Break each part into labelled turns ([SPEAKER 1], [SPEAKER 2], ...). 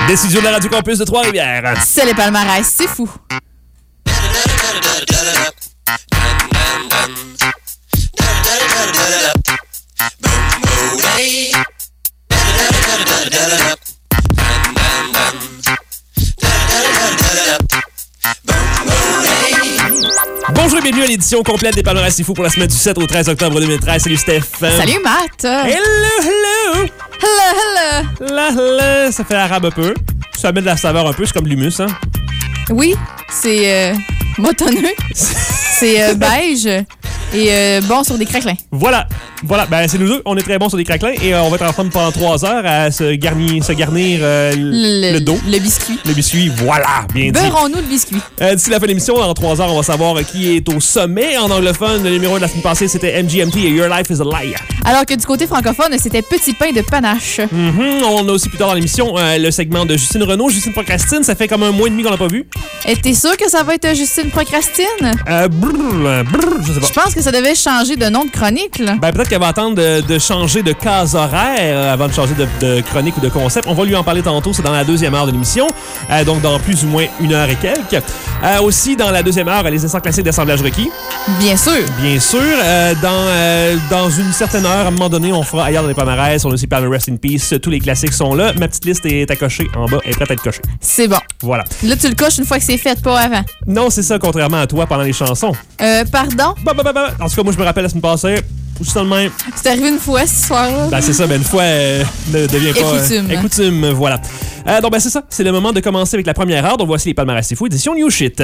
[SPEAKER 1] Décision de la Radio Campus de Trois-Rivières.
[SPEAKER 2] C'est les palmarès, c'est fou.
[SPEAKER 1] Bonjour et bienvenue à l'édition complète des palmarès C'est fou pour la semaine du 7 au 13 octobre 2013. Salut Steph.
[SPEAKER 2] Salut Matt.
[SPEAKER 1] Hello.
[SPEAKER 2] Hello.
[SPEAKER 1] Ça fait arabe un peu. Ça met de la saveur un peu, c'est comme de l'humus, hein?
[SPEAKER 2] Oui, c'est motonneux. C'est beige et bon sur des craquelins.
[SPEAKER 1] Voilà, ben c'est nous deux, on est très bons sur des craquelins et on va être ensemble pendant 3 heures à se garnir le dos.
[SPEAKER 2] Le biscuit.
[SPEAKER 1] Le biscuit, voilà, bien dit.
[SPEAKER 2] Beurrons-nous le biscuit.
[SPEAKER 1] D'ici la fin de l'émission, dans 3 heures, on va savoir qui est au sommet. En anglophone, le numéro 1 de la semaine passée, c'était MGMT et Your Life is a Lie.
[SPEAKER 2] Alors que du côté francophone, c'était Petit pain de panache.
[SPEAKER 1] On a aussi plus tard dans l'émission le segment de Justine Renaud. Justine procrastine, ça fait comme un mois et demi qu'on l'a pas vu.
[SPEAKER 2] Et t'es sûr que ça va être Justine procrastine?
[SPEAKER 1] Je sais pas.
[SPEAKER 2] Je pense que ça devait changer de nom de chronique, là.
[SPEAKER 1] Ben, peut-être qu'elle va attendre de changer de case horaire avant de changer de chronique ou de concept. On va lui en parler tantôt, c'est dans la deuxième heure de l'émission, donc dans plus ou moins 1 heure et quelques. Aussi, dans la deuxième heure, les essais classiques d'assemblage requis.
[SPEAKER 2] Bien sûr.
[SPEAKER 1] Bien sûr. Dans une certaine heure, à un moment donné, on fera ailleurs dans les palmarès. On a aussi Palmer Rest in Peace. Tous les classiques sont là. Ma petite liste est à cocher en bas. Elle est prête à être cochée.
[SPEAKER 2] C'est bon.
[SPEAKER 1] Voilà.
[SPEAKER 2] Là, tu le coches une fois que c'est fait, pas avant.
[SPEAKER 1] Non, c'est ça, contrairement à toi pendant les chansons.
[SPEAKER 2] Pardon?
[SPEAKER 1] En tout cas, moi, je me rappelle la semaine passée. Juste dans le même.
[SPEAKER 2] C'est arrivé une fois, cette histoire-là.
[SPEAKER 1] Ben, c'est ça, une fois, ne devient pas... Coutume. Voilà. Donc, ben, c'est ça. C'est le moment de commencer avec la première heure. Donc, voici les palmarès C'est fou, édition New Shit.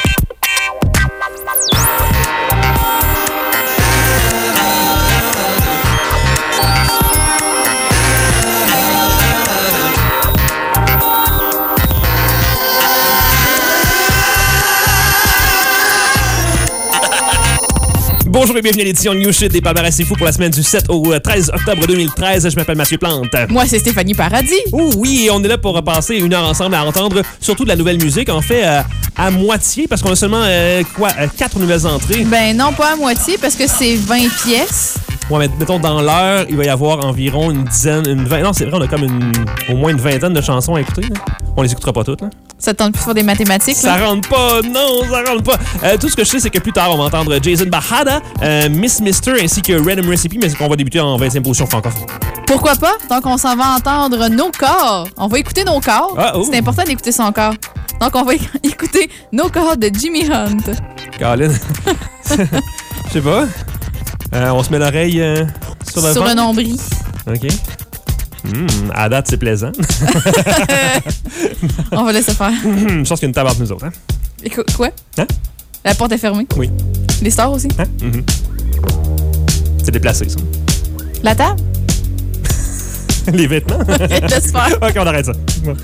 [SPEAKER 1] Bonjour et bienvenue à l'édition New Shit des palmarès C'est fou pour la semaine du 7 au 13 octobre 2013. Je m'appelle Mathieu Plante.
[SPEAKER 2] Moi, c'est Stéphanie Paradis.
[SPEAKER 1] Oh oui, et on est là pour passer 1 heure ensemble à entendre surtout de la nouvelle musique. En fait, à moitié, parce qu'on a seulement 4 nouvelles entrées.
[SPEAKER 2] Ben non, pas à moitié, parce que c'est 20 pièces.
[SPEAKER 1] Ouais, mais mettons, dans l'heure, il va y avoir environ une dizaine, non, c'est vrai, on a comme au moins une vingtaine de chansons à écouter. Là. On les écoutera pas toutes. Là.
[SPEAKER 2] Ça te tente plus de faire des mathématiques?
[SPEAKER 1] Ça
[SPEAKER 2] là?
[SPEAKER 1] rentre pas, non, ça rentre pas. Tout ce que je sais, c'est que plus tard, on va entendre Jason Bahada, Miss Mister ainsi que Random Recipe, mais c'est qu'on va débuter en 20e position francophone.
[SPEAKER 2] Pourquoi pas? Donc, on s'en va entendre Nos corps. On va écouter Nos corps. C'est important d'écouter son corps. Donc, on va écouter Nos corps de Jimmy Hunt.
[SPEAKER 1] Colin. Je sais pas. On se met l'oreille sur
[SPEAKER 2] le nombril.
[SPEAKER 1] OK. À date, c'est plaisant.
[SPEAKER 2] On va laisser faire.
[SPEAKER 1] Je pense qu'il y a une table entre nous autres. Hein?
[SPEAKER 2] Et quoi?
[SPEAKER 1] Hein?
[SPEAKER 2] La porte est fermée?
[SPEAKER 1] Oui.
[SPEAKER 2] Les stores aussi?
[SPEAKER 1] Hein? C'est déplacé, ça.
[SPEAKER 2] La table?
[SPEAKER 1] Les vêtements?
[SPEAKER 2] Laisse faire.
[SPEAKER 1] OK, on arrête ça. Ouais.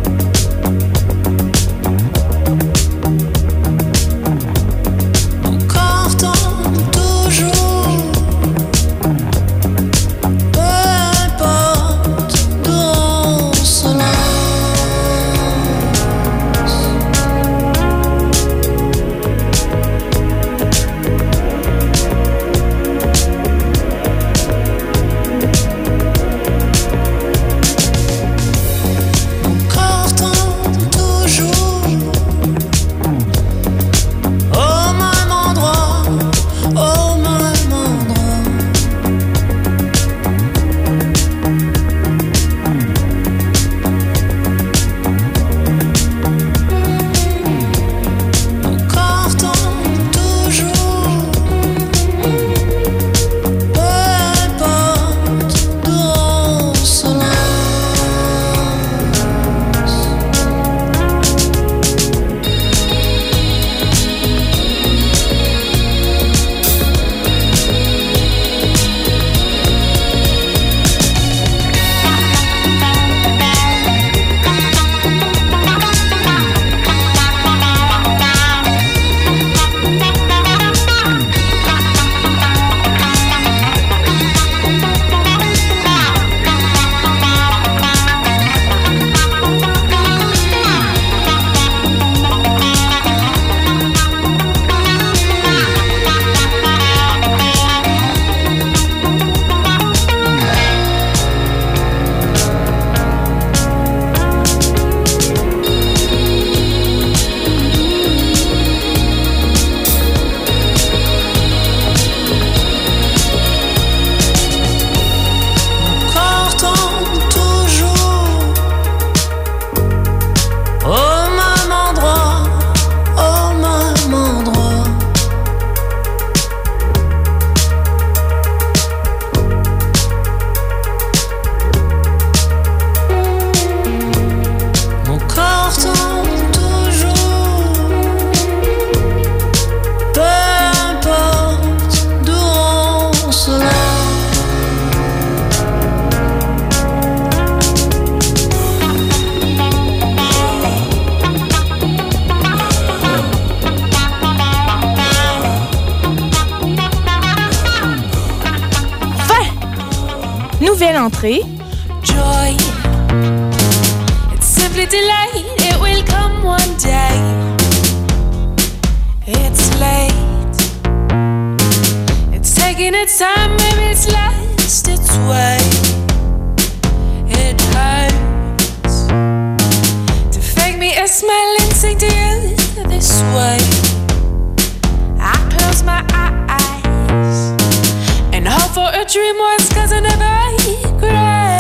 [SPEAKER 3] Encore nouvelle entrée.
[SPEAKER 4] Joy, it's simply delight. It will come one day. It's late. It's taking its time, maybe it's lost its way. It hurts to fake me a smile and sing to you this way. I close my eyes and hope for a dream once, 'cause I never cry.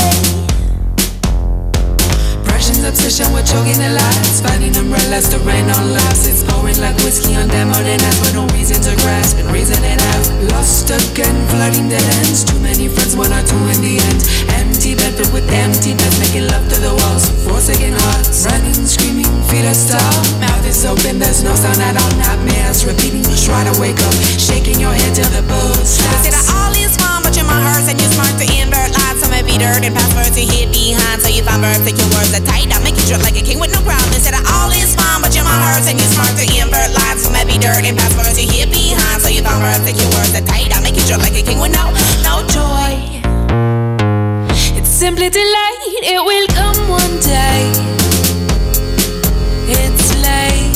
[SPEAKER 4] Pressure's obsession with choking the lights, finding umbrellas to rain on lives. It's pouring like whiskey on them or then but no reason to grasp and reason it out. Lost again, flooding dead ends. Too many friends, one or two in the end. Empty bed filled with empty beds, making love to the walls. Forsaken hearts, running, screaming, feet are starved. Mouth is open, there's no sound at all. Nightmares repeating, try to wake up, shaking your head till the buzz stops.
[SPEAKER 5] They say that all is fine, but you're my hearse and you're smart to invert lines. Some may be dirt and passwords to hid behind. So you find birds, take your words are tight. I make you drip like a king with no crown. They say that all is fine, but you're my hearse and you're smart to invert lines. Some may be dirt and passwords to hid behind. So you find birds, take your words are tight. I make you drip like a king with no joy.
[SPEAKER 4] It's simply delight. It will come one day. It's late.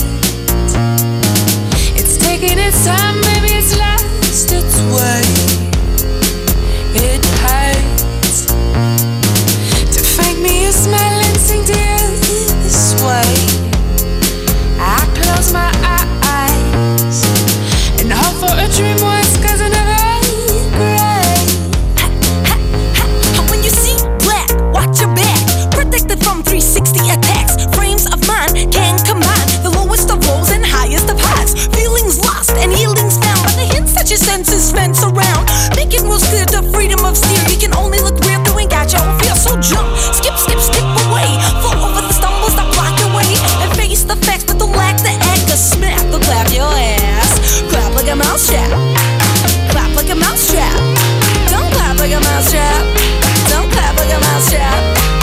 [SPEAKER 4] It's taking its time, maybe it's lost its way. It hurts to fake me a smile and sing to you this way. I close my eyes and hope for a dream once, 'cause I never cry.
[SPEAKER 5] When you see black, watch your back. Protected from 360 attacks. Frames of mind can combine the lowest of lows and highest of highs. Feelings lost and healings found by the hints that your senses fence around. Making moves clear to freedom of steer. You can only look real through and got your own feel. So jump, skip away. Fall over the stumbles that block your way. And face the facts, but don't lack the act. Cause smack the clap your ass. Clap like a mouse trap. Clap like a mouse trap. Don't clap like a mouse trap. Don't clap like a mouse trap.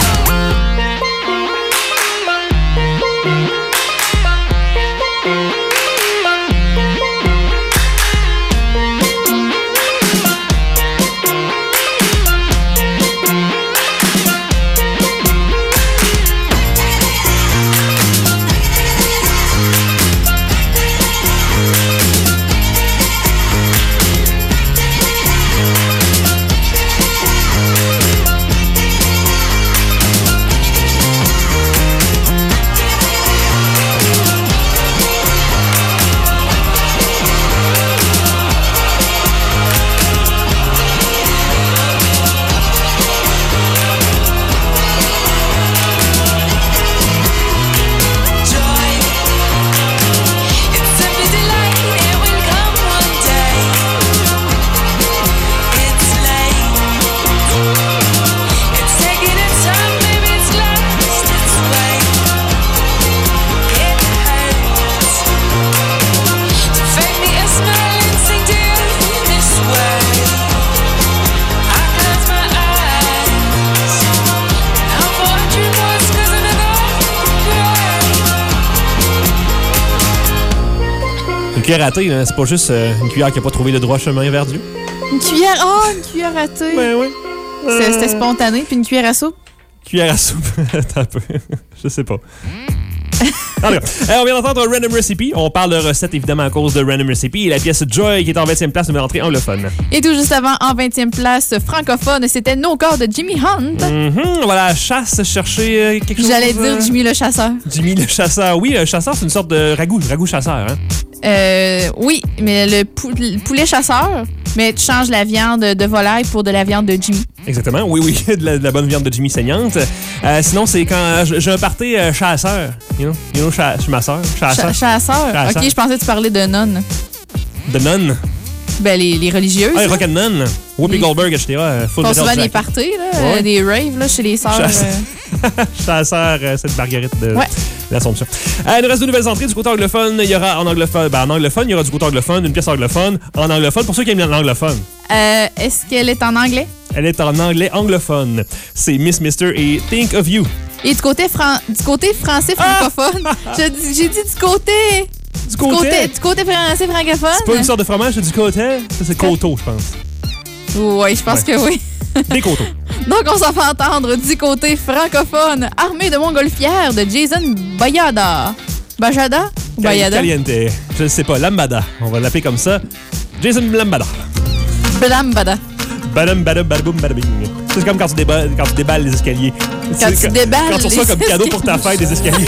[SPEAKER 1] Une cuillère à thé, c'est pas juste une cuillère qui n'a pas trouvé le droit chemin vers Dieu.
[SPEAKER 2] Une cuillère à thé.
[SPEAKER 1] Ben oui.
[SPEAKER 2] C'était spontané. Puis une cuillère à soupe.
[SPEAKER 1] Cuillère à soupe, attends un peu. Je sais pas. En tout cas, on vient d'entendre Random Recipe. On parle de recettes évidemment à cause de Random Recipe et la pièce Joy qui est en 20e place de l'entrée anglophone.
[SPEAKER 2] Et tout juste avant, en 20e place francophone, c'était No Corps de Jimmy Hunt.
[SPEAKER 1] Voilà, chasse, chercher quelque chose.
[SPEAKER 2] J'allais dire Jimmy le chasseur.
[SPEAKER 1] Jimmy le chasseur. Oui, chasseur, c'est une sorte de ragoût chasseur. Hein?
[SPEAKER 2] Oui, mais le poulet chasseur, mais tu changes la viande de volaille pour de la viande de Jimmy.
[SPEAKER 1] Exactement, oui, de la bonne viande de Jimmy saignante. Sinon, c'est quand j'ai un party chasseur. You know, je suis ma soeur.
[SPEAKER 2] Chasseur? Ok, je pensais que tu parlais de nonnes.
[SPEAKER 1] De nonnes?
[SPEAKER 2] Ben, les religieuses.
[SPEAKER 1] Ah, les rock'n'nonnes. Whoopi Goldberg, etc.
[SPEAKER 2] Full Metal Jacket. Souvent des parties, là, ouais. Des raves là, chez les sœurs.
[SPEAKER 1] Chasseur, cette Marguerite de l'Assomption. Il nous reste 2 nouvelles entrées du côté anglophone. Il y aura en anglophone, il y aura du côté anglophone, une pièce anglophone, en anglophone, pour ceux qui aiment l'anglophone.
[SPEAKER 2] Est-ce qu'elle est en anglais?
[SPEAKER 1] Elle est en anglais anglophone. C'est Miss Mister et Think of You.
[SPEAKER 2] Et du côté français francophone, j'ai dit du côté... Du côté français francophone.
[SPEAKER 1] C'est pas une sorte de fromage, c'est du côté. Ça, c'est coteau, je pense.
[SPEAKER 2] Oui, je pense que oui.
[SPEAKER 1] Des coteaux.
[SPEAKER 2] Donc, on s'en fait entendre du côté francophone, Armée de montgolfières de Jason Bayada. Bajada ou Bayada?
[SPEAKER 1] Caliente. Je ne sais pas. Lambada. On va l'appeler comme ça. Jason Lambada.
[SPEAKER 2] Lambada.
[SPEAKER 1] Badum, badum, badaboum, badabing. C'est comme quand tu déballes les escaliers.
[SPEAKER 2] Quand tu
[SPEAKER 1] reçois comme cadeau pour ta fête des escaliers.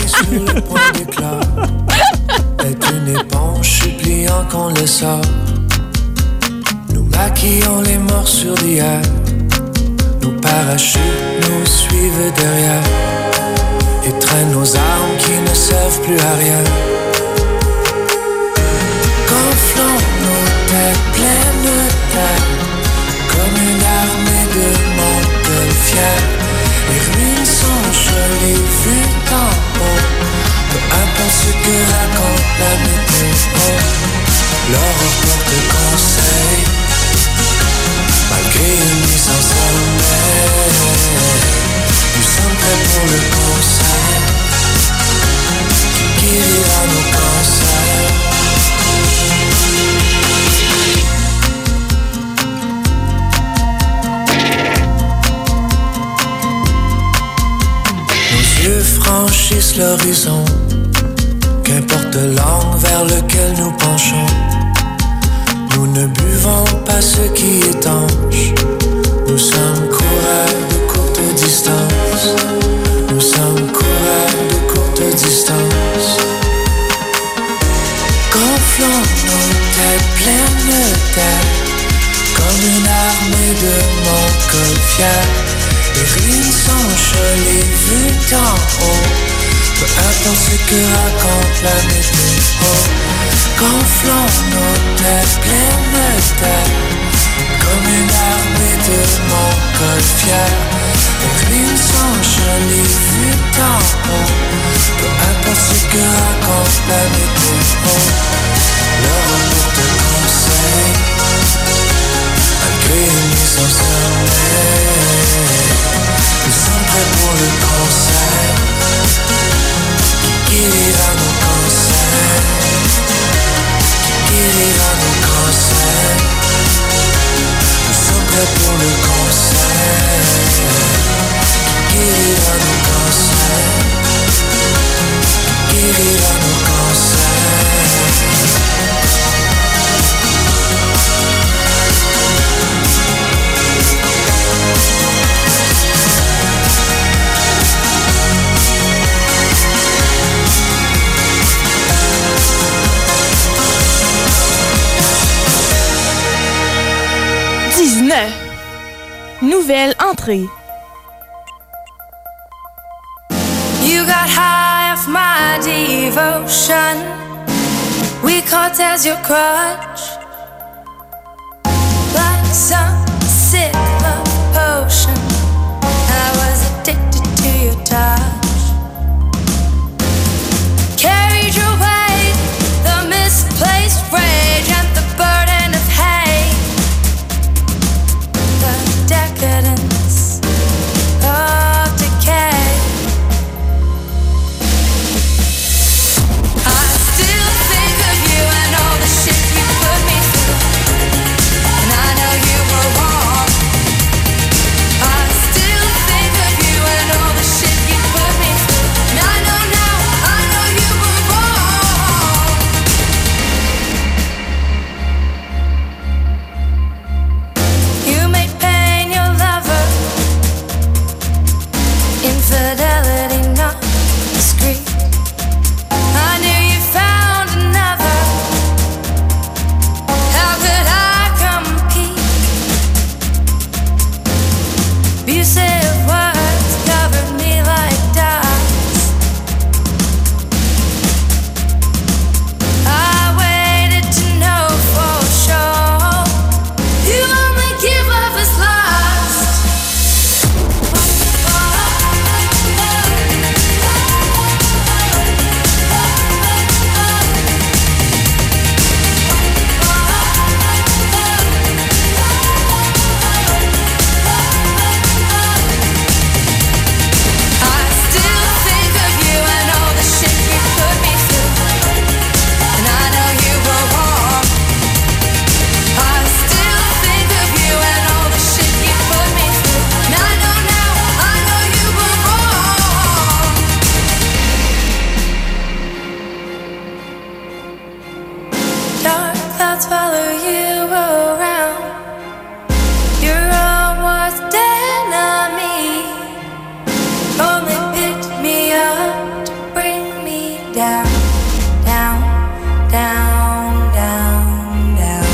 [SPEAKER 3] Est une éponge suppliant qu'on le sort. Nous maquillons les morsures d'hier. Nos parachutes nous suivent derrière et traînent nos armes qui ne servent plus à rien. Gonflons nos têtes pleines de terre comme une armée de montgolfières. Les ruines sont jolies vues d'en haut, peu importe ce que raconte la météo. L'aurore porte conseil malgré une mise en sommeil. Nous sommes prêts pour le concert qui guérira nos cancers. Nos yeux franchissent l'horizon, qu'importe l'angle vers lequel nous penchons. Nous ne buvons pas ce qui étanche. Nous sommes coureurs de courte distance. Nous sommes coureurs de courte distance. Gonflons nos têtes pleines de terre comme une armée de montgolfières. Les ruines sont jolies vues d'en haut, peu importe ce que raconte la météo. Gonflons nos têtes pleines de terre comme une armée de montgolfières. Les ruines sont jolies vues d'en haut, peu importe ce que raconte la météo. L'aurore porte conseil malgré une mise en sommeil. Nous sommes prêts pour le concert qui guérira nos cancers. Guérira nos cancers. Nous sommes prêts pour le concert qui guérira nos cancers. Guérira nos cancers.
[SPEAKER 5] 19. Nouvelle entrée.
[SPEAKER 6] You got high off my devotion. We caught as your crutch, like some sick love potion. I was addicted to your touch. Carried your weight, the misplaced rage and the burden of hate, the decadence of decay. I still think of you and all the shit you put me through, and I know you were wrong. thoughts follow you around. You're our worst enemy. Only picked me up to bring me down, down, down, down, down.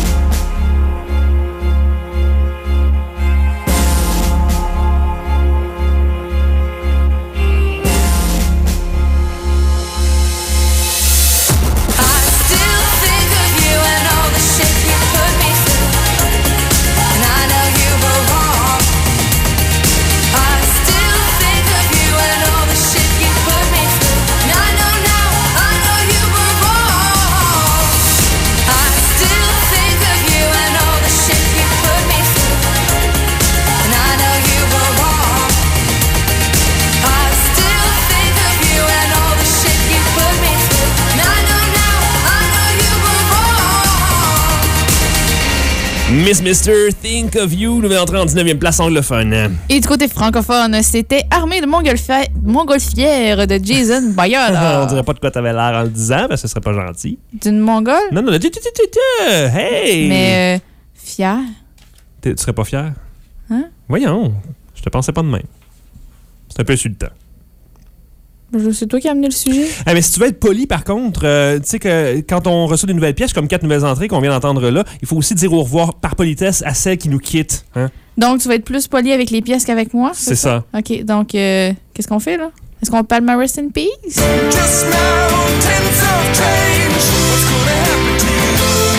[SPEAKER 1] Miss Mister, Think of You, nouvelle entrée en 19e place anglophone.
[SPEAKER 2] Et du côté francophone, c'était Armée de montgolfière de Jason Bayard.
[SPEAKER 1] On dirait pas de quoi t'avais l'air en le disant, parce que ce serait pas gentil.
[SPEAKER 2] D'une mongole?
[SPEAKER 1] Non, hey!
[SPEAKER 2] Mais fière.
[SPEAKER 1] Tu serais pas fier?
[SPEAKER 2] Hein?
[SPEAKER 1] Voyons, je te pensais pas de même. C'est un peu insultant.
[SPEAKER 2] C'est toi qui as amené le sujet.
[SPEAKER 1] Ah, mais si tu veux être poli, par contre, tu sais que quand on reçoit des nouvelles pièces, comme 4 nouvelles entrées qu'on vient d'entendre là, il faut aussi dire au revoir par politesse à celles qui nous quittent. Hein?
[SPEAKER 2] Donc, tu vas être plus poli avec les pièces qu'avec moi?
[SPEAKER 1] C'est ça.
[SPEAKER 2] OK, donc, qu'est-ce qu'on fait, là? Est-ce qu'on parle ma Rest in Peace?
[SPEAKER 3] Just now, tense of change. What's gonna happen to you?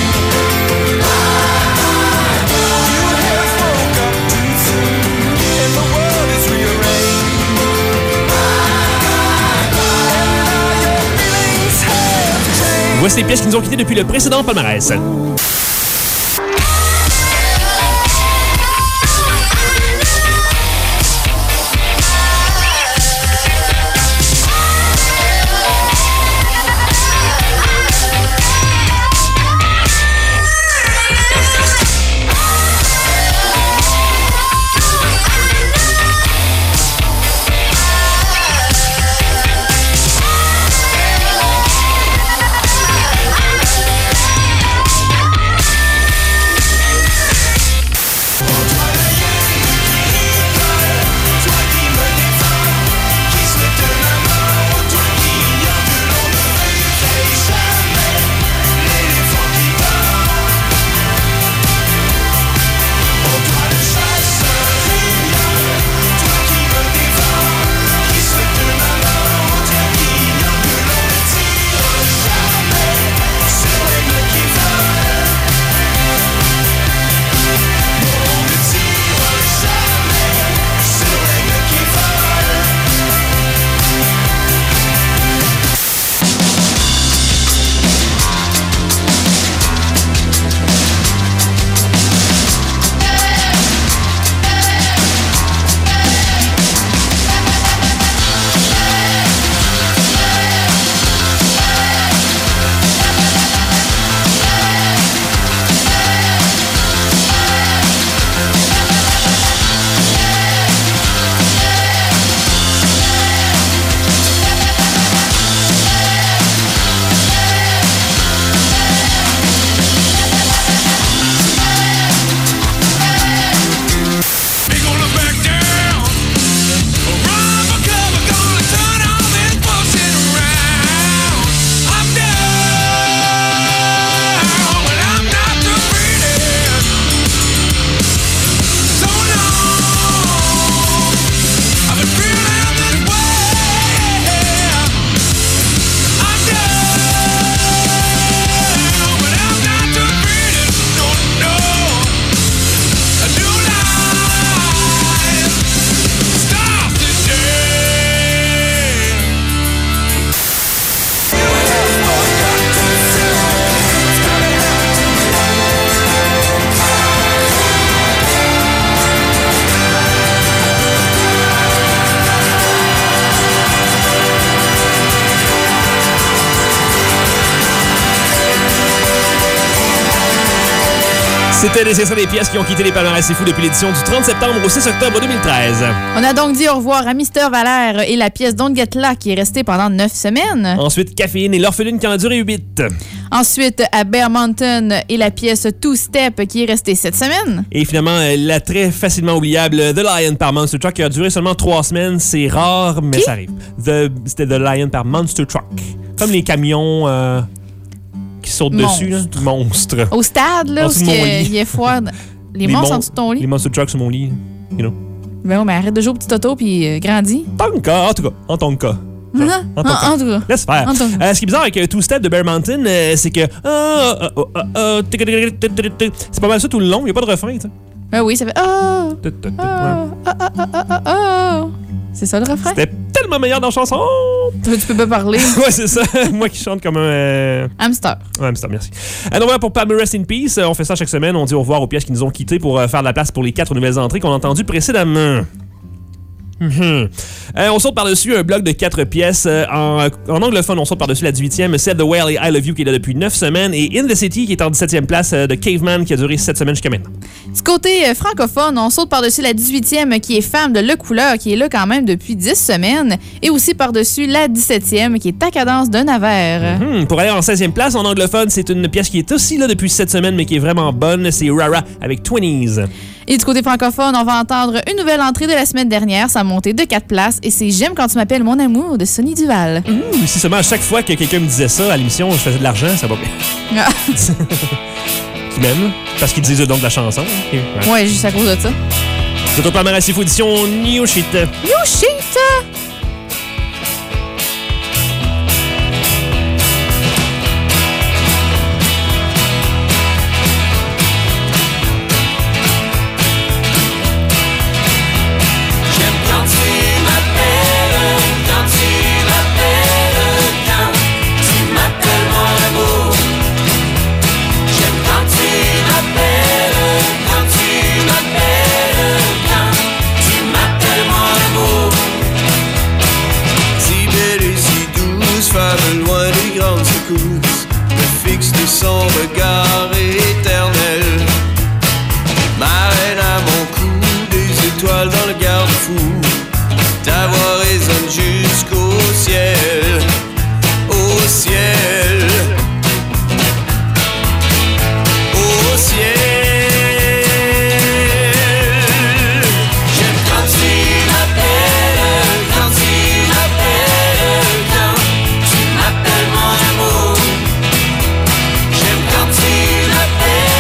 [SPEAKER 3] You have woke up too soon, and the world is rearranged.
[SPEAKER 1] Voici les pièces qui nous ont quittés depuis le précédent palmarès. C'était des extraits des pièces qui ont quitté les palmarès C'est Fou depuis l'édition du 30 septembre au 6 octobre 2013.
[SPEAKER 2] On a donc dit au revoir à Mister Valère et la pièce Don't Get Luck qui est restée pendant 9 semaines.
[SPEAKER 1] Ensuite, Caféine et l'Orpheline qui en a duré 8.
[SPEAKER 2] Ensuite, à Bear Mountain et la pièce Two Step qui est restée 7 semaines.
[SPEAKER 1] Et finalement, la très facilement oubliable The Lion par Monster Truck qui a duré seulement 3 semaines. C'est rare, mais ça arrive. C'était The Lion par Monster Truck. Comme les camions qui sautent dessus. Là. Monstres.
[SPEAKER 2] Au stade, là, où il est froid. Les monstres en dessous de ton lit.
[SPEAKER 1] Les Monster Trucks sur mon lit, you know.
[SPEAKER 2] Ben oui, mais arrête de jouer au petit auto puis grandis.
[SPEAKER 1] En tout cas. En ton cas.
[SPEAKER 2] En tout cas.
[SPEAKER 1] Laisse faire. Ce qui est bizarre avec Two Step de Bear Mountain, c'est que c'est pas mal ça tout le long. Il n'y a pas de refrain, tu sais.
[SPEAKER 2] Ben oui, ça fait C'est ça le refrain?
[SPEAKER 1] C'était tellement meilleur dans la chanson.
[SPEAKER 2] Tu peux pas parler.
[SPEAKER 1] Ouais, c'est ça. Moi qui chante comme un...
[SPEAKER 2] Hamster.
[SPEAKER 1] Ouais, hamster, merci. Donc voilà, pour Pam Rest in Peace, on fait ça chaque semaine. On dit au revoir aux pièces qui nous ont quittés pour faire de la place pour les 4 nouvelles entrées qu'on a entendues précédemment. On saute par-dessus un bloc de 4 pièces. En anglophone, on saute par-dessus la 18e, Said the Whale et I Love You qui est là depuis 9 semaines. Et In the City qui est en 17e place de Caveman qui a duré 7 semaines jusqu'à maintenant.
[SPEAKER 2] Du côté francophone, on saute par-dessus la 18e qui est Femme de Le Couleur qui est là quand même depuis 10 semaines. Et aussi par-dessus la 17e qui est Ta cadence de Navarre.
[SPEAKER 1] Pour aller en 16e place, en anglophone, c'est une pièce qui est aussi là depuis 7 semaines mais qui est vraiment bonne. C'est Rara avec 20s.
[SPEAKER 2] Et du côté francophone, on va entendre une nouvelle entrée de la semaine dernière. Ça a monté de 4 places et c'est J'aime quand tu m'appelles mon amour de Sonny Duval.
[SPEAKER 1] Si seulement à chaque fois que quelqu'un me disait ça à l'émission, je faisais de l'argent, ça va bien. Qui m'aime, parce qu'ils disent le don de la chanson.
[SPEAKER 2] Ouais, juste à cause de ça.
[SPEAKER 1] C'est au palmarès C'est Fou édition New Shit.
[SPEAKER 2] New Shit!
[SPEAKER 7] Son regard éternel m'arène à mon cou, des étoiles dans le garde-fou. Ta voix résonne jusqu'au ciel, au ciel, au ciel. J'aime quand tu m'appelles, quand tu m'appelles, quand tu m'appelles mon amour. J'aime quand tu m'appelles.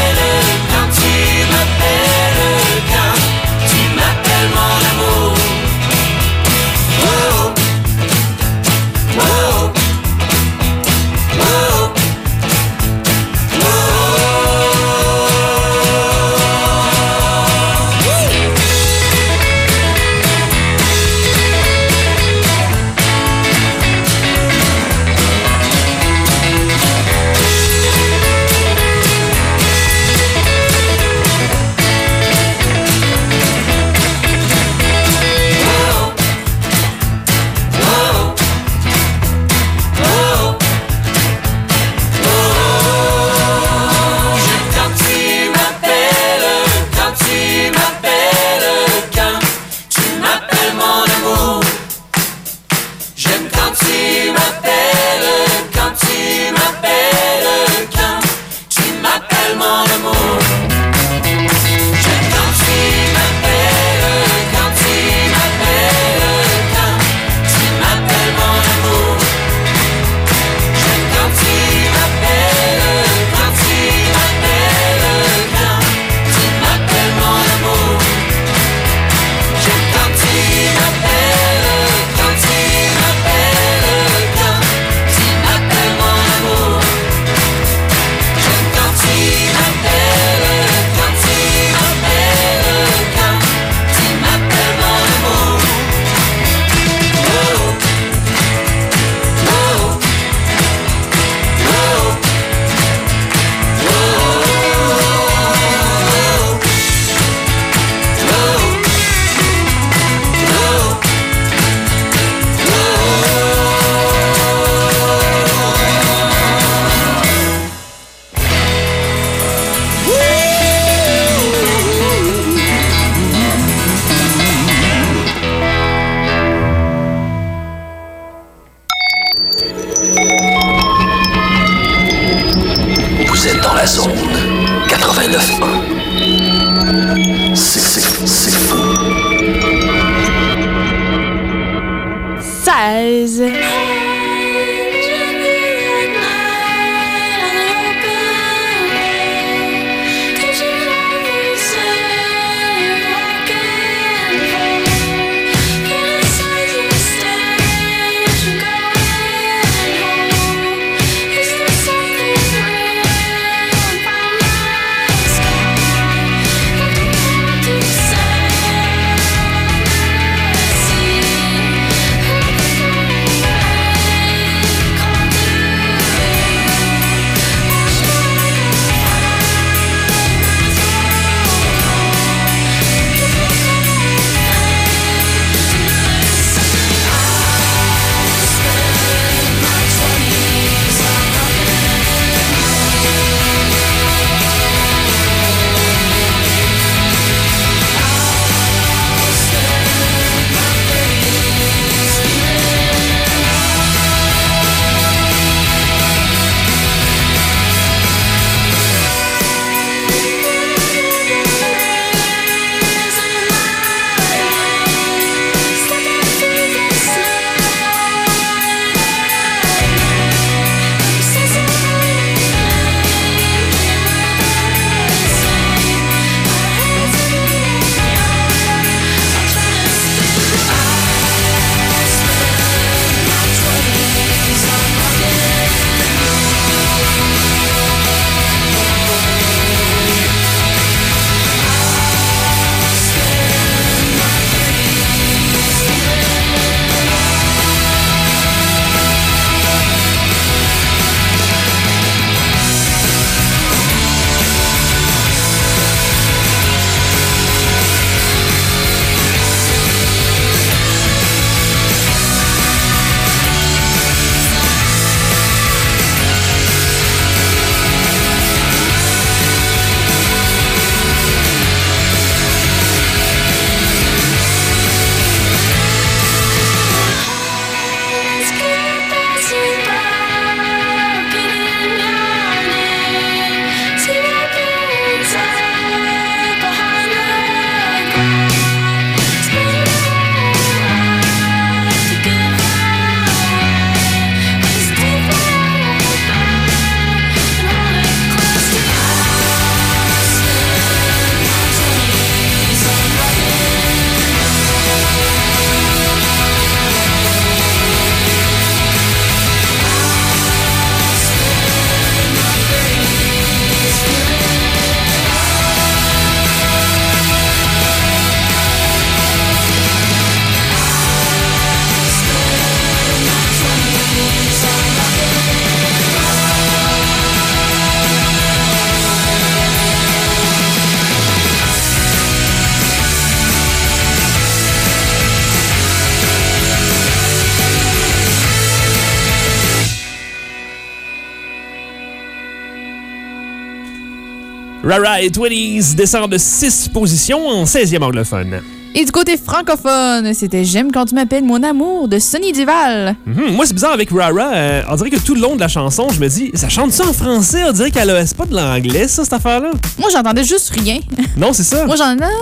[SPEAKER 8] La zone 89.1. C'est fou.
[SPEAKER 2] 16.
[SPEAKER 1] Rara et Twitties descendent de 6 positions en 16e anglophone.
[SPEAKER 2] Et du côté francophone, c'était J'aime quand tu m'appelles mon amour de Sonny Duval.
[SPEAKER 1] Moi, c'est bizarre avec Rara. On dirait que tout le long de la chanson, je me dis, ça chante ça en français? On dirait qu'elle a pas de l'anglais, ça, cette affaire-là.
[SPEAKER 2] Moi, j'entendais juste rien.
[SPEAKER 1] Non, c'est ça.
[SPEAKER 2] Moi,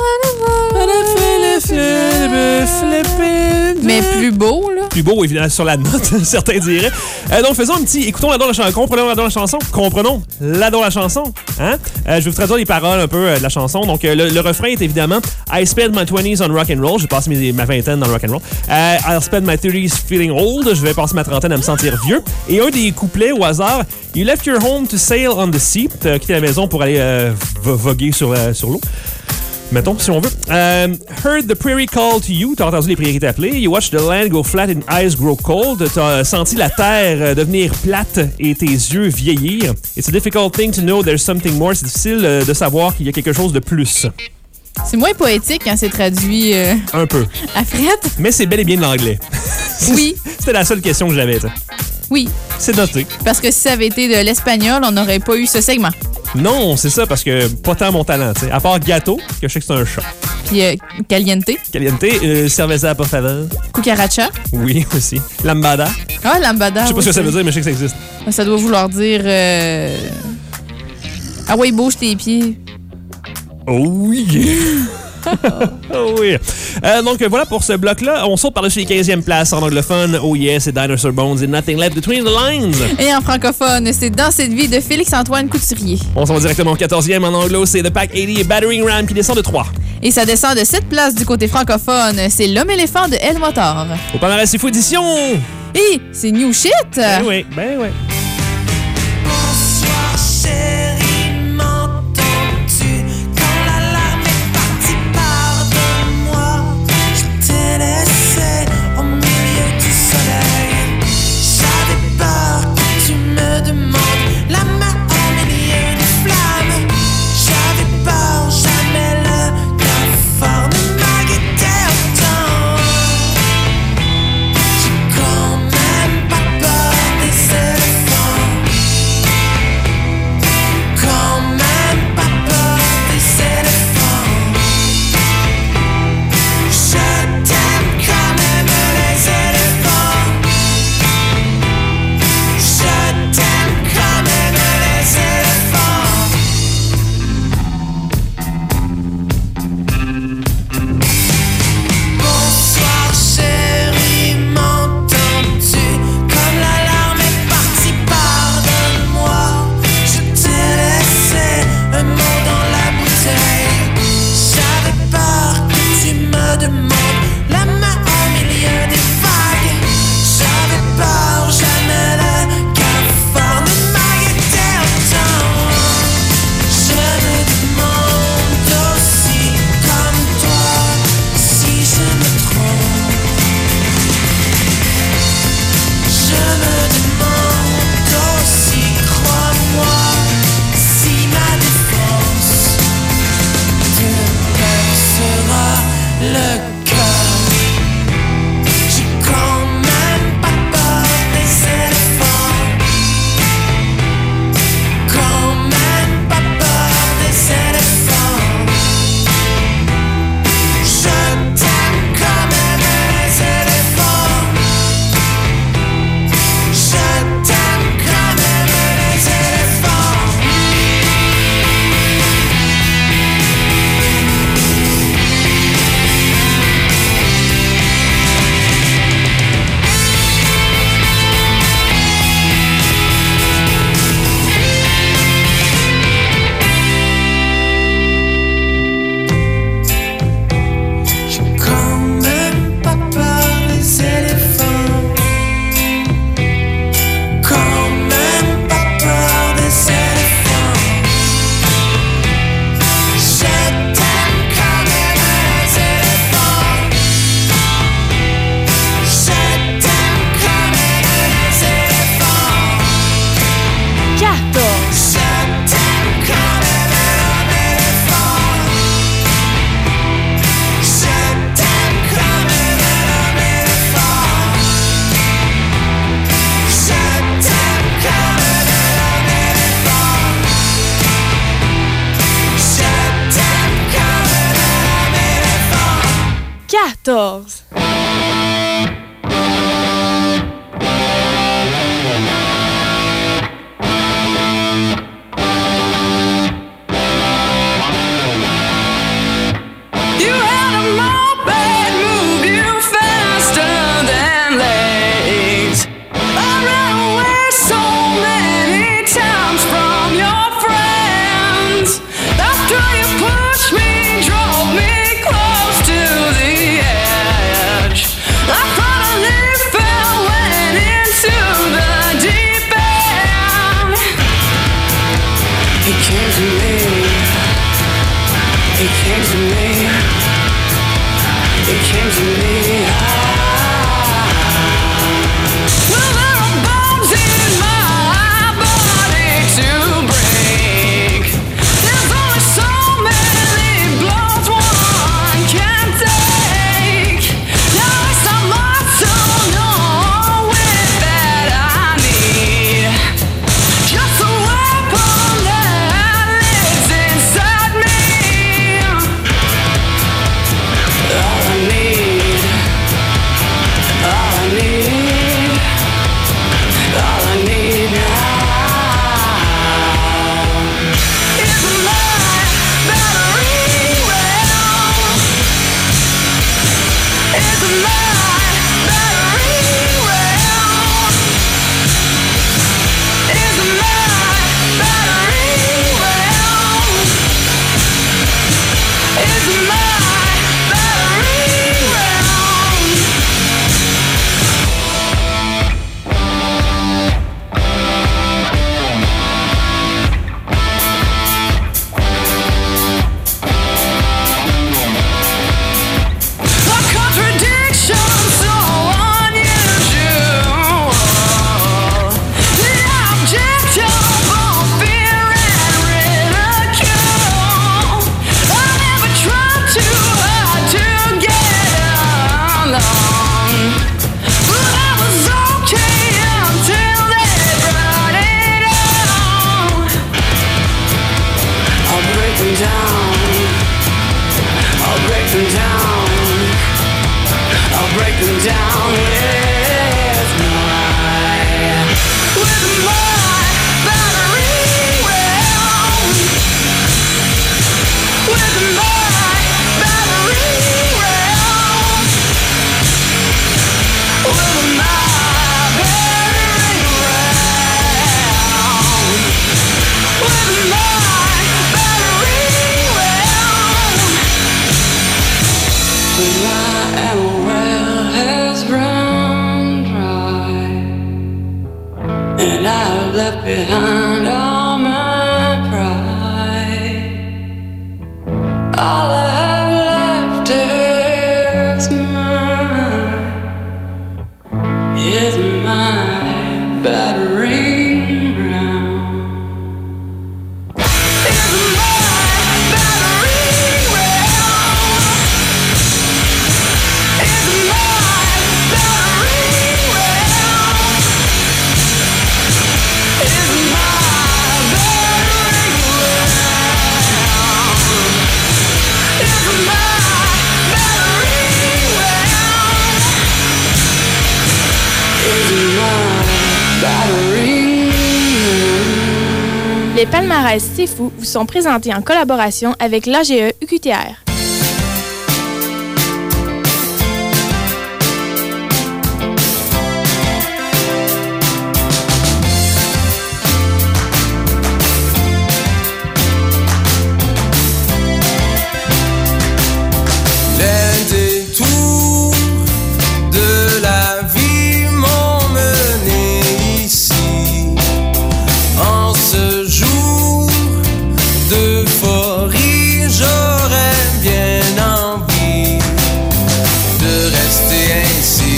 [SPEAKER 2] mais plus beau, là.
[SPEAKER 1] Plus beau, évidemment, sur la note, certains diraient. Donc, faisons un petit... Écoutons la chanson. Comprenons la chanson. Comprenons la chanson. Hein? Je vais vous traduire les paroles un peu de la chanson. Donc, le refrain est évidemment I spent my 20s on rock and roll. J'ai passé ma vingtaine dans le rock and roll. I'll spend my 30s feeling old. Je vais passer ma trentaine à me sentir vieux. Et un des couplets au hasard, You left your home to sail on the sea. T'as quitté la maison pour aller voguer sur l'eau. Mettons, si on veut. Heard the prairie call to you. T'as entendu les prairies t'appeler. You watched the land go flat and eyes grow cold. T'as senti la terre devenir plate et tes yeux vieillir. It's a difficult thing to know there's something more. C'est difficile de savoir qu'il y a quelque chose de plus.
[SPEAKER 2] C'est moins poétique quand c'est traduit
[SPEAKER 1] un peu.
[SPEAKER 2] À Fred.
[SPEAKER 1] Mais c'est bel et bien de l'anglais.
[SPEAKER 2] Oui.
[SPEAKER 1] C'était la seule question que j'avais. T'sais.
[SPEAKER 2] Oui.
[SPEAKER 1] C'est noté.
[SPEAKER 2] Parce que si ça avait été de l'espagnol, on n'aurait pas eu ce segment.
[SPEAKER 1] Non, c'est ça, parce que pas tant mon talent, tu sais. À part gâteau, que je sais que c'est un chat.
[SPEAKER 2] Puis caliente.
[SPEAKER 1] Caliente, cerveza por favor.
[SPEAKER 2] Cucaracha.
[SPEAKER 1] Oui, aussi. Lambada.
[SPEAKER 2] Ah, lambada.
[SPEAKER 1] Je sais pas ce que ça veut dire, mais je sais que ça existe.
[SPEAKER 2] Ça doit vouloir dire... Ah ouais, bouge tes pieds.
[SPEAKER 1] Oh oui! Oh oui. Donc voilà pour ce bloc-là. On saute par-dessus les 15e places en anglophone. Oh yes, c'est Dinosaur Bones et Nothing Left Between the Lines.
[SPEAKER 2] Et en francophone, c'est Dans cette vie de Félix-Antoine Couturier.
[SPEAKER 1] On s'en va directement au 14e. En anglo, c'est The Pack 80 et Battering Ram qui descend de 3.
[SPEAKER 2] Et ça descend de 7 places du côté francophone. C'est L'Homme-éléphant de El Motor.
[SPEAKER 1] Au palmarès, c'est Fou Édition.
[SPEAKER 2] Et c'est New Shit.
[SPEAKER 1] Ben oui, ben oui.
[SPEAKER 3] Bonsoir chérie, m'entends-tu? Quand l'alarme est partie, pardonne-moi. Je t'ai laissé au milieu du soleil. J'avais peur que tu me demandes la main au milieu des flammes. J'avais peur, jamais le cafard ne m'a guetté autant. J'ai quand même pas peur des éléphants. Quand même pas peur des éléphants. Je t'aime quand même les éléphants. Je t'aime quand même les éléphants. Bonsoir chérie, m'entends-tu? Comme l'alarme est partie, pardonne-moi. Je t'ai laissé un mot dans la bouteille. J'avais peur que tu me demandes la main au milieu des vagues. J'avais peur, jamais le cafard ne m'a guetté autant. Je me demande aussi, comme toi, si je me trompe. Je me demande aussi, crois-moi, si ma défense te percera le cœur. J'ai quand même pas peur des éléphants. Quand même pas peur des éléphants. Je t'aime quand même les éléphants. Je t'aime quand même les éléphants. J'ai quand même pas peur des éléphants. Quand même pas peur des éléphants. Je t'aime quand même les éléphants. Je t'aime quand même les éléphants.
[SPEAKER 2] 14.
[SPEAKER 3] Je t'aime quand même l'homme éléphant. Je t'aime quand même l'homme éléphant. Je t'aime quand même l'homme éléphant. Je t'aime quand même l'homme éléphant.
[SPEAKER 2] 14.
[SPEAKER 4] You had a moped, move you faster than legs. I ran away so many times from your friends. After you pushed me, drove me close to the edge. I finally fell, went into the deep end. It came to me. It came to me. It came to me. Well, there are bones in my body to break. There's only so many blows one can take. Now it's not much to know with that I need. Just a weapon that lives inside me. All I need down with my battering ram, with my battering ram, with my battering ram, with my battering ram. When my ammo well has run dry, and I've left behind all my pride, all I have left is my battering ram. Is my battering ram. Is my battering ram. Is my battering ram. Is my battering ram. Is my battering ram.
[SPEAKER 9] Les palmarès C'est Fou vous sont présentés en collaboration avec l'AGE UQTR.
[SPEAKER 7] Les détours de la vie m'ont mené ici. En ce jour d'euphorie, j'aurais bien envie de rester ainsi.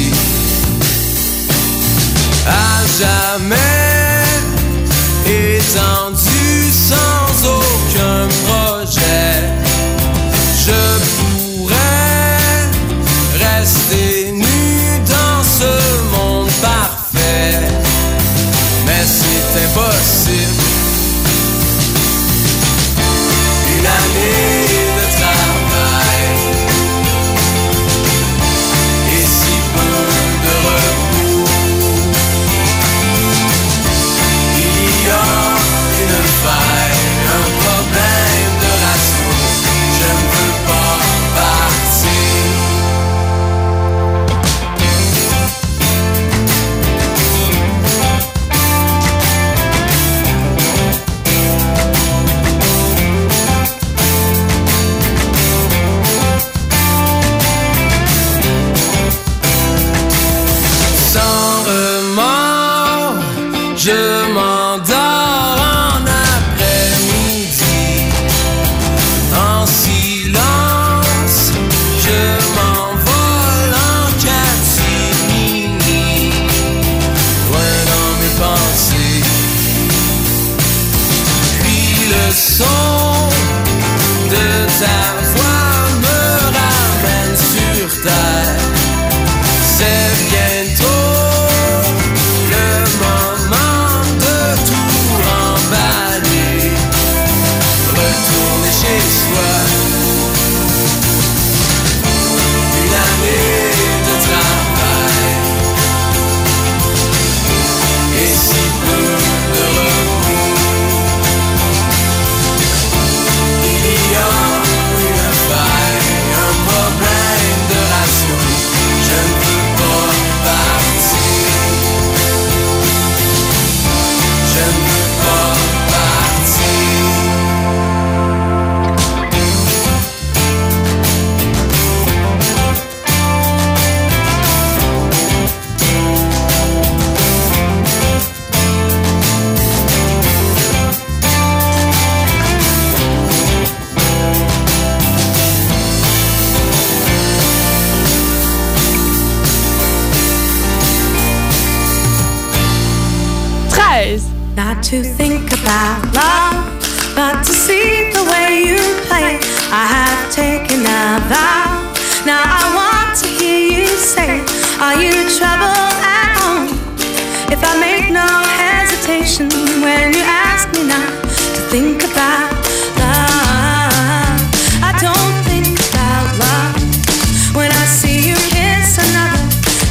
[SPEAKER 7] À jamais étendu sans aucun projet, je pourrais rester nu dans ce monde parfait, mais c'est impossible. Une année de travail et si peu de repos. Il y a une faille, un problème de ratio. Je ne veux pas partir. Sans remords, je m'endors en après-midi. En silence, je m'envole en catimini, loin dans mes pensées. Puis le son de ta voix me ramène sur terre. C'est bientôt le moment de tout remballer, retourner chez soi. Une année de travail et si peu de repos. Il y a une faille, un problème de ratio. Je ne veux pas partir. Je ne veux pas partir.
[SPEAKER 5] Not to think about love, but to see the way you play. I have taken a vow. Now I want to hear you say, are you trouble at home? If I make no hesitation when you ask me not to think about love. I don't think about love when I see you kiss another.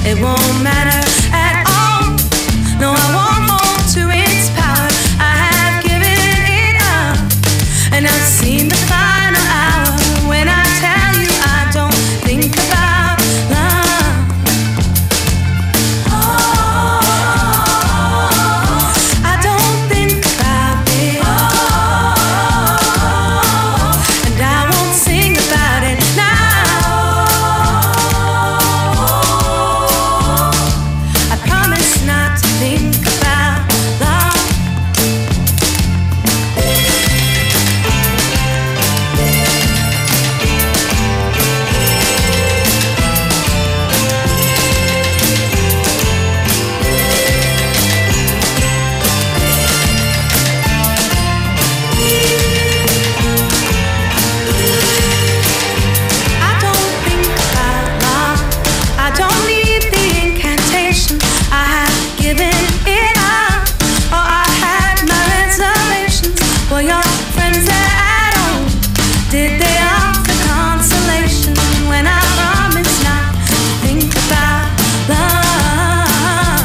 [SPEAKER 6] friends at home, did they offer consolation when I promised not to think about love?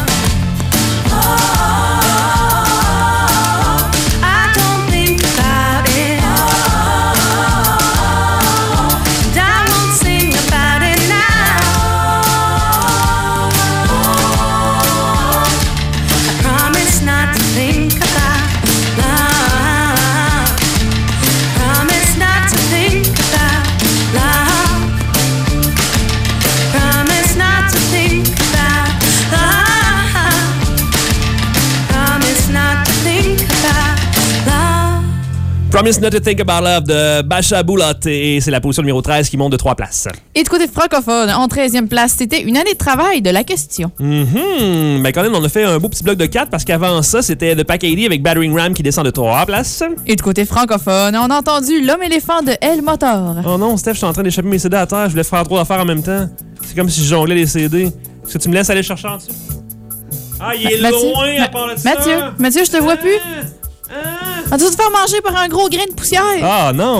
[SPEAKER 6] Oh, I don't think about it. And I won't sing about it now. I promise not to think about love. Promise not to think about love. Promise not to think about love. Promise not to think about love.
[SPEAKER 1] Promise Not to Think About Love de Basha Bulat. Et c'est la position numéro 13 qui monte de 3 places.
[SPEAKER 2] Et du côté francophone, en 13e place, c'était une année de travail de la question.
[SPEAKER 1] Mais quand même, on a fait un beau petit bloc de 4 parce qu'avant ça, c'était The Pack 80 avec Battering Ram qui descend de 3 places.
[SPEAKER 2] Et du côté francophone, on a entendu L'homme éléphant de El Motor.
[SPEAKER 1] Oh non, Steph, je suis en train d'échapper mes CD à terre. Je voulais faire trop d'affaires en même temps. C'est comme si je jonglais les CD. Est-ce que tu me laisses aller chercher en dessous? Ah, il est loin à part de ça.
[SPEAKER 2] Mathieu, je te vois plus. Tu vas te faire manger par un gros grain de poussière.
[SPEAKER 1] Ah non!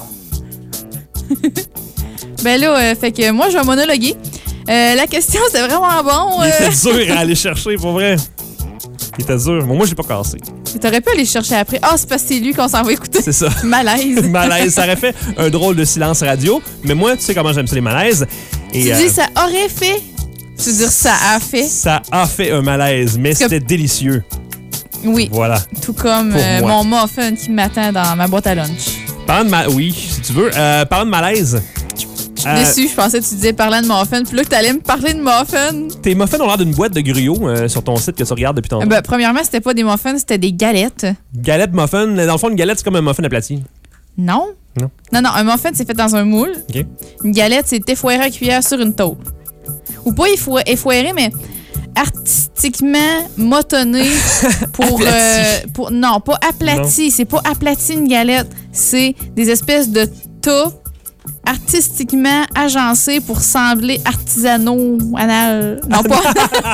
[SPEAKER 2] Ben là, fait que moi, je vais monologuer. La question, c'était vraiment bon.
[SPEAKER 1] Il était dur à aller chercher, pour vrai. Il était dur. Bon, moi, je l'ai pas cassé.
[SPEAKER 2] T'aurais pu aller chercher après. Ah, c'est parce que c'est lui qu'on s'en va écouter.
[SPEAKER 1] C'est ça.
[SPEAKER 2] Malaise.
[SPEAKER 1] Malaise. Ça aurait fait un drôle de silence radio. Mais moi, tu sais comment j'aime ça, les malaises. Et,
[SPEAKER 2] tu dis ça aurait fait. Tu veux dire ça a fait.
[SPEAKER 1] Ça a fait un malaise, mais c'était délicieux.
[SPEAKER 2] Oui.
[SPEAKER 1] Voilà.
[SPEAKER 2] Tout comme mon muffin qui m'attend dans ma boîte à lunch.
[SPEAKER 1] Parlant de oui, si tu veux. Parlant de malaise.
[SPEAKER 2] Je suis déçue, je pensais que tu disais parlant de muffin. Puis là, que t'allais me parler de muffin.
[SPEAKER 1] Tes muffins ont l'air d'une boîte de gruyot sur ton site que tu regardes depuis tantôt.
[SPEAKER 2] Ben, premièrement, c'était pas des muffins, c'était des galettes.
[SPEAKER 1] Galette, muffin. Dans le fond, une galette, c'est comme un muffin aplati.
[SPEAKER 2] Non. Non, un muffin, c'est fait dans un moule.
[SPEAKER 1] OK.
[SPEAKER 2] Une galette, c'est effoiré à cuillère sur une tôle. Ou pas effoiré, mais artistiquement motonné pour non, pas aplati. C'est pas aplati une galette. C'est des espèces de tas artistiquement agencés pour sembler artisanaux. Non, pas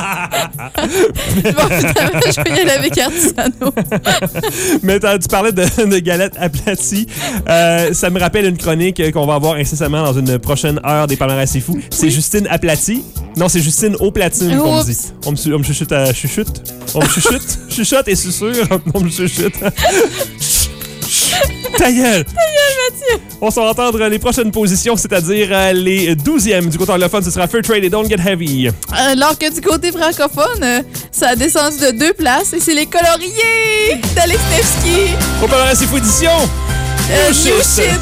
[SPEAKER 2] je vais y aller avec artisanaux.
[SPEAKER 1] Mais tu parlais de galettes aplaties. Ça me rappelle une chronique qu'on va avoir incessamment dans une prochaine heure des Palmarès C'est Fou. C'est Justine Aplati. Non, c'est Justine au platine qu'on me dit. On me chuchote à chuchote. On me chuchote. Chuchote et susurre. On me chuchote. Ta gueule!
[SPEAKER 2] Mathieu!
[SPEAKER 1] On s'en va entendre les prochaines positions, c'est-à-dire les 12e du côté anglophone, ce sera Fair Trade et Don't Get Heavy.
[SPEAKER 2] Alors que du côté francophone, ça a descendu de 2 places et c'est les coloriers d'Alex Nevsky.
[SPEAKER 1] Au Palmarès C'est Fou édition!
[SPEAKER 2] New shit!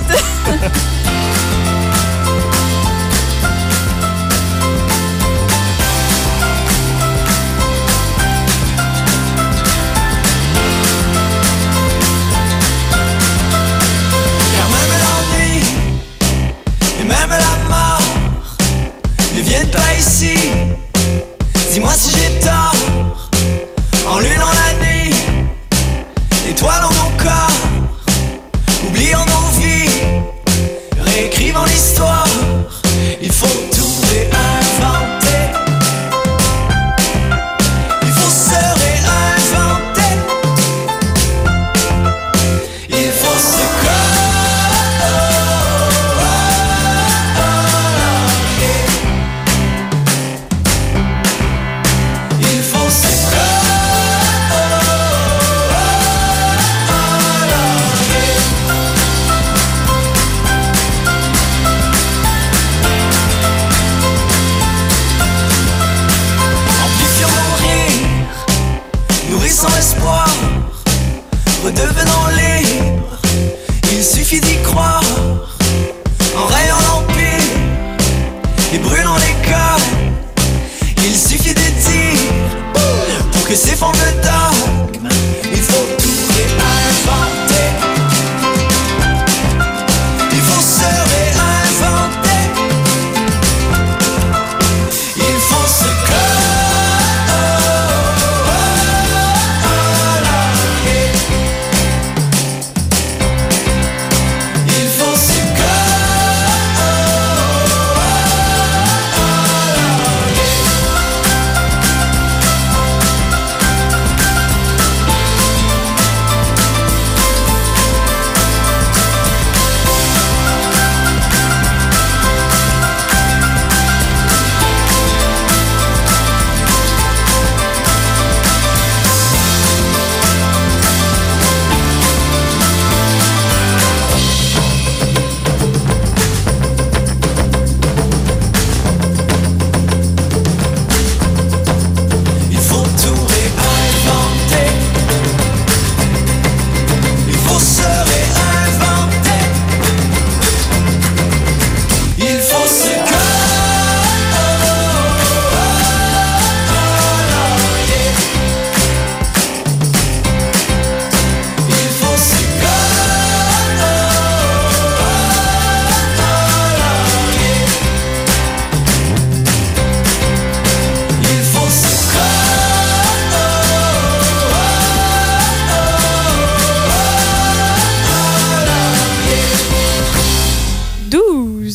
[SPEAKER 3] Viens pas ici, dis-moi si j'ai tort. En lune, en la nuit, étoiles en mon corps. Oublions nos vies, réécris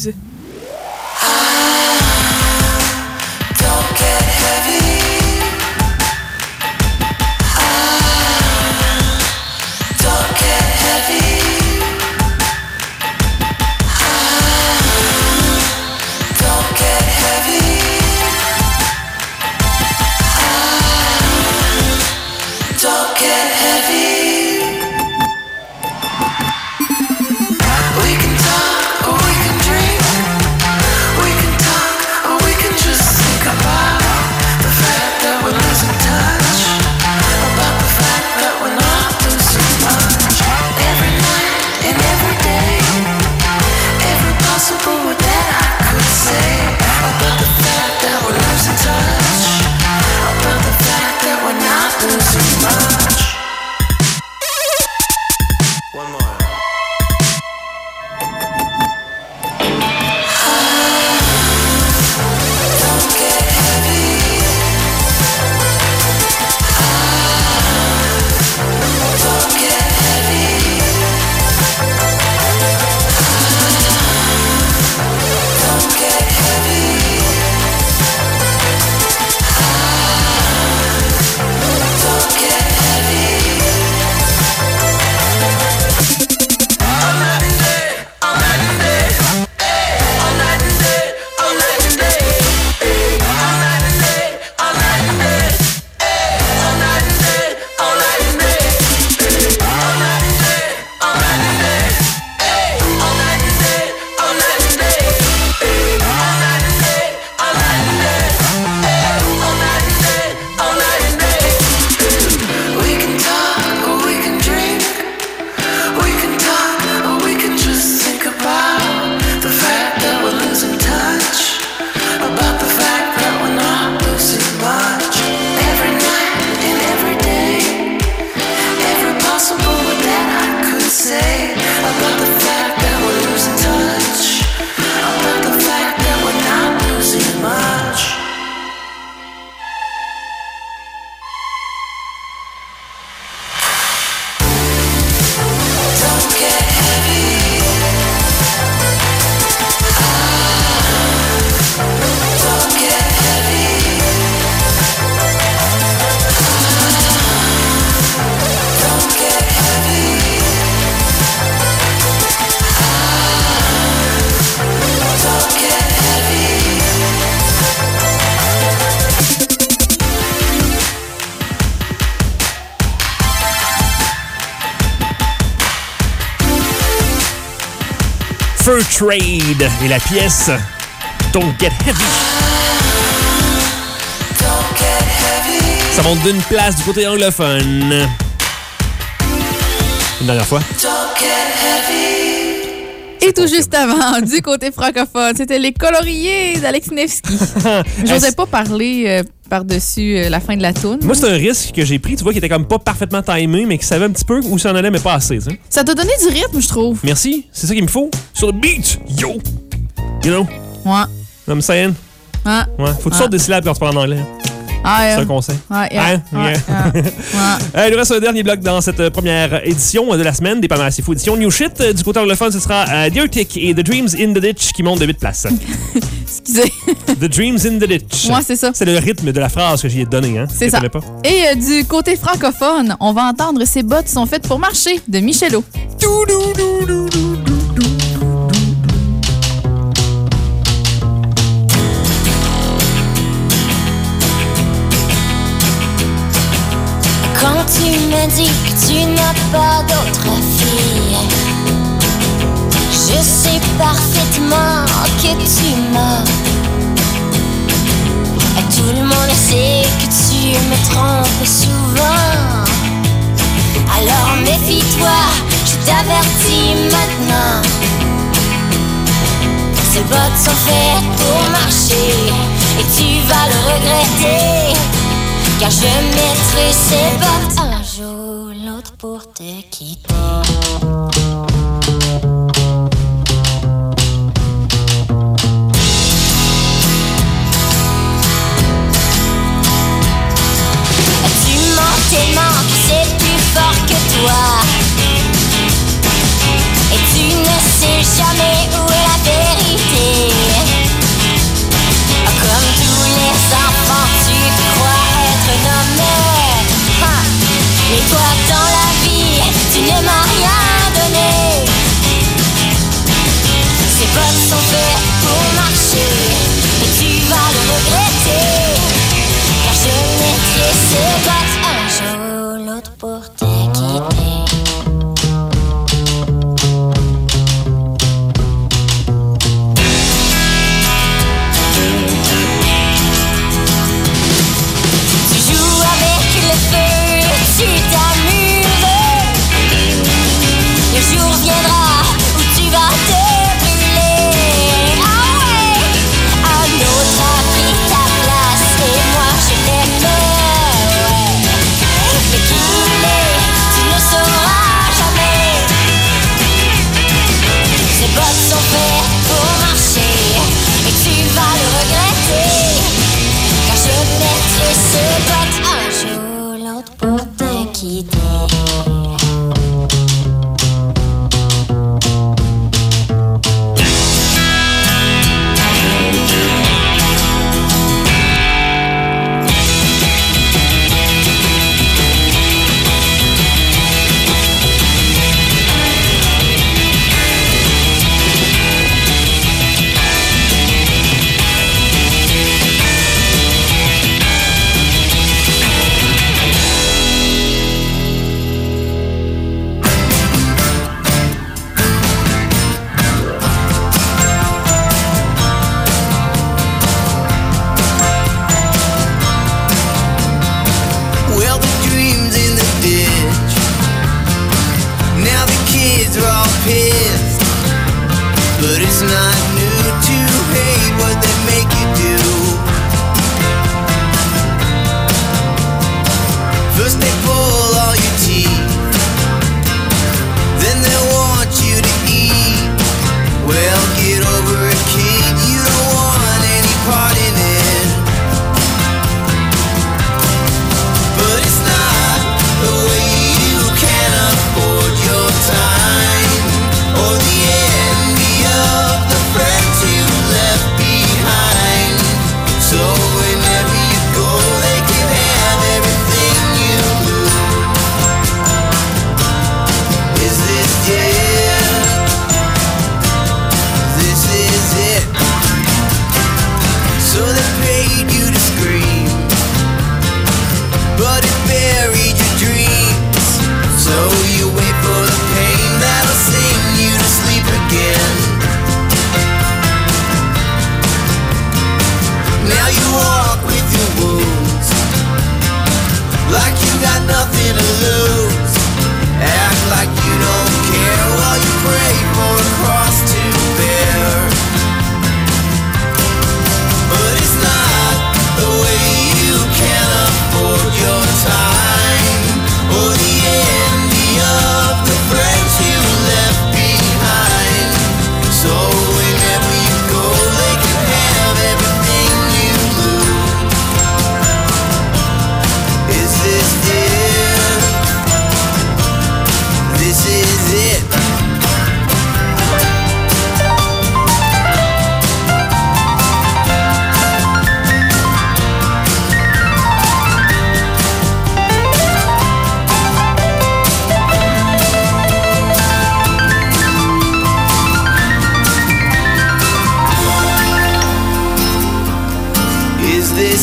[SPEAKER 9] blues.
[SPEAKER 3] Don't get heavy. Don't get heavy. Don't get heavy. Don't get heavy. We can talk or we can drink. We can talk or we can just think about the fact that we're losing touch. About the fact that we're not losing much. Every night and every day. Every possible word that I could say. About the fact that we're losing touch. About the fact that we're not losing much. One more. Don't get heavy. Don't get heavy. Don't get heavy. Don't get heavy. All night and day, all night and day, ay. All night and day, all night and day, ay. All night and day, all night and day, ay. All night and day, all night and day, ay. All night and day, all night and day, ay. All night and day, all night and day, ay. All night and day, all night and day, ay. All night and day, all night and day. We can talk or we can drink. We can talk or we can just think about the fact that we're losing touch. About the fact that we're not losing much. Every night and every day. Every possible word that I could say. About the fact that we're losing touch. About the fact that we're not losing much. Don't get heavy. Don't get heavy. Don't get heavy. Don't get heavy.
[SPEAKER 1] Fur Trade et la pièce Don't Get Heavy.
[SPEAKER 3] Don't get heavy.
[SPEAKER 1] Ça monte d'une place du côté anglophone. Une dernière fois.
[SPEAKER 3] Don't get heavy.
[SPEAKER 2] Et tout juste avant, du côté francophone, c'était Les Coloriers d'Alex Nevsky. J'osais pas parler par-dessus la fin de la toune.
[SPEAKER 1] Moi, c'est un risque que j'ai pris, tu vois, qui était comme pas parfaitement timé, mais qui savait un petit peu où ça en allait, mais pas assez. T'sais.
[SPEAKER 2] Ça t'a donné du rythme, je trouve.
[SPEAKER 1] Merci, c'est ça qu'il me faut. Sur le beat, yo! You know?
[SPEAKER 2] Ouais.
[SPEAKER 1] I'm saying?
[SPEAKER 2] Ouais.
[SPEAKER 1] Ouais. Faut que tu sortes des syllabes quand tu parles en anglais. C'est un conseil.
[SPEAKER 2] Ouais,
[SPEAKER 1] Hein?
[SPEAKER 2] ouais,
[SPEAKER 1] Yeah. Il nous reste un dernier bloc dans cette première édition de la semaine des Palmarès Fou édition New Shit. Du côté anglophone, ce sera The Arctic et The Dreams in the Ditch qui monte de 8 places.
[SPEAKER 2] Excusez.
[SPEAKER 1] The Dreams in the Ditch.
[SPEAKER 2] Ouais, c'est ça.
[SPEAKER 1] C'est le rythme de la phrase que j'y ai donné. Hein?
[SPEAKER 2] C'est ça.
[SPEAKER 1] Pas.
[SPEAKER 2] Et du côté francophone, on va entendre Ces bottes sont faites pour marcher de Michelot.
[SPEAKER 10] Quand tu me dis que tu n'as pas d'autre fille, je sais parfaitement que tu m'as. Tout le monde sait que tu me trompes souvent. Alors méfie-toi, je t'avertis maintenant. Ces bottes sont faites pour marcher et tu vas le regretter. Car je mettrai ces bottes un jour ou l'autre pour te quitter. Tu mens tellement que c'est plus fort que toi. Et tu ne sais jamais où est la vérité.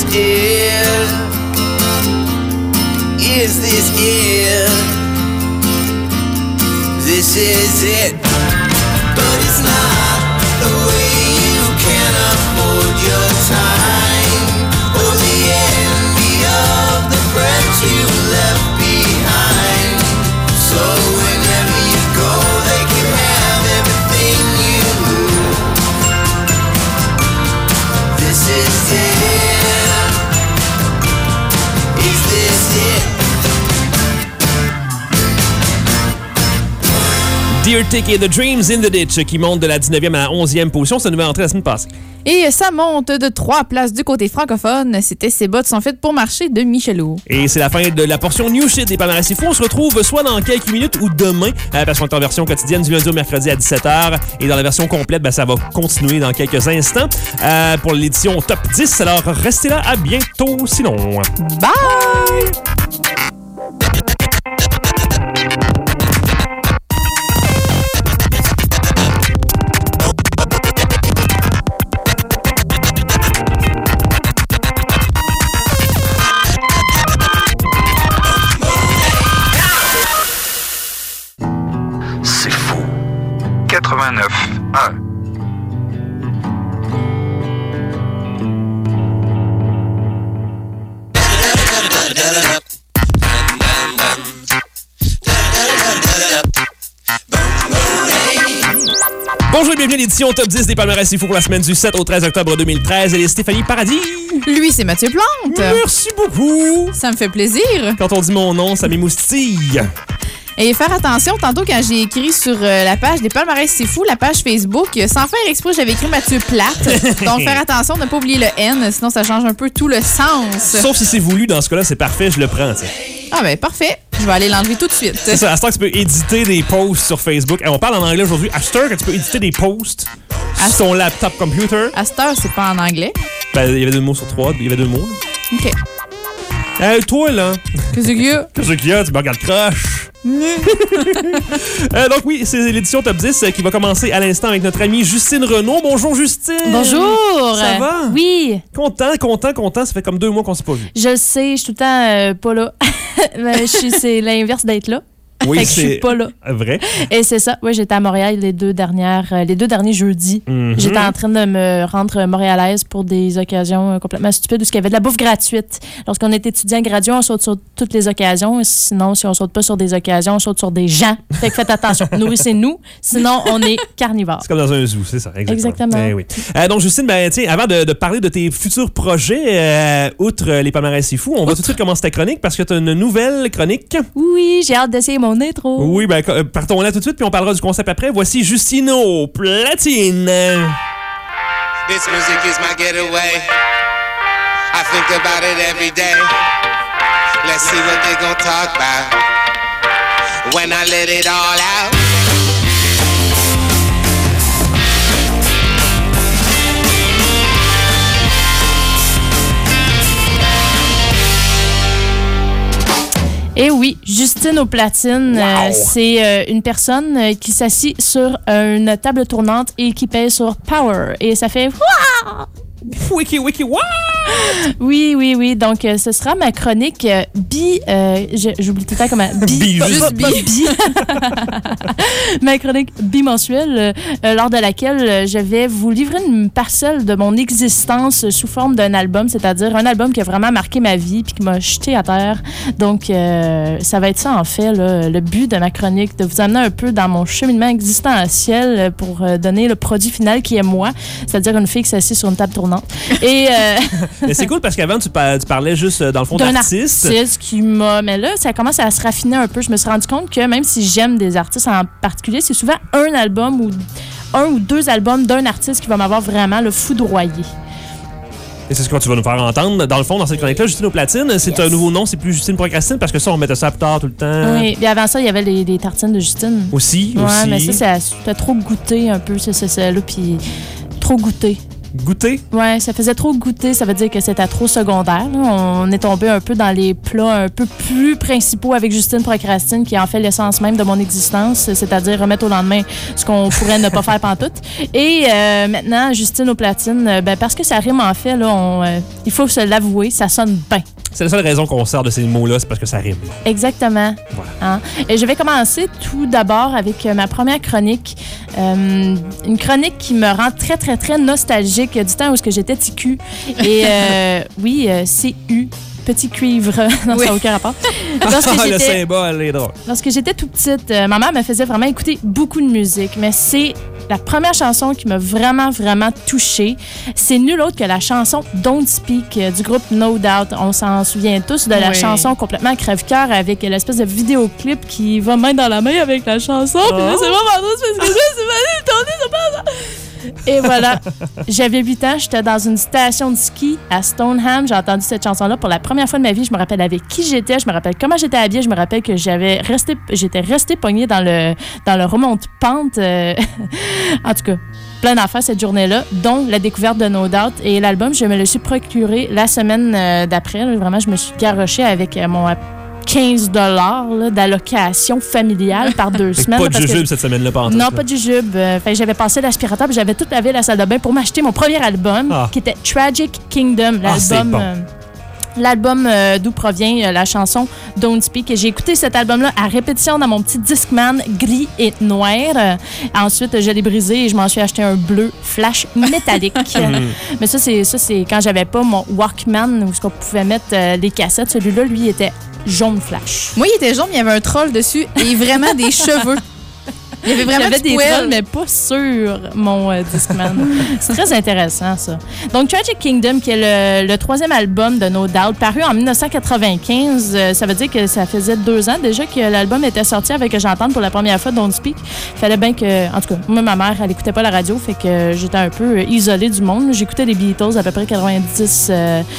[SPEAKER 7] it? Is this it? This is it. But it's not the way you can afford your time, or the envy of the friends you left behind. So whenever you go, they can have everything you need. This is it. Is this it?
[SPEAKER 1] Dear Tick et The Dreams in the Ditch qui monte de la 19e à la 11e position. C'est une nouvelle entrée la semaine passée.
[SPEAKER 2] Et ça monte de 3 places du côté francophone. C'était Ces bottes sont faites pour marcher de Michelot.
[SPEAKER 1] Et c'est la fin de la portion New Shit des palmarès. Il faut on se retrouve soit dans quelques minutes ou demain, parce qu'on est en version quotidienne du lundi au mercredi à 17h. Et dans la version complète, ça va continuer dans quelques instants pour l'édition Top 10. Alors restez là, à bientôt sinon.
[SPEAKER 2] Bye!
[SPEAKER 8] C'est faux. 89.1.
[SPEAKER 1] Bonjour et bienvenue à l'édition Top 10 des palmarès C'est fou pour la semaine du 7 au 13 octobre 2013. Elle est Stéphanie Paradis.
[SPEAKER 2] Lui, c'est Mathieu Plante.
[SPEAKER 1] Merci beaucoup.
[SPEAKER 2] Ça me fait plaisir.
[SPEAKER 1] Quand on dit mon nom, ça m'émoustille.
[SPEAKER 2] Et faire attention, tantôt quand j'ai écrit sur la page des palmarès C'est fou, la page Facebook, sans faire exprès, j'avais écrit Mathieu Plate. Donc faire attention de ne pas oublier le N, sinon ça change un peu tout le sens.
[SPEAKER 1] Sauf si c'est voulu, dans ce cas-là, c'est parfait, je le prends. T'sais.
[SPEAKER 2] Ah ben parfait, je vais aller l'enlever tout de suite.
[SPEAKER 1] C'est ça, à ce temps que tu peux éditer des posts sur Facebook. On parle en anglais aujourd'hui. À ce temps que tu peux éditer des posts sur ton laptop computer.
[SPEAKER 2] À cette heure, c'est pas en anglais.
[SPEAKER 1] Ben, il y avait 2 mots sur 3, il y avait 2 mots.
[SPEAKER 2] OK.
[SPEAKER 1] Toi, là.
[SPEAKER 2] Qu'est-ce qu'il y a?
[SPEAKER 1] Qu'est-ce qu'il y a? Tu me regardes croche. Donc oui, c'est l'édition Top 10 qui va commencer à l'instant avec notre amie Justine Renaud. Bonjour Justine!
[SPEAKER 11] Bonjour!
[SPEAKER 1] Ça va?
[SPEAKER 11] Oui!
[SPEAKER 1] Content. Ça fait comme 2 mois qu'on s'est pas vu.
[SPEAKER 11] Je le sais, je suis tout le temps pas là. C'est l'inverse d'être là.
[SPEAKER 1] Oui,
[SPEAKER 11] fait que je suis pas là.
[SPEAKER 1] Vrai.
[SPEAKER 11] Et c'est ça. Oui, j'étais à Montréal les deux derniers jeudis.
[SPEAKER 1] Mm-hmm.
[SPEAKER 11] J'étais en train de me rendre montréalaise pour des occasions complètement stupides où il y avait de la bouffe gratuite. Lorsqu'on est étudiant gradué, on saute sur toutes les occasions. Sinon, si on saute pas sur des occasions, on saute sur des gens. Fait que faites attention. Nourrissez-nous. Sinon, on est carnivores.
[SPEAKER 1] C'est comme dans un zoo, c'est ça.
[SPEAKER 11] Exactement.
[SPEAKER 1] Oui. Donc, Justine, tiens, avant de parler de tes futurs projets, outre les palmarès C'est fou, on va tout de suite commencer ta chronique parce que tu as une nouvelle chronique.
[SPEAKER 11] Oui, j'ai hâte d'essayer mon intro.
[SPEAKER 1] Oui, partons là tout de suite, puis on parlera du concept après. Voici Justino Platine.
[SPEAKER 7] This music is my getaway. I think about it every day. Let's see what they gon' talk about when I let it all out.
[SPEAKER 11] Et oui, Justine aux platines, c'est une personne qui s'assit sur une table tournante et qui pèse sur Power. Et ça fait...
[SPEAKER 1] Wiki, what?
[SPEAKER 11] Oui. Donc, ce sera ma chronique j'oublie tout le temps comment...
[SPEAKER 2] Juste bi.
[SPEAKER 11] Ma chronique bimensuelle, lors de laquelle je vais vous livrer une parcelle de mon existence sous forme d'un album, c'est-à-dire un album qui a vraiment marqué ma vie puis qui m'a jeté à terre. Donc, ça va être ça, en fait, là, le but de ma chronique, de vous amener un peu dans mon cheminement existentiel pour donner le produit final qui est moi, c'est-à-dire une fille qui s'assied sur une table tournante. Et
[SPEAKER 1] mais c'est cool parce qu'avant, tu parlais juste, dans le fond,
[SPEAKER 11] d'un
[SPEAKER 1] d'artiste.
[SPEAKER 11] Artiste qui m'a... Mais là, ça commence à se raffiner un peu. Je me suis rendu compte que même si j'aime des artistes en particulier, c'est souvent un album ou 1 ou 2 albums d'un artiste qui va m'avoir vraiment le foudroyé.
[SPEAKER 1] Et c'est ce que tu vas nous faire entendre. Dans le fond, dans cette chronique-là, Justine aux platines, c'est un nouveau nom, c'est plus Justine Procrastine parce que ça, on mettait ça plus tard tout le temps.
[SPEAKER 11] Oui, et avant ça, il y avait les tartines de Justine.
[SPEAKER 1] Aussi.
[SPEAKER 11] Mais ça, c'était trop goûté un peu, là, puis trop goûté.
[SPEAKER 1] Goûter?
[SPEAKER 11] Ouais, ça faisait trop goûter. Ça veut dire que c'était trop secondaire. Là. On est tombé un peu dans les plats un peu plus principaux avec Justine Procrastine, qui est en fait l'essence même de mon existence, c'est-à-dire remettre au lendemain ce qu'on pourrait ne pas faire pantoute. Et maintenant, Justine aux platines, parce que ça rime en fait, là, il faut se l'avouer, ça sonne bien.
[SPEAKER 1] C'est la seule raison qu'on sert de ces mots-là, c'est parce que ça rime.
[SPEAKER 11] Exactement.
[SPEAKER 1] Voilà.
[SPEAKER 11] Hein? Et je vais commencer tout d'abord avec ma première chronique. Une chronique qui me rend très, très, très nostalgique du temps où j'étais TQ. Et oui, CU. Petit cuivre. Non, ça n'a aucun rapport.
[SPEAKER 1] Le symbole est drôle.
[SPEAKER 11] Lorsque j'étais toute petite, ma mère me faisait vraiment écouter beaucoup de musique, mais c'est la première chanson qui m'a vraiment, vraiment touchée. C'est nul autre que la chanson Don't Speak du groupe No Doubt. On s'en souvient tous de la chanson complètement crève-cœur avec l'espèce de vidéoclip qui va main dans la main avec la chanson. Puis là, c'est vraiment drôle parce que c'est mal tourné, ça passe. Et voilà, j'avais 8 ans, j'étais dans une station de ski à Stoneham. J'ai entendu cette chanson-là pour la première fois de ma vie. Je me rappelle avec qui j'étais, je me rappelle comment j'étais habillée, je me rappelle que j'étais restée pognée dans le remonte-pente. En tout cas, plein d'affaires cette journée-là, dont la découverte de No Doubt. Et l'album, je me le suis procuré la semaine d'après. Là, vraiment, je me suis garochée avec mon 15 $ d'allocation familiale par 2 semaines.
[SPEAKER 1] Pas de jujube cette semaine-là, pas en tout.
[SPEAKER 11] Non, pas de jujube. J'avais passé l'aspirateur puis j'avais tout lavé la salle de bain pour m'acheter mon premier album qui était Tragic Kingdom, l'album d'où provient la chanson Don't Speak. Et j'ai écouté cet album-là à répétition dans mon petit Discman gris et noir. Ensuite, je l'ai brisé et je m'en suis acheté un bleu flash métallique. Mais ça, c'est quand j'avais pas mon Walkman où on pouvait mettre les cassettes. Celui-là, lui, était jaune flash.
[SPEAKER 2] Moi, il était jaune, mais il y avait un troll dessus et vraiment des cheveux. Il y avait vraiment
[SPEAKER 11] des trolls, mais pas sur mon Discman. C'est très intéressant, ça. Donc, Tragic Kingdom, qui est le 3e album de No Doubt, paru en 1995. Ça veut dire que ça faisait 2 ans déjà que l'album était sorti avec que j'entende pour la première fois Don't Speak. Il fallait bien que... En tout cas, moi, ma mère, elle écoutait pas la radio, fait que j'étais un peu isolée du monde. J'écoutais les Beatles à peu près 90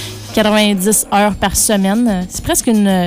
[SPEAKER 11] heures par semaine. C'est presque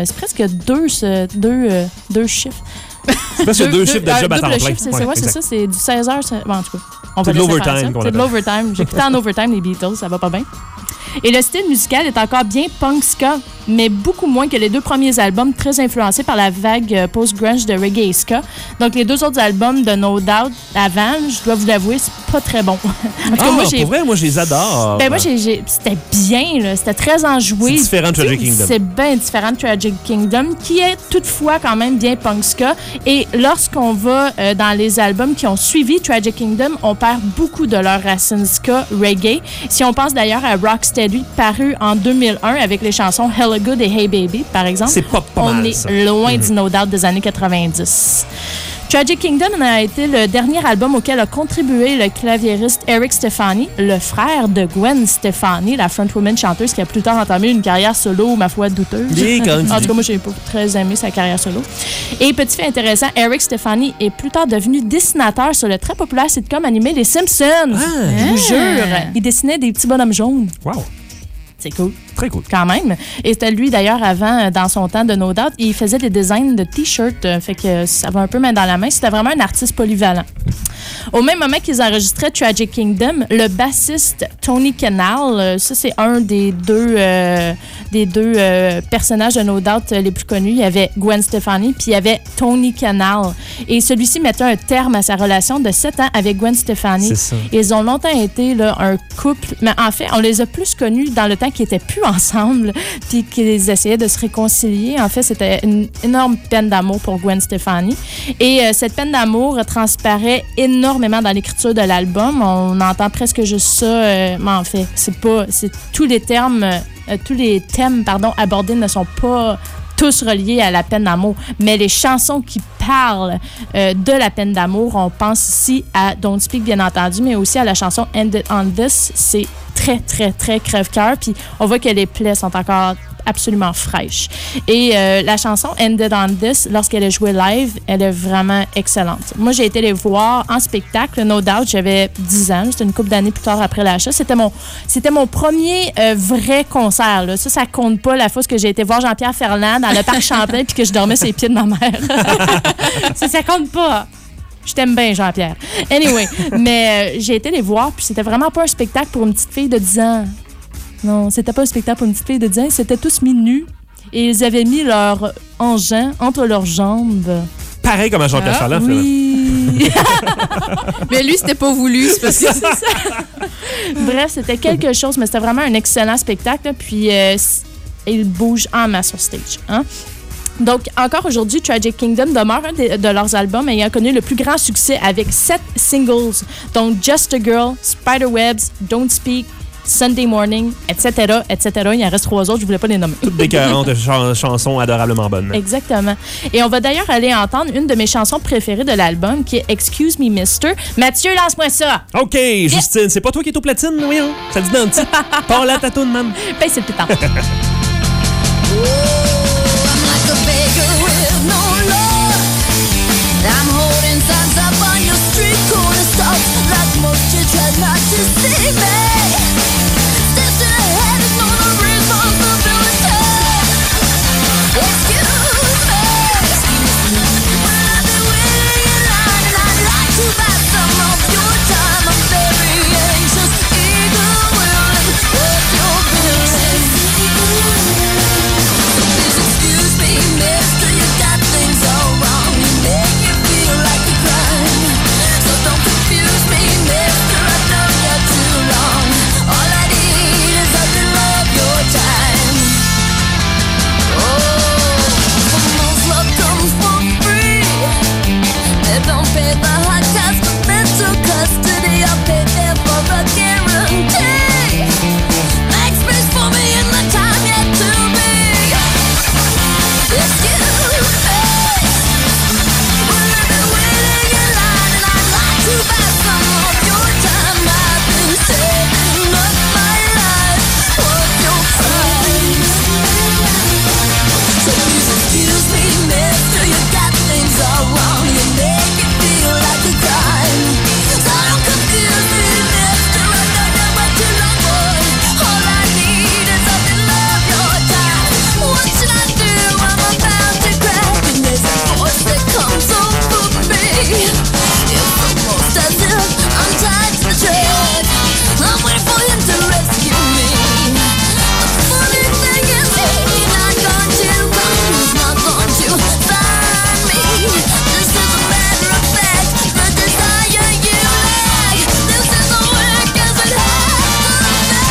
[SPEAKER 11] deux chiffres.
[SPEAKER 1] C'est presque 2 chiffres de job à temps plein.
[SPEAKER 11] C'est ça, c'est du 16 heures. Bon, en tout cas,
[SPEAKER 1] c'est de l'overtime.
[SPEAKER 11] C'est de l'overtime. J'écoutais en overtime les Beatles, ça va pas bien. Et le style musical est encore bien punk ska, mais beaucoup moins que les 2 premiers albums, très influencés par la vague post-grunge de reggae ska. Donc, les 2 autres albums de No Doubt avant, je dois vous l'avouer, c'est pas très bon. En tout cas,
[SPEAKER 1] pour vrai, moi, je les adore.
[SPEAKER 11] Moi, c'était bien, là. C'était très enjoué.
[SPEAKER 1] C'est différent de Tragic Kingdom.
[SPEAKER 11] C'est bien différent de Tragic Kingdom, qui est toutefois quand même bien punk ska. Et lorsqu'on va dans les albums qui ont suivi Tragic Kingdom, on perd beaucoup de leurs racines ska reggae. Si on pense d'ailleurs à Rocksteady, paru en 2001 avec les chansons Hella Good et Hey Baby, par exemple,
[SPEAKER 1] c'est pas
[SPEAKER 11] on
[SPEAKER 1] mal,
[SPEAKER 11] est
[SPEAKER 1] ça.
[SPEAKER 11] loin du No Doubt des années 90. Tragic Kingdom a été le dernier album auquel a contribué le claviériste Eric Stefani, le frère de Gwen Stefani, la frontwoman chanteuse qui a plus tard entamé une carrière solo, ma foi, douteuse. En tout cas, moi, j'ai pas très aimé sa carrière solo. Et petit fait intéressant, Eric Stefani est plus tard devenu dessinateur sur le très populaire sitcom animé Les Simpsons. Je vous jure. Il dessinait des petits bonhommes jaunes.
[SPEAKER 1] Wow.
[SPEAKER 11] C'est cool.
[SPEAKER 1] Très cool.
[SPEAKER 11] Quand même. Et c'était lui, d'ailleurs, avant, dans son temps de No Doubt, il faisait des designs de T-shirts. Fait que ça va un peu main dans la main. C'était vraiment un artiste polyvalent. Au même moment qu'ils enregistraient Tragic Kingdom, le bassiste Tony Kanal, ça c'est un des deux personnages de No Doubt les plus connus. Il y avait Gwen Stefani, puis il y avait Tony Kanal. Et celui-ci mettait un terme à sa relation de 7 ans avec Gwen Stefani.
[SPEAKER 1] C'est ça.
[SPEAKER 11] Ils ont longtemps été là, un couple, mais en fait, on les a plus connus dans le temps qu'ils étaient plus ensemble, puis qu'ils essayaient de se réconcilier. En fait, c'était une énorme peine d'amour pour Gwen Stefani. Et cette peine d'amour transparaît énormément dans l'écriture de l'album. On entend presque juste ça, mais en fait, c'est tous les thèmes abordés ne sont pas tous reliés à la peine d'amour, mais les chansons qui parlent de la peine d'amour, on pense ici à Don't Speak, bien entendu, mais aussi à la chanson Ended on This. C'est très, très, très crève-cœur, puis on voit que les plaies sont encore absolument fraîche. Et la chanson Ended on This, lorsqu'elle est jouée live, elle est vraiment excellente. Moi, j'ai été les voir en spectacle, No Doubt, j'avais 10 ans. C'était une couple d'années plus tard après l'achat. C'était mon premier vrai concert. Là. Ça compte pas la fois que j'ai été voir Jean-Pierre Ferland dans le parc Champlain puis que je dormais sur les pieds de ma mère. ça compte pas. Je t'aime bien, Jean-Pierre. Anyway, mais j'ai été les voir, puis c'était vraiment pas un spectacle pour une petite fille de 10 ans. Non, c'était pas un spectacle pour une petite fille de 10 ans. Ils s'étaient tous mis nus et ils avaient mis leur engin entre leurs jambes.
[SPEAKER 1] Pareil comme à Jean-Pierre Ferland,
[SPEAKER 11] oui.
[SPEAKER 2] Mais lui, c'était pas voulu, c'est parce que c'est ça.
[SPEAKER 11] Bref, c'était quelque chose, mais c'était vraiment un excellent spectacle. Là, puis, il bouge en masse sur stage. Hein? Donc, encore aujourd'hui, Tragic Kingdom demeure un de leurs albums ayant connu le plus grand succès avec 7 singles, dont Just a Girl, Spiderwebs, Don't Speak, Sunday Morning, etc., etc. Il en reste 3 autres, je voulais pas les nommer.
[SPEAKER 1] Toutes des 40 chansons adorablement bonnes.
[SPEAKER 11] Exactement. Et on va d'ailleurs aller entendre une de mes chansons préférées de l'album, qui est Excuse Me Mister. Mathieu, lance-moi ça!
[SPEAKER 1] OK, Justine, c'est pas toi qui es au platine, voyons? Ça dit dans le titre. Parle à ta toune, man.
[SPEAKER 11] Ben, c'est le pétard.
[SPEAKER 10] I'm holding signs up on your street corner stops. Like most you try not to see me. Steps to the head is no responsibility. Excuse me. Well, I've been waiting in line and I'd like to buy some of your time. I'm very anxious, eager, willing. What's your feeling? Please excuse me, mister, you got things all wrong. Make you feel like a crime. So don't confuse me, mister, I've known you too long. All I need is a little of your time. Oh, for most love comes for free. They don't pay the hot cost for mental custody. I'll pay them for a guarantee. Make space for me in the time yet to be. Excuse me. Well, I've been waiting in line and I'd like to buy some of your time. I've been saving up my life. What's your price? So please excuse me, mister, you got things all wrong. You make it feel like a crime. So don't confuse me, mister, I know you way too long, boy. All I need is a little of your time. What should I do? I'm about to crack, and there's a voice that comes over me. It's almost as if I'm tied to the track. I'm waiting for him to rescue me. The funny thing is, he's not going to come. He's not going to find me. This is a matter of fact. The desire you lack. This isn't work as it has to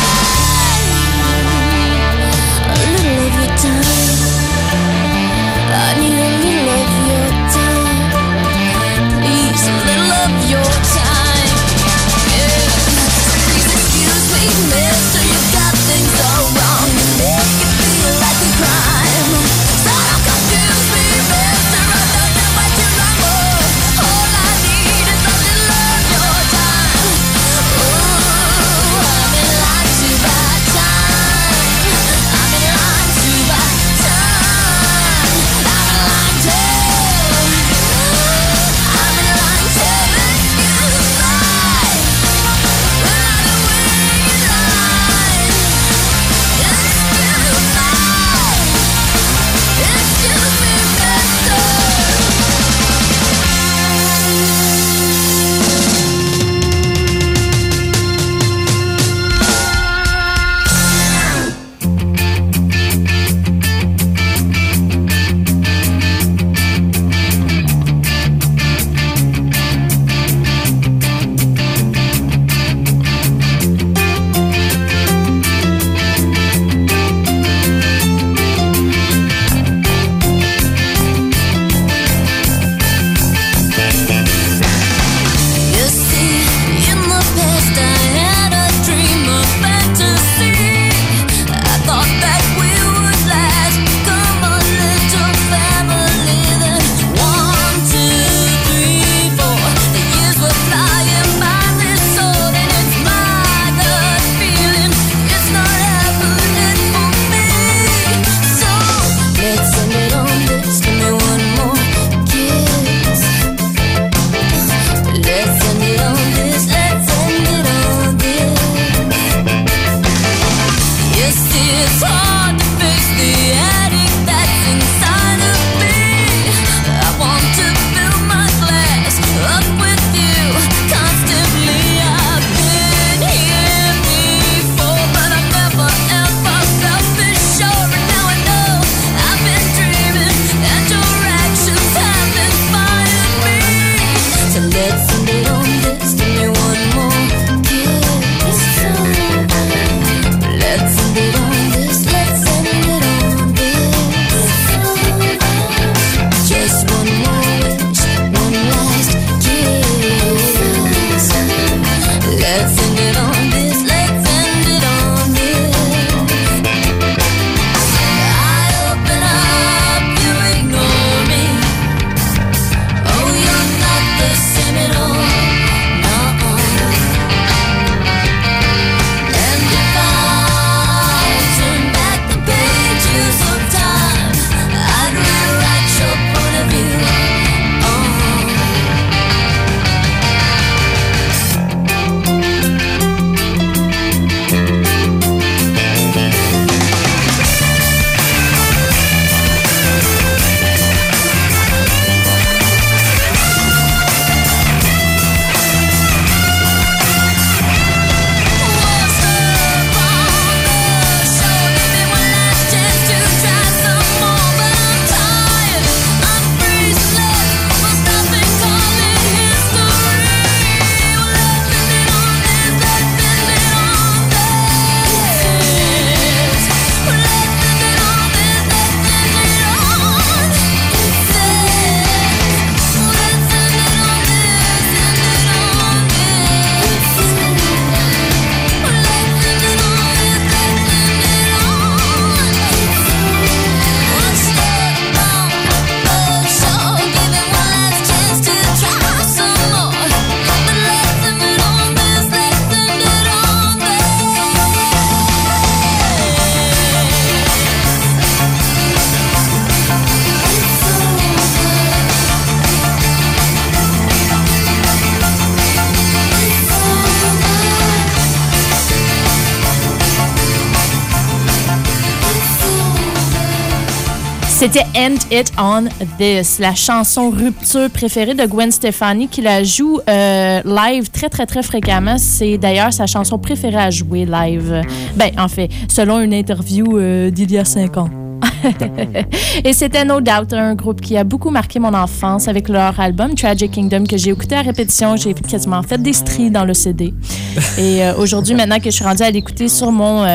[SPEAKER 10] be. A little of your time. I need a little of your time. Please, a little of your time. Yeah. Please excuse me, mister, you got things all wrong. You make it feel like a crime. So don't confuse me, mister, I know you way too long, boy. All I need is a little of your time. Ooh, I've been lied to by time. I've been lied to by time. I've been lied to. I've been lied to. Excuse me. Well, I've been waiting in line. Excuse me. Excuse me, mister. You see, in the past I had a dream of fantasy. I thought that we would last, become a little family. Then 1, 2, 3, 4, the years were flying by this sword, and it's my gut feeling it's not happening for me. So let's end it on this. Give me one more kiss. Let's end it on this, let's end it on
[SPEAKER 11] C'était End It On This, la chanson rupture préférée de Gwen Stefani qui la joue live très, très, très fréquemment. C'est d'ailleurs sa chanson préférée à jouer live. Ben, en fait, selon une interview d'il y a 5 ans. Et c'était No Doubt, un groupe qui a beaucoup marqué mon enfance avec leur album Tragic Kingdom que j'ai écouté à répétition. J'ai quasiment fait des stries dans le CD. Et aujourd'hui, maintenant que je suis rendue à l'écouter sur mon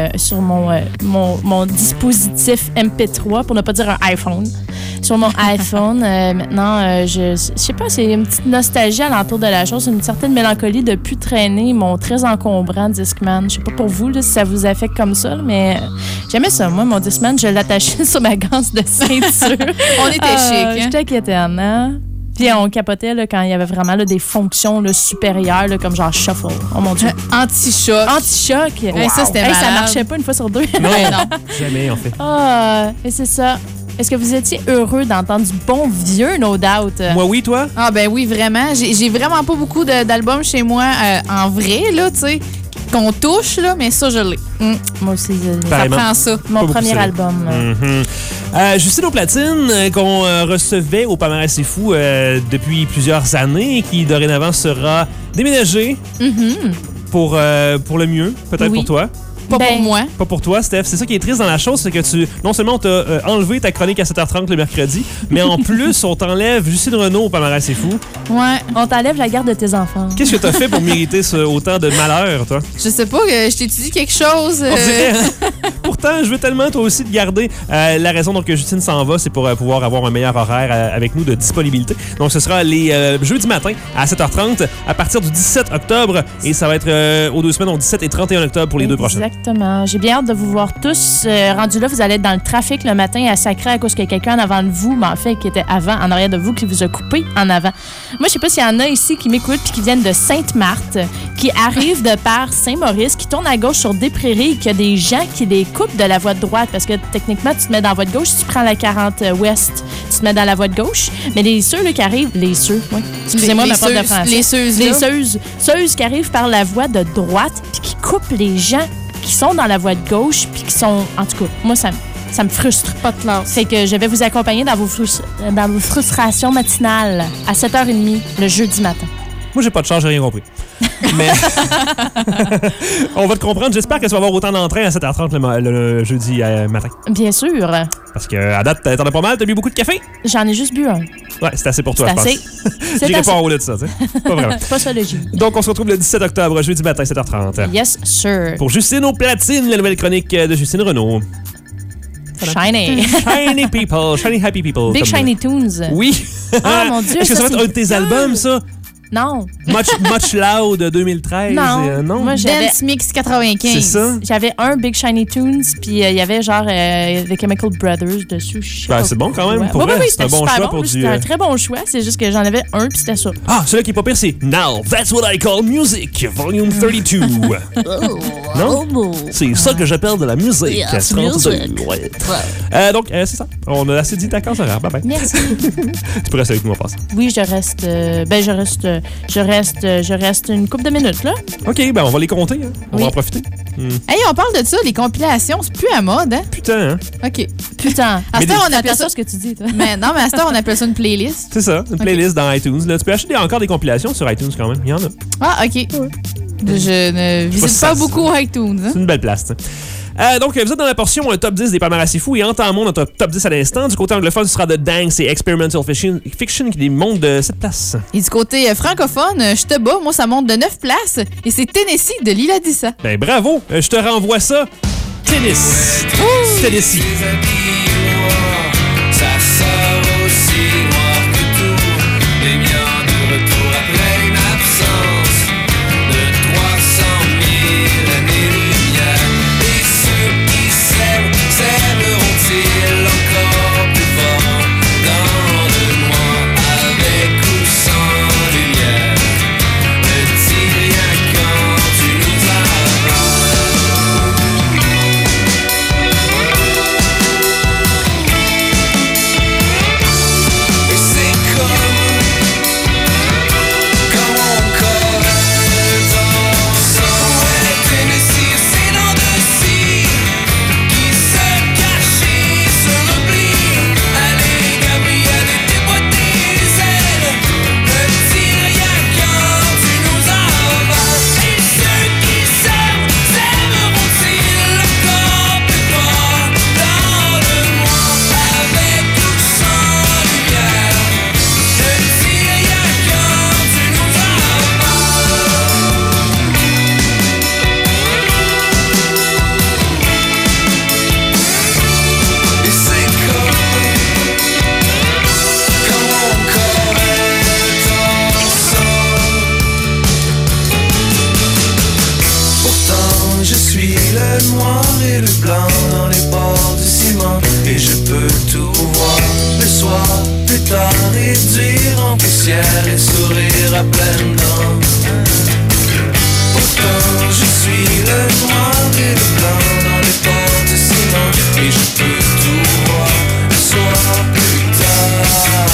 [SPEAKER 11] dispositif MP3, pour ne pas dire un iPhone, sur mon iPhone, maintenant, je sais pas, c'est une petite nostalgie alentour de la chose, une certaine mélancolie de plus traîner mon très encombrant Discman. Je sais pas pour vous là, si ça vous affecte comme ça, mais j'aimais ça. Moi, mon Discman, je l'attachais sur ma ganse de ceinture.
[SPEAKER 2] On était chic.
[SPEAKER 11] J'étais quétaine, hein? Puis on capotait là, quand il y avait vraiment là, des fonctions là, supérieures, là, comme genre shuffle. Oh mon Dieu.
[SPEAKER 2] Anti-choc.
[SPEAKER 11] Anti-choc.
[SPEAKER 2] Wow. Hey, ça, c'était malade.
[SPEAKER 11] Ça marchait pas une fois sur 2.
[SPEAKER 1] Non, jamais, en fait.
[SPEAKER 11] Et c'est ça. Est-ce que vous étiez heureux d'entendre du bon vieux No Doubt?
[SPEAKER 1] Moi, oui, toi?
[SPEAKER 2] Ah, ben oui, vraiment. J'ai vraiment pas beaucoup d'albums chez moi en vrai, là, tu sais, qu'on touche, là, mais ça, je l'ai.
[SPEAKER 11] Moi aussi, je l'ai.
[SPEAKER 2] Ça prend ça.
[SPEAKER 11] Mon premier album.
[SPEAKER 1] Justine Platine, qu'on recevait au Palmarès C'est Fou depuis plusieurs années, qui dorénavant sera déménagée pour le mieux, peut-être pour toi.
[SPEAKER 2] Pas pour moi.
[SPEAKER 1] Pas pour toi, Steph. C'est ça qui est triste dans la chose, c'est que non seulement on t'a enlevé ta chronique à 7h30 le mercredi, mais en plus, on t'enlève Justine Renaud au Palmarès C'est Fou.
[SPEAKER 11] Ouais. On t'enlève la garde de tes enfants.
[SPEAKER 1] Qu'est-ce que t'as fait pour mériter autant de malheur, toi?
[SPEAKER 2] Je sais pas, je t'ai dit quelque chose.
[SPEAKER 1] On dirait, pourtant, je veux tellement, toi aussi, te garder. La raison donc, que Justine s'en va, c'est pour pouvoir avoir un meilleur horaire avec nous de disponibilité. Donc, ce sera les jeudis matin à 7h30 à partir du 17 octobre. Et ça va être aux 2 semaines, donc 17 et 31 octobre pour les 2 prochains.
[SPEAKER 11] Exactement. J'ai bien hâte de vous voir tous. Rendus là, vous allez être dans le trafic le matin à sacrer à cause qu'il y a quelqu'un en avant de vous, mais en fait, qui était en arrière de vous, qui vous a coupé en avant. Moi, je sais pas s'il y en a ici qui m'écoutent puis qui viennent de Sainte-Marthe, qui arrivent de par Saint-Maurice, qui tournent à gauche sur Des-Prairies et qu'il y a des gens qui les coupent de la voie de droite parce que techniquement, tu te mets dans la voie de gauche. Si tu prends la 40 ouest, tu te mets dans la voie de gauche. Mais les ceux là, qui arrivent, excusez-moi, ma faute de français.
[SPEAKER 2] Les
[SPEAKER 11] ceuses qui arrivent par la voie de droite puis qui coupent les gens qui sont dans la voie de gauche puis qui sont, en tout cas, moi, ça me frustre.
[SPEAKER 2] Pas de classe.
[SPEAKER 11] C'est que je vais vous accompagner dans vos frustrations matinales à 7h30 le jeudi matin.
[SPEAKER 1] Moi, j'ai pas de chance, j'ai rien compris. Mais on va te comprendre. J'espère que tu vas avoir autant d'entrain à 7h30 le jeudi matin.
[SPEAKER 11] Bien sûr.
[SPEAKER 1] Parce qu'à date, t'en as pas mal. T'as bu beaucoup de café?
[SPEAKER 11] J'en ai juste bu un.
[SPEAKER 1] Ouais, c'est assez pour toi, je pense. J'irai pas en haut de ça, tu sais. Pas vraiment.
[SPEAKER 11] Pas ça, le J.
[SPEAKER 1] Donc, on se retrouve le 17 octobre, jeudi matin, 7h30.
[SPEAKER 11] Yes, sir.
[SPEAKER 1] Pour Justine aux platines, la nouvelle chronique de Justine Renaud.
[SPEAKER 11] Shiny.
[SPEAKER 1] Shiny people. Shiny happy people.
[SPEAKER 11] Big Shiny Tunes.
[SPEAKER 1] Oui.
[SPEAKER 11] Oh mon Dieu.
[SPEAKER 1] Est-ce que ça va être un de tes albums, ça?
[SPEAKER 11] Non.
[SPEAKER 1] Much Loud 2013.
[SPEAKER 11] Non. Moi,
[SPEAKER 2] Dance Mix 95.
[SPEAKER 1] C'est ça.
[SPEAKER 11] J'avais un Big Shiny Tunes, puis il y avait genre The Chemical Brothers dessus.
[SPEAKER 1] Ben, c'est bon quand même. Pour vrai, c'est un bon choix pour du.
[SPEAKER 11] C'était un très bon choix. C'est juste que j'en avais un, puis c'était ça.
[SPEAKER 1] Ah, celui-là qui est pas pire, c'est Now That's What I Call Music, Volume 32. Non? C'est ça que j'appelle de la musique. 32. Ouais. Donc, c'est ça. On a assez dit ta case horaire. Bye bye.
[SPEAKER 11] Merci.
[SPEAKER 1] Tu peux rester avec nous en passant.
[SPEAKER 11] Oui, je reste. Je reste une couple de minutes, là.
[SPEAKER 1] OK, ben on va les compter. Hein. On va en profiter.
[SPEAKER 2] Hey, on parle de ça, les compilations, c'est plus à mode, hein?
[SPEAKER 1] Putain, hein?
[SPEAKER 2] OK.
[SPEAKER 11] Putain.
[SPEAKER 2] À cette heure, on appelle ça
[SPEAKER 11] ce que tu dis, toi.
[SPEAKER 2] Mais non, mais à cette heure, on appelle ça une playlist.
[SPEAKER 1] C'est ça, une playlist dans iTunes. Là, tu peux acheter encore des compilations sur iTunes quand même. Il y en a.
[SPEAKER 2] Ah, OK. Ouais. Je ne visite pas beaucoup iTunes. Hein?
[SPEAKER 1] C'est une belle place, t'sais. Donc, vous êtes dans la portion top 10 des Palmarès C'est Fou et entamons notre top 10 à l'instant. Du côté anglophone, ce sera The Danks et Experimental Fiction qui monte de 7 places.
[SPEAKER 2] Et du côté francophone, je te bats, moi ça monte de 9 places et c'est Tennessee de Lila Dissa.
[SPEAKER 1] Ben bravo, je te renvoie ça. Tennessee. Tennessee.
[SPEAKER 3] Ça sort aussi noir que tout. Les miens de retour après une absence de 300 000 années-lumière. Et ceux qui s'aiment, s'aimeront-ils encore plus fort dans le noir, avec ou sans lumière? Ne dis rien quand tu nous arraches. le noir et le blanc dans les ports du ciment. Et je peux tout voir le soir, plus tard, réduire en poussière et sourire à pleines dents. Pourtant je suis le noir et le blanc dans les ports du ciment. Et je peux tout voir le soir, plus tard.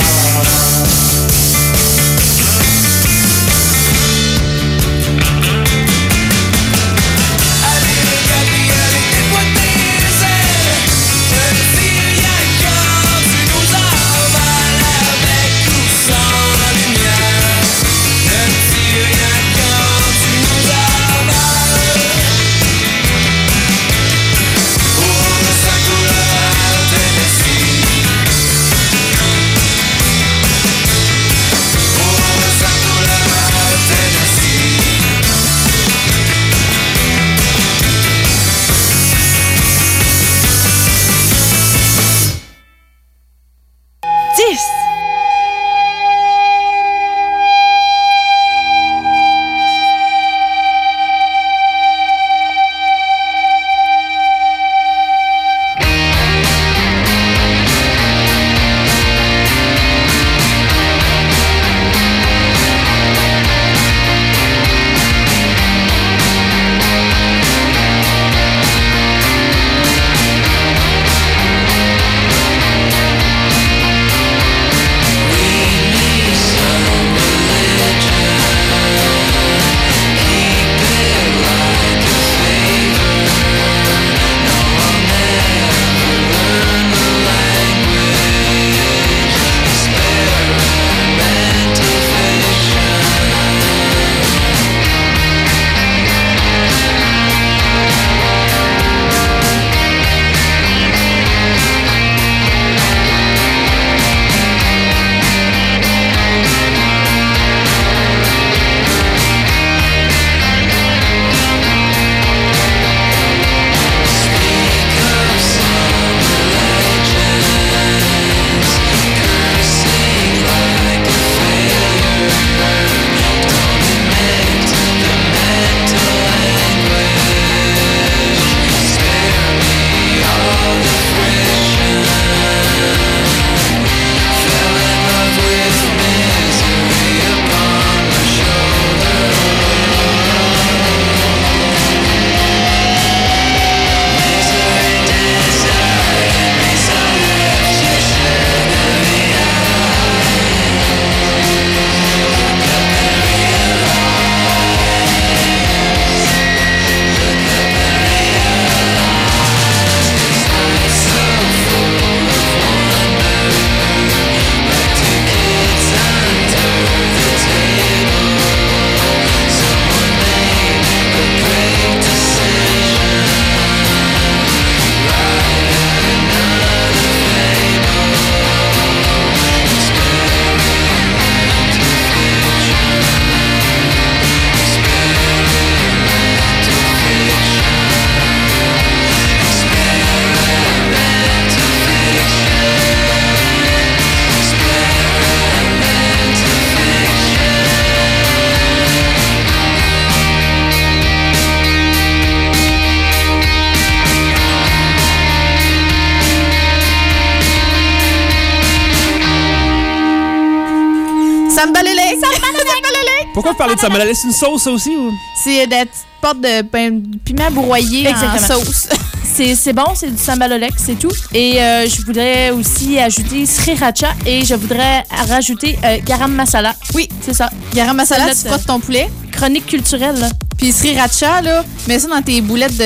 [SPEAKER 2] Sambalélé!
[SPEAKER 1] Pourquoi vous parlez de sambalélé? C'est une sauce, ça aussi? Ou?
[SPEAKER 2] C'est de la petite porte de piment broyé en sauce.
[SPEAKER 11] C'est bon, c'est du sambalolek, c'est tout. Et je voudrais aussi ajouter sriracha et je voudrais rajouter garam masala.
[SPEAKER 2] Oui,
[SPEAKER 11] c'est ça.
[SPEAKER 2] Garam masala, tu frottes ton poulet.
[SPEAKER 11] Chronique culturelle, là.
[SPEAKER 2] Puis sriracha, là, mets ça dans tes boulettes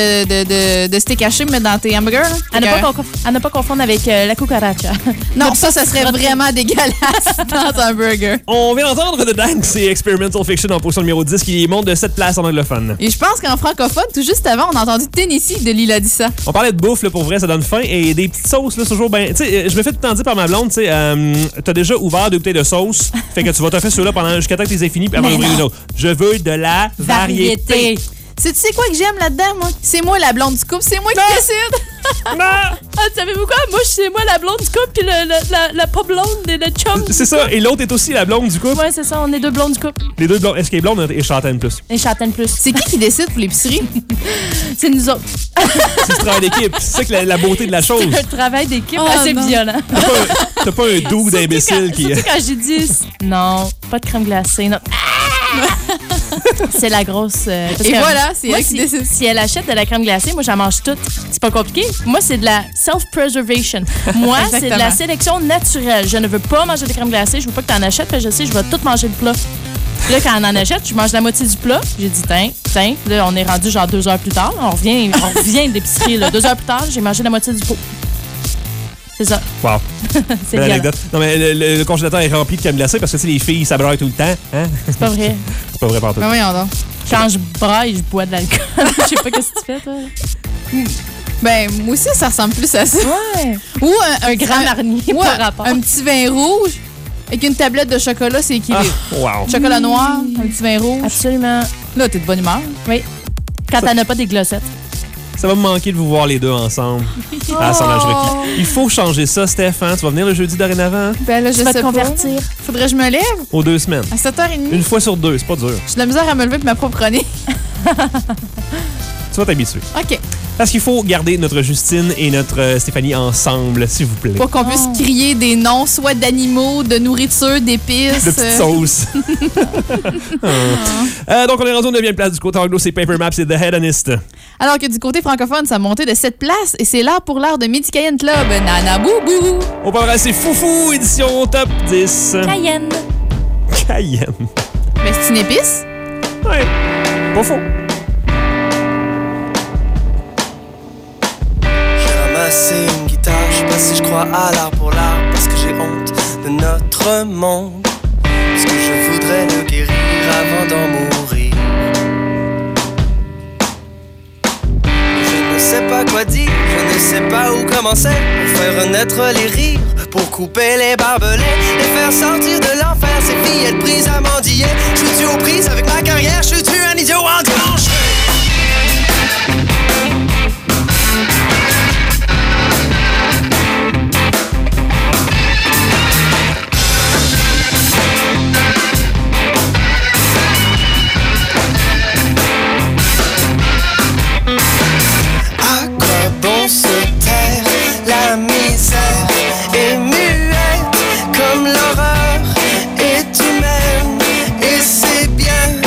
[SPEAKER 2] de steak haché, mais dans tes hamburgers.
[SPEAKER 11] À ne pas confondre avec la cucaracha.
[SPEAKER 2] Non, ça serait vraiment dégueulasse dans un burger.
[SPEAKER 1] On vient d'entendre The Danks et Experimental Fiction en position numéro 10 qui monte de 7 places en anglophone.
[SPEAKER 2] Et je pense qu'en francophone, tout juste avant, on a entendu Tennessee de Lila Dissa.
[SPEAKER 1] On parlait de bouffe, là, pour vrai, ça donne faim. Et des petites sauces, là, c'est toujours bien. Tu sais, je me fais tout le temps dire par ma blonde, tu sais, t'as déjà ouvert 2 bouteilles de sauce, fait que tu vas te faire ceux-là pendant jusqu'à temps que t'es fini, puis avant d'ouvrir une autre. Je veux de la variété.
[SPEAKER 2] Tu sais quoi que j'aime là-dedans, moi? C'est moi la blonde du couple, c'est moi qui décide.
[SPEAKER 11] Ah, savez-vous quoi? Moi, c'est moi la blonde du couple, puis la pas blonde et le chum.
[SPEAKER 1] C'est ça, et l'autre est aussi la blonde du couple.
[SPEAKER 11] Ouais, c'est ça, on est deux blondes du couple.
[SPEAKER 1] Les deux blondes. Est-ce qu'elle est blonde et châtaine plus?
[SPEAKER 11] Et châtaine plus.
[SPEAKER 2] C'est qui décide pour l'épicerie?
[SPEAKER 11] C'est nous autres.
[SPEAKER 1] C'est ce travail d'équipe. C'est ça que la beauté de la chose.
[SPEAKER 11] C'est un travail d'équipe
[SPEAKER 2] Oh,
[SPEAKER 11] assez
[SPEAKER 2] non.
[SPEAKER 11] violent.
[SPEAKER 1] T'as pas un doux d'imbécile qui.
[SPEAKER 11] Surtout quand j'ai dit non, pas de crème glacée. Non. C'est la grosse. Parce
[SPEAKER 2] Et
[SPEAKER 11] que
[SPEAKER 2] voilà, c'est
[SPEAKER 11] moi,
[SPEAKER 2] elle qui décide.
[SPEAKER 11] Si elle achète de la crème glacée, moi, j'en mange toute. C'est pas compliqué. Moi, c'est de la self-preservation. Moi, c'est de la
[SPEAKER 2] Exactement.
[SPEAKER 11] sélection naturelle. Je ne veux pas manger de crème glacée. Je veux pas que tu en achètes, parce que je sais, je vais tout manger le plat. Puis là, quand on en achète, je mange la moitié du plat. J'ai dit, tiens. Là, on est rendu genre 2 heures plus tard. On revient de l'épicerie. 2 heures plus tard, j'ai mangé la moitié du pot. C'est ça.
[SPEAKER 1] Wow.
[SPEAKER 11] C'est
[SPEAKER 1] Belle
[SPEAKER 11] violent.
[SPEAKER 1] anecdote. Non, mais le congélateur est rempli de crème glacée parce que, tu sais, les filles, ça braille tout le temps. Hein?
[SPEAKER 11] C'est pas vrai.
[SPEAKER 1] C'est pas vrai partout.
[SPEAKER 2] Ben voyons donc.
[SPEAKER 11] Quand je braille, je bois de l'alcool. Je sais pas qu'est-ce que tu fais, toi.
[SPEAKER 2] Ben, moi aussi, ça ressemble plus à ça.
[SPEAKER 11] Ouais.
[SPEAKER 2] Ou
[SPEAKER 11] Un grand marnier
[SPEAKER 2] ou
[SPEAKER 11] par rapport.
[SPEAKER 2] un petit vin rouge avec une tablette de chocolat, c'est équilibré.
[SPEAKER 1] Ah, wow.
[SPEAKER 2] Chocolat noir, un petit vin rouge.
[SPEAKER 11] Absolument.
[SPEAKER 2] Là, t'es de bonne humeur.
[SPEAKER 11] Oui. Quand t'en as pas des glossettes.
[SPEAKER 1] Ça va me manquer de vous voir les deux ensemble à l'assemblage requis. Il faut changer ça, Steph. Hein? Tu vas venir le jeudi dorénavant?
[SPEAKER 2] Ben là, je
[SPEAKER 11] Tu vas
[SPEAKER 2] sais
[SPEAKER 11] te convertir.
[SPEAKER 2] pas. Faudrait que je me lève
[SPEAKER 1] Aux 2 semaines.
[SPEAKER 2] à 7h30.
[SPEAKER 1] Une fois sur 2, c'est pas dur.
[SPEAKER 2] J'ai de la misère à me lever pour ma propre année.
[SPEAKER 1] Tu vas t'habituer.
[SPEAKER 2] OK.
[SPEAKER 1] Parce qu'il faut garder notre Justine et notre Stéphanie ensemble, s'il vous plaît.
[SPEAKER 2] Pas qu'on puisse crier des noms, soit d'animaux, de nourriture, d'épices.
[SPEAKER 1] De petites sauces. Donc, on est rendu au 9e place du côté anglo, c'est Paper Maps et The Hedonist.
[SPEAKER 2] Alors que du côté francophone, ça a monté de 7 places et c'est l'heure pour l'heure de Midi Cayenne Club. Nana Boubou.
[SPEAKER 1] On peut embrasser Foufou, édition top 10.
[SPEAKER 11] Cayenne.
[SPEAKER 1] Cayenne.
[SPEAKER 2] Mais c'est une épice?
[SPEAKER 1] Ouais, pas faux.
[SPEAKER 3] J'ai ramassé une guitare, je sais pas si je crois à l'art pour l'art, parce que j'ai honte de notre monde. Parce que je voudrais le guérir avant d'en mourir. Je ne sais pas quoi dire, je ne sais pas où commencer pour faire renaître les rires, pour couper les barbelés, les faire sortir de l'enfer, ces fillettes prises à mendier. Je suis-tu aux prises avec ma carrière, je suis-tu un idiot en dimanche? À quoi bon se taire? La misère est muette comme l'horreur est humaine. Et c'est bien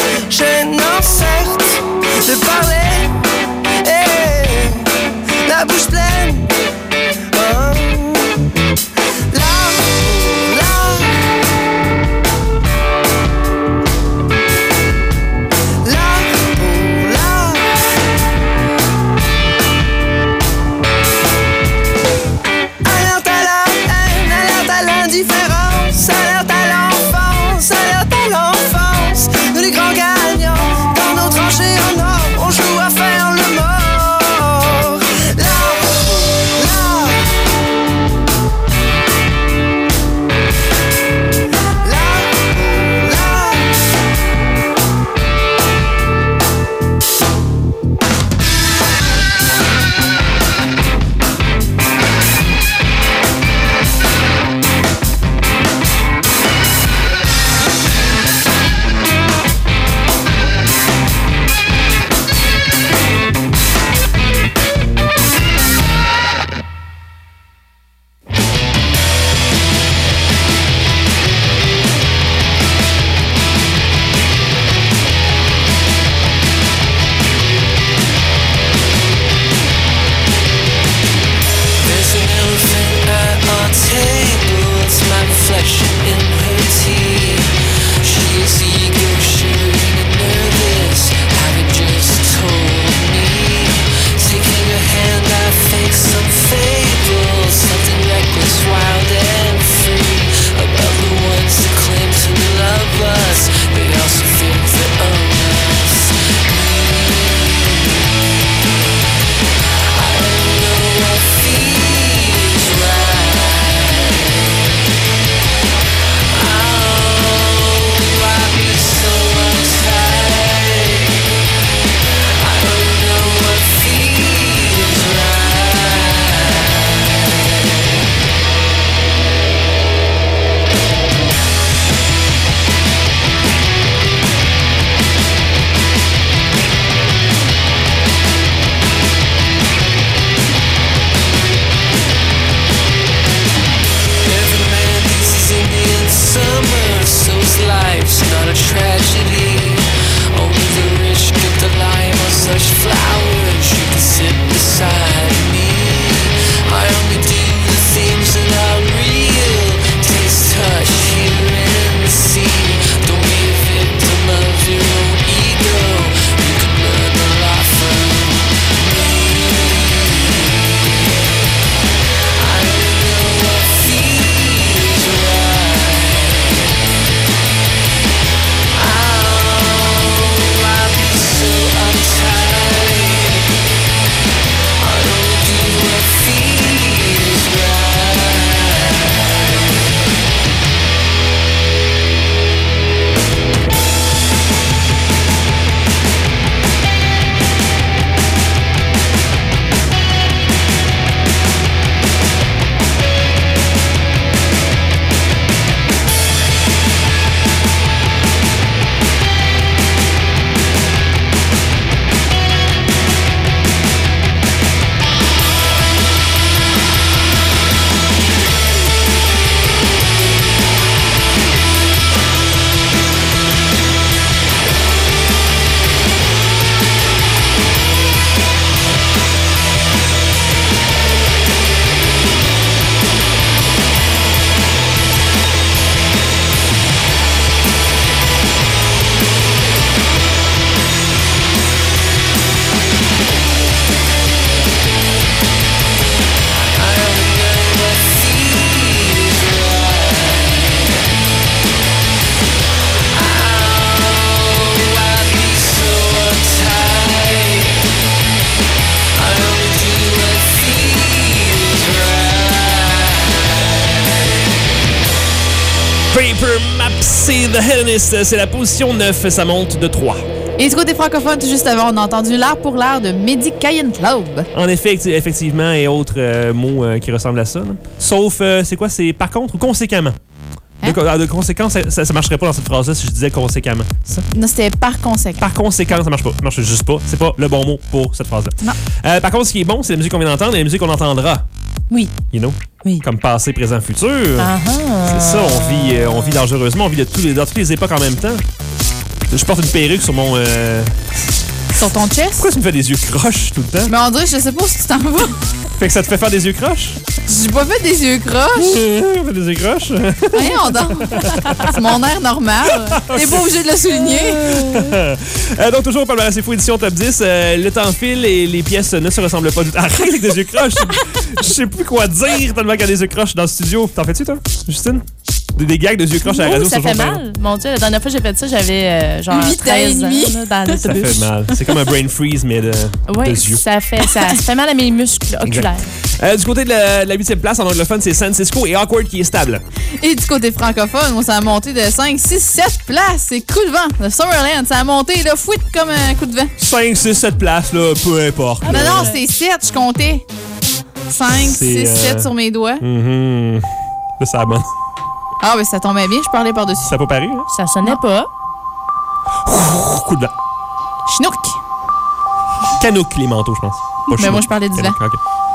[SPEAKER 1] The Hellenist, c'est la position 9, ça monte de 3.
[SPEAKER 2] Et du côté francophone, tout juste avant, on a entendu L'Art pour l'Art de Mehdi Cayenne Club.
[SPEAKER 1] En effet, effectivement, et autres mots qui ressemblent à ça. Là. Sauf, c'est quoi? C'est par contre ou conséquemment?
[SPEAKER 2] Hein?
[SPEAKER 1] De conséquence, ça marcherait pas dans cette phrase-là si je disais conséquemment. Ça?
[SPEAKER 2] Non, c'était par conséquent.
[SPEAKER 1] Par conséquent, ça marche pas. Ça marche juste pas. C'est pas le bon mot pour cette phrase-là.
[SPEAKER 2] Non.
[SPEAKER 1] Par contre, ce qui est bon, c'est la musique qu'on vient d'entendre et la musique qu'on entendra.
[SPEAKER 11] Oui.
[SPEAKER 1] You know?
[SPEAKER 11] Oui.
[SPEAKER 1] Comme passé, présent, futur.
[SPEAKER 11] Ah ah.
[SPEAKER 1] C'est ça, on vit dangereusement, on vit dans toutes les époques en même temps. Je porte une perruque sur mon...
[SPEAKER 2] Sur ton chest?
[SPEAKER 1] Pourquoi tu me fais des yeux croches tout le temps?
[SPEAKER 2] Mais on dirait, je sais pas où tu t'en vas.
[SPEAKER 1] Fait que ça te fait faire des yeux croches?
[SPEAKER 2] J'ai pas fait des yeux croches.
[SPEAKER 1] Fait des yeux croches?
[SPEAKER 2] Voyons donc. C'est mon air normal. T'es pas obligé de le souligner.
[SPEAKER 1] Donc, toujours au palmarès c'est fou édition top 10. Le temps file et les pièces ne se ressemblent pas du tout. Arrête avec des yeux croches. Je sais plus quoi dire tellement qu'il y a des yeux croches dans le studio. T'en fais-tu, toi, Justine? Des gags de yeux croches à la radio,
[SPEAKER 11] ça fait mal. Mon Dieu, la dernière fois que j'ai fait ça, j'avais genre 13 ans là, dans l'autobus.
[SPEAKER 1] Ça fait mal. C'est comme un brain freeze, mais de yeux.
[SPEAKER 11] Ça fait mal à mes muscles oculaires.
[SPEAKER 1] Du côté de la 8e place, en anglophone, c'est San Cisco et Awkward qui est stable.
[SPEAKER 2] Et du côté francophone, moi, ça a monté de 5, 6, 7 places. C'est coup de vent. Le Summerland, ça a monté, là, fouette comme un coup de vent.
[SPEAKER 1] 5, 6, 7 places, là, peu importe.
[SPEAKER 2] Non, non, c'est 7, je comptais. 5, 6, 7 sur mes doigts.
[SPEAKER 1] Là, ça abonne.
[SPEAKER 2] Ah, ben ça tombait bien, je parlais par-dessus.
[SPEAKER 1] Ça n'a pas paru, hein?
[SPEAKER 11] Ça sonnait pas.
[SPEAKER 1] Coup de vent.
[SPEAKER 2] Chinook.
[SPEAKER 1] Canouk, les manteaux, je pense. Pas
[SPEAKER 2] Mais
[SPEAKER 1] chinook.
[SPEAKER 2] moi, je parlais du vent.
[SPEAKER 1] Canouk, ok.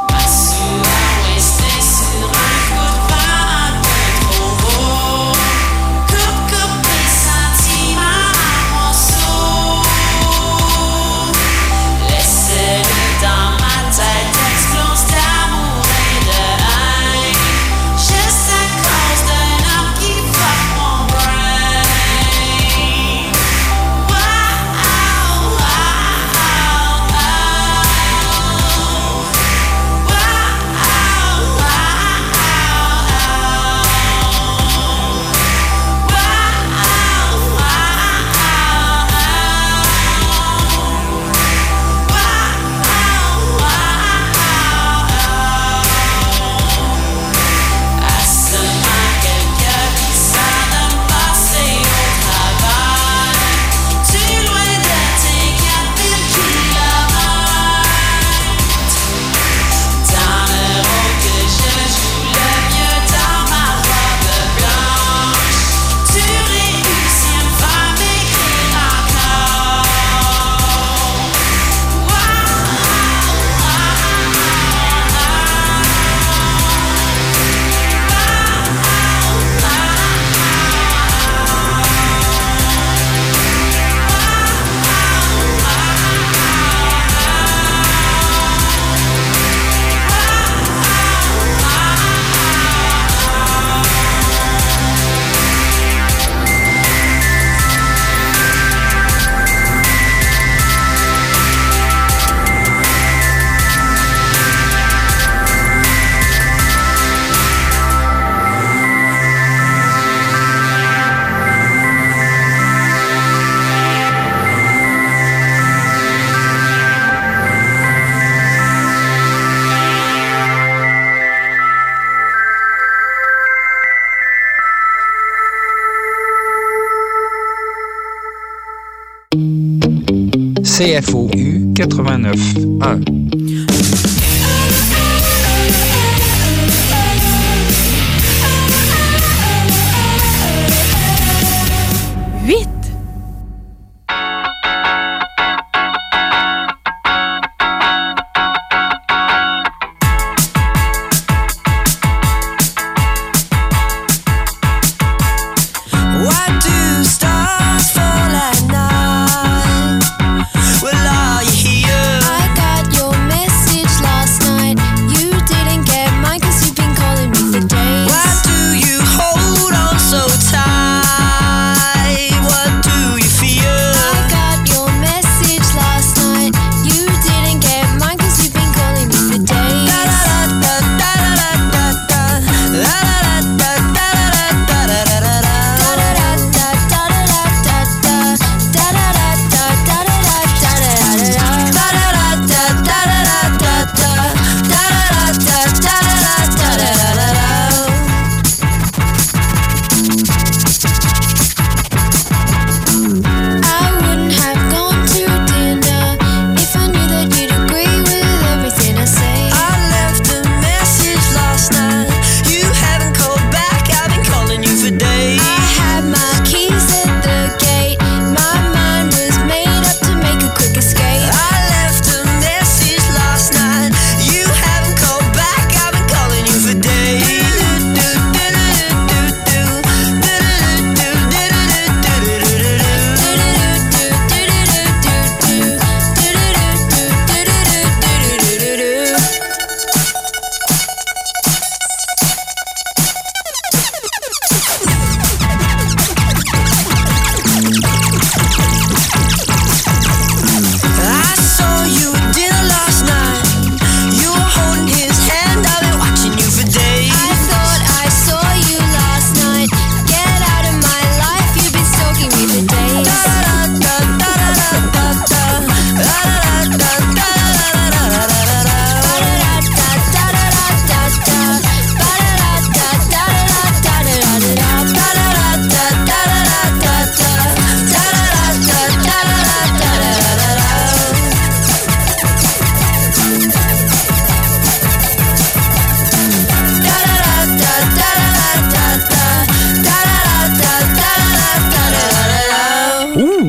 [SPEAKER 12] CFOU 89.1.
[SPEAKER 10] I got your message.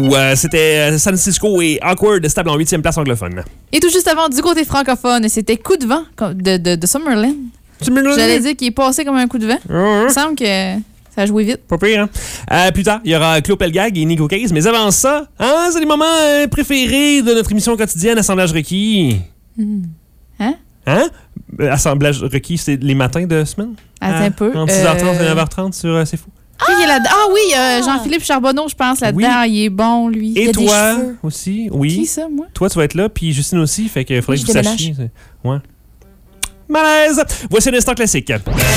[SPEAKER 1] C'était San Cisco et Awkward, stable en 8e place anglophone.
[SPEAKER 2] Et tout juste avant, du côté francophone, c'était Coup de vent de Summerlin. J'allais dire qu'il est passé comme un coup de vent. Il me semble que ça a joué vite.
[SPEAKER 1] Pas pire, hein? Plus tard, il y aura Claude Pelgag et Nico Case. Mais avant ça, c'est les moments préférés de notre émission quotidienne Assemblage requis.
[SPEAKER 2] Hein?
[SPEAKER 1] Assemblage requis, c'est les matins de semaine?
[SPEAKER 2] Attends un peu.
[SPEAKER 1] Entre 6h30 et 9h30 sur C'est fou.
[SPEAKER 2] Jean-Philippe Charbonneau, je pense, là-dedans.
[SPEAKER 1] Oui.
[SPEAKER 2] Il est bon, lui.
[SPEAKER 1] Et
[SPEAKER 2] il a
[SPEAKER 1] toi
[SPEAKER 2] des cheveux.
[SPEAKER 1] aussi, oui.
[SPEAKER 2] Qui ça, moi?
[SPEAKER 1] Toi, tu vas être là, puis Justine aussi, fait qu'il faudrait
[SPEAKER 2] Oui,
[SPEAKER 1] que vous
[SPEAKER 2] je
[SPEAKER 1] sachiez. Ouais. Malaise! Voici l'instant classique.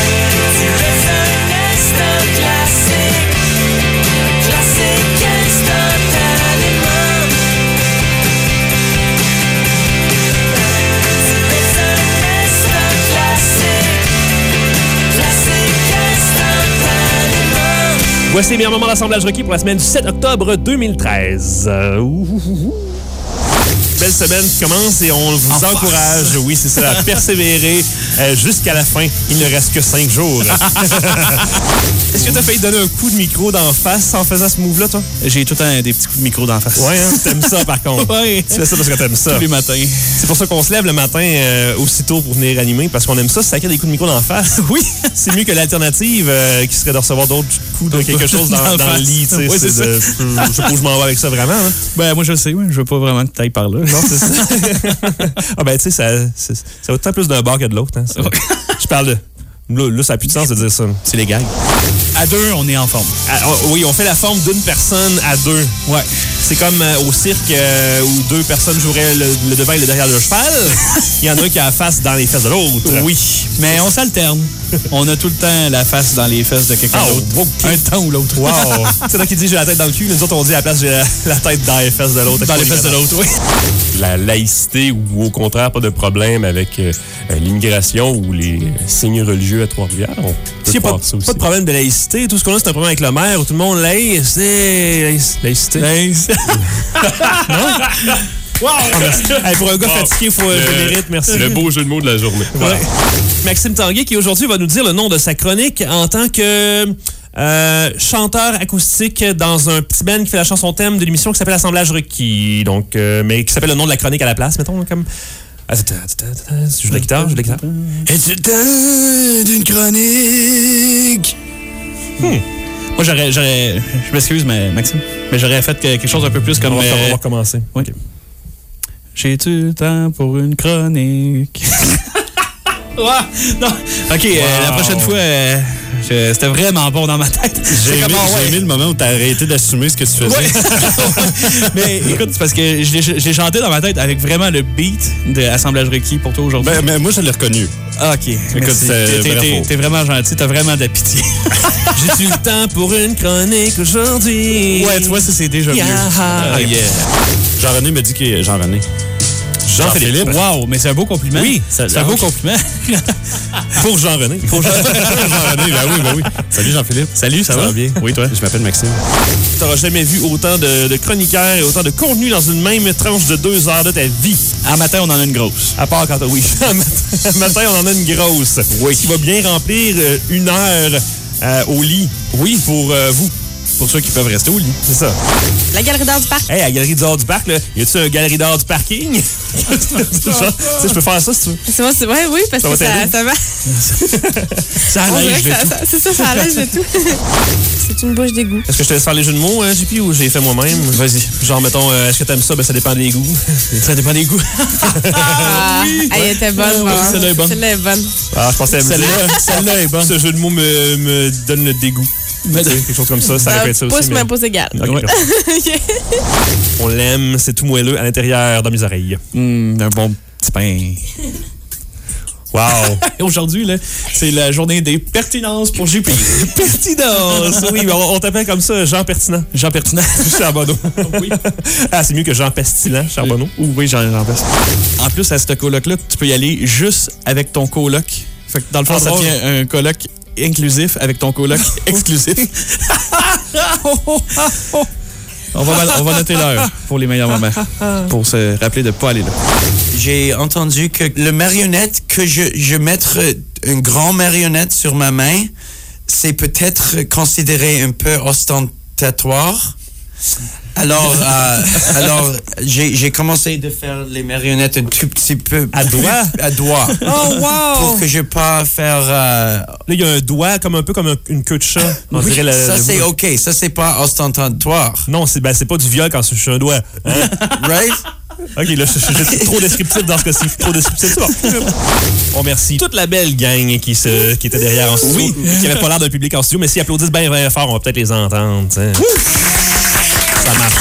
[SPEAKER 1] Voici les meilleurs moments d'assemblage requis pour la semaine du 7 octobre 2013. Belle semaine qui commence et on vous encourage, oui, c'est ça, à persévérer jusqu'à la fin. Il ne reste que 5 jours. Est-ce que tu as failli donner un coup de micro d'en face en faisant ce move-là, toi?
[SPEAKER 12] J'ai tout le temps des petits coups de micro d'en face.
[SPEAKER 1] Ouais, hein? T'aimes ça, par contre.
[SPEAKER 12] Ouais.
[SPEAKER 1] Tu fais ça parce que t'aimes ça.
[SPEAKER 12] Tous les matins.
[SPEAKER 1] C'est pour ça qu'on se lève le matin aussitôt pour venir animer, parce qu'on aime ça, sacrer des coups de micro d'en face. Oui. C'est mieux que l'alternative qui serait de recevoir d'autres coups de quelque chose dans le lit. Tu sais,
[SPEAKER 12] ouais, c'est ça.
[SPEAKER 1] je sais pas où je m'en vais avec ça vraiment. Hein?
[SPEAKER 12] Ben, moi, je le sais, oui. Je veux pas vraiment que tu ailles par là.
[SPEAKER 1] Non, c'est ça. Ben, tu sais, ça va autant plus d'un bar que de l'autre. Hein, je parle de... Là, ça n'a plus de sens de dire ça.
[SPEAKER 12] C'est légal. À deux, on est en forme.
[SPEAKER 1] Oui, on fait la forme d'une personne à deux.
[SPEAKER 12] Ouais.
[SPEAKER 1] C'est comme au cirque où 2 personnes joueraient le devant et le derrière de cheval. Il y en a un qui a la face dans les fesses de l'autre.
[SPEAKER 12] Oui, mais on s'alterne. On a tout le temps la face dans les fesses de quelqu'un d'autre.
[SPEAKER 1] Okay.
[SPEAKER 12] Un temps ou l'autre.
[SPEAKER 1] Wow. C'est là qui dit j'ai la tête dans le cul. Nous autres, on dit à la place j'ai la tête dans les fesses de l'autre.
[SPEAKER 12] Dans les fesses de l'autre, oui.
[SPEAKER 13] La laïcité ou au contraire, pas de problème avec l'immigration ou les signes religieux à Trois-Rivières.
[SPEAKER 1] S'il n'y a pas de problème de laïcité, tout ce qu'on a, c'est un problème avec le maire où tout le monde laïcité. Non? Wow! Hey, pour un gars fatigué, il faut je mérite, merci.
[SPEAKER 13] Le beau jeu de mots de la journée.
[SPEAKER 1] Voilà. Maxime Tanguay qui aujourd'hui va nous dire le nom de sa chronique en tant que chanteur acoustique dans un petit band qui fait la chanson thème de l'émission qui s'appelle Assemblage requis. Donc, mais qui s'appelle le nom de la chronique à la place, mettons, comme... Je joue de la guitare,
[SPEAKER 12] Et c'est le temps d'une chronique. Moi, je m'excuse, mais Maxime, mais j'aurais fait quelque chose un peu plus comme...
[SPEAKER 1] On va recommencer.
[SPEAKER 12] Oui. Okay. J'ai-tu le temps pour une chronique? Non. OK, la prochaine fois, c'était vraiment bon dans ma tête.
[SPEAKER 13] J'ai aimé le moment où t'as arrêté d'assumer ce que tu faisais.
[SPEAKER 12] Ouais. Mais écoute, c'est parce que j'ai chanté dans ma tête avec vraiment le beat de Assemblage requis pour toi aujourd'hui.
[SPEAKER 13] Mais moi, je l'ai reconnu.
[SPEAKER 12] Ah, OK.
[SPEAKER 13] Écoute,
[SPEAKER 12] t'es vraiment gentil, t'as vraiment de la pitié.
[SPEAKER 1] J'ai-tu le temps pour une chronique aujourd'hui?
[SPEAKER 12] Ouais, tu vois, ça, c'est déjà mieux.
[SPEAKER 13] Yeah. Jean-René me dit qu'il est... Jean-Philippe.
[SPEAKER 12] Wow, mais c'est un beau compliment.
[SPEAKER 1] Oui,
[SPEAKER 12] c'est un beau compliment.
[SPEAKER 1] Pour Jean-René.
[SPEAKER 13] Pour Jean-René, ben oui. Salut Jean-Philippe.
[SPEAKER 12] Salut, ça va
[SPEAKER 13] bien?
[SPEAKER 12] Oui, toi?
[SPEAKER 13] Je m'appelle Maxime.
[SPEAKER 1] Tu n'auras jamais vu autant de chroniqueurs et autant de contenu dans une même tranche de 2 heures de ta vie.
[SPEAKER 12] À matin, on en a une grosse.
[SPEAKER 1] À part quand oui. À matin, on en a une grosse.
[SPEAKER 12] Oui.
[SPEAKER 1] Qui va bien remplir 1 heure au lit. Oui, pour vous.
[SPEAKER 12] Pour ceux qui peuvent rester au lit.
[SPEAKER 1] C'est ça.
[SPEAKER 2] La galerie d'art du parc.
[SPEAKER 1] Hey, la galerie d'art du parc, là. Y a-tu une galerie d'art du parking? Tu sais, je peux faire ça si tu veux.
[SPEAKER 2] C'est moi, c'est vrai, oui, parce que ça va.
[SPEAKER 12] Ça allège de tout.
[SPEAKER 2] C'est ça, ça allège de tout. C'est une bouche d'égout.
[SPEAKER 1] Est-ce que je te laisse faire les jeux de mots, JP, ou j'ai fait moi-même?
[SPEAKER 12] Vas-y.
[SPEAKER 1] Genre, mettons, est-ce que t'aimes ça? Ben, ça dépend des goûts.
[SPEAKER 12] Ça dépend des goûts.
[SPEAKER 2] Oui. Elle était bonne,
[SPEAKER 12] celle-là est bonne.
[SPEAKER 2] Celle-là est bonne.
[SPEAKER 1] Ah, je pensais à
[SPEAKER 12] celle-là est bonne.
[SPEAKER 1] Ce jeu de mots me donne le dégoût. Quelque chose comme ça, ça répète ça aussi.
[SPEAKER 2] Pouce égal.
[SPEAKER 1] Okay. On l'aime, c'est tout moelleux à l'intérieur dans mes oreilles.
[SPEAKER 12] Un bon petit pain.
[SPEAKER 1] Wow!
[SPEAKER 12] Aujourd'hui, là, c'est la journée des pertinences pour JP.
[SPEAKER 1] Pertinence! Oui, mais on t'appelle comme ça, Jean Pertinent.
[SPEAKER 12] Jean Pertinent.
[SPEAKER 1] Charbonneau. Oui. Ah, c'est mieux que Jean Pestilent, Charbonneau.
[SPEAKER 12] Oui, Jean Pestilent. En plus, à ce coloc-là, tu peux y aller juste avec ton coloc. Fait que dans le fond, ça devient un coloc inclusif avec ton coloc exclusif. On va noter l'heure pour les meilleurs moments, pour se rappeler de ne pas aller là.
[SPEAKER 3] J'ai entendu que le marionnette, que je mettre une grande marionnette sur ma main, c'est peut-être considéré un peu ostentatoire.
[SPEAKER 14] Alors, j'ai commencé de faire les marionnettes un tout petit peu.
[SPEAKER 1] À doigt?
[SPEAKER 14] À doigt.
[SPEAKER 1] Oh, wow!
[SPEAKER 14] Pour que je pas faire...
[SPEAKER 1] Là, il y a un doigt un peu comme une queue de chat. On
[SPEAKER 14] oui,
[SPEAKER 1] dirait
[SPEAKER 14] ça, c'est OK. Ça, c'est pas ostentatoire.
[SPEAKER 1] Non, c'est pas du viol quand je suis un doigt. Hein?
[SPEAKER 14] Right?
[SPEAKER 1] OK, là, je suis trop descriptif dans ce cas-ci. Trop descriptif. C'est bon. On remercie toute la belle gang qui était derrière en studio. Oui. Qui avait pas l'air d'un public en studio, mais s'ils applaudissent bien fort, on va peut-être les entendre. T'sais. Ça marche.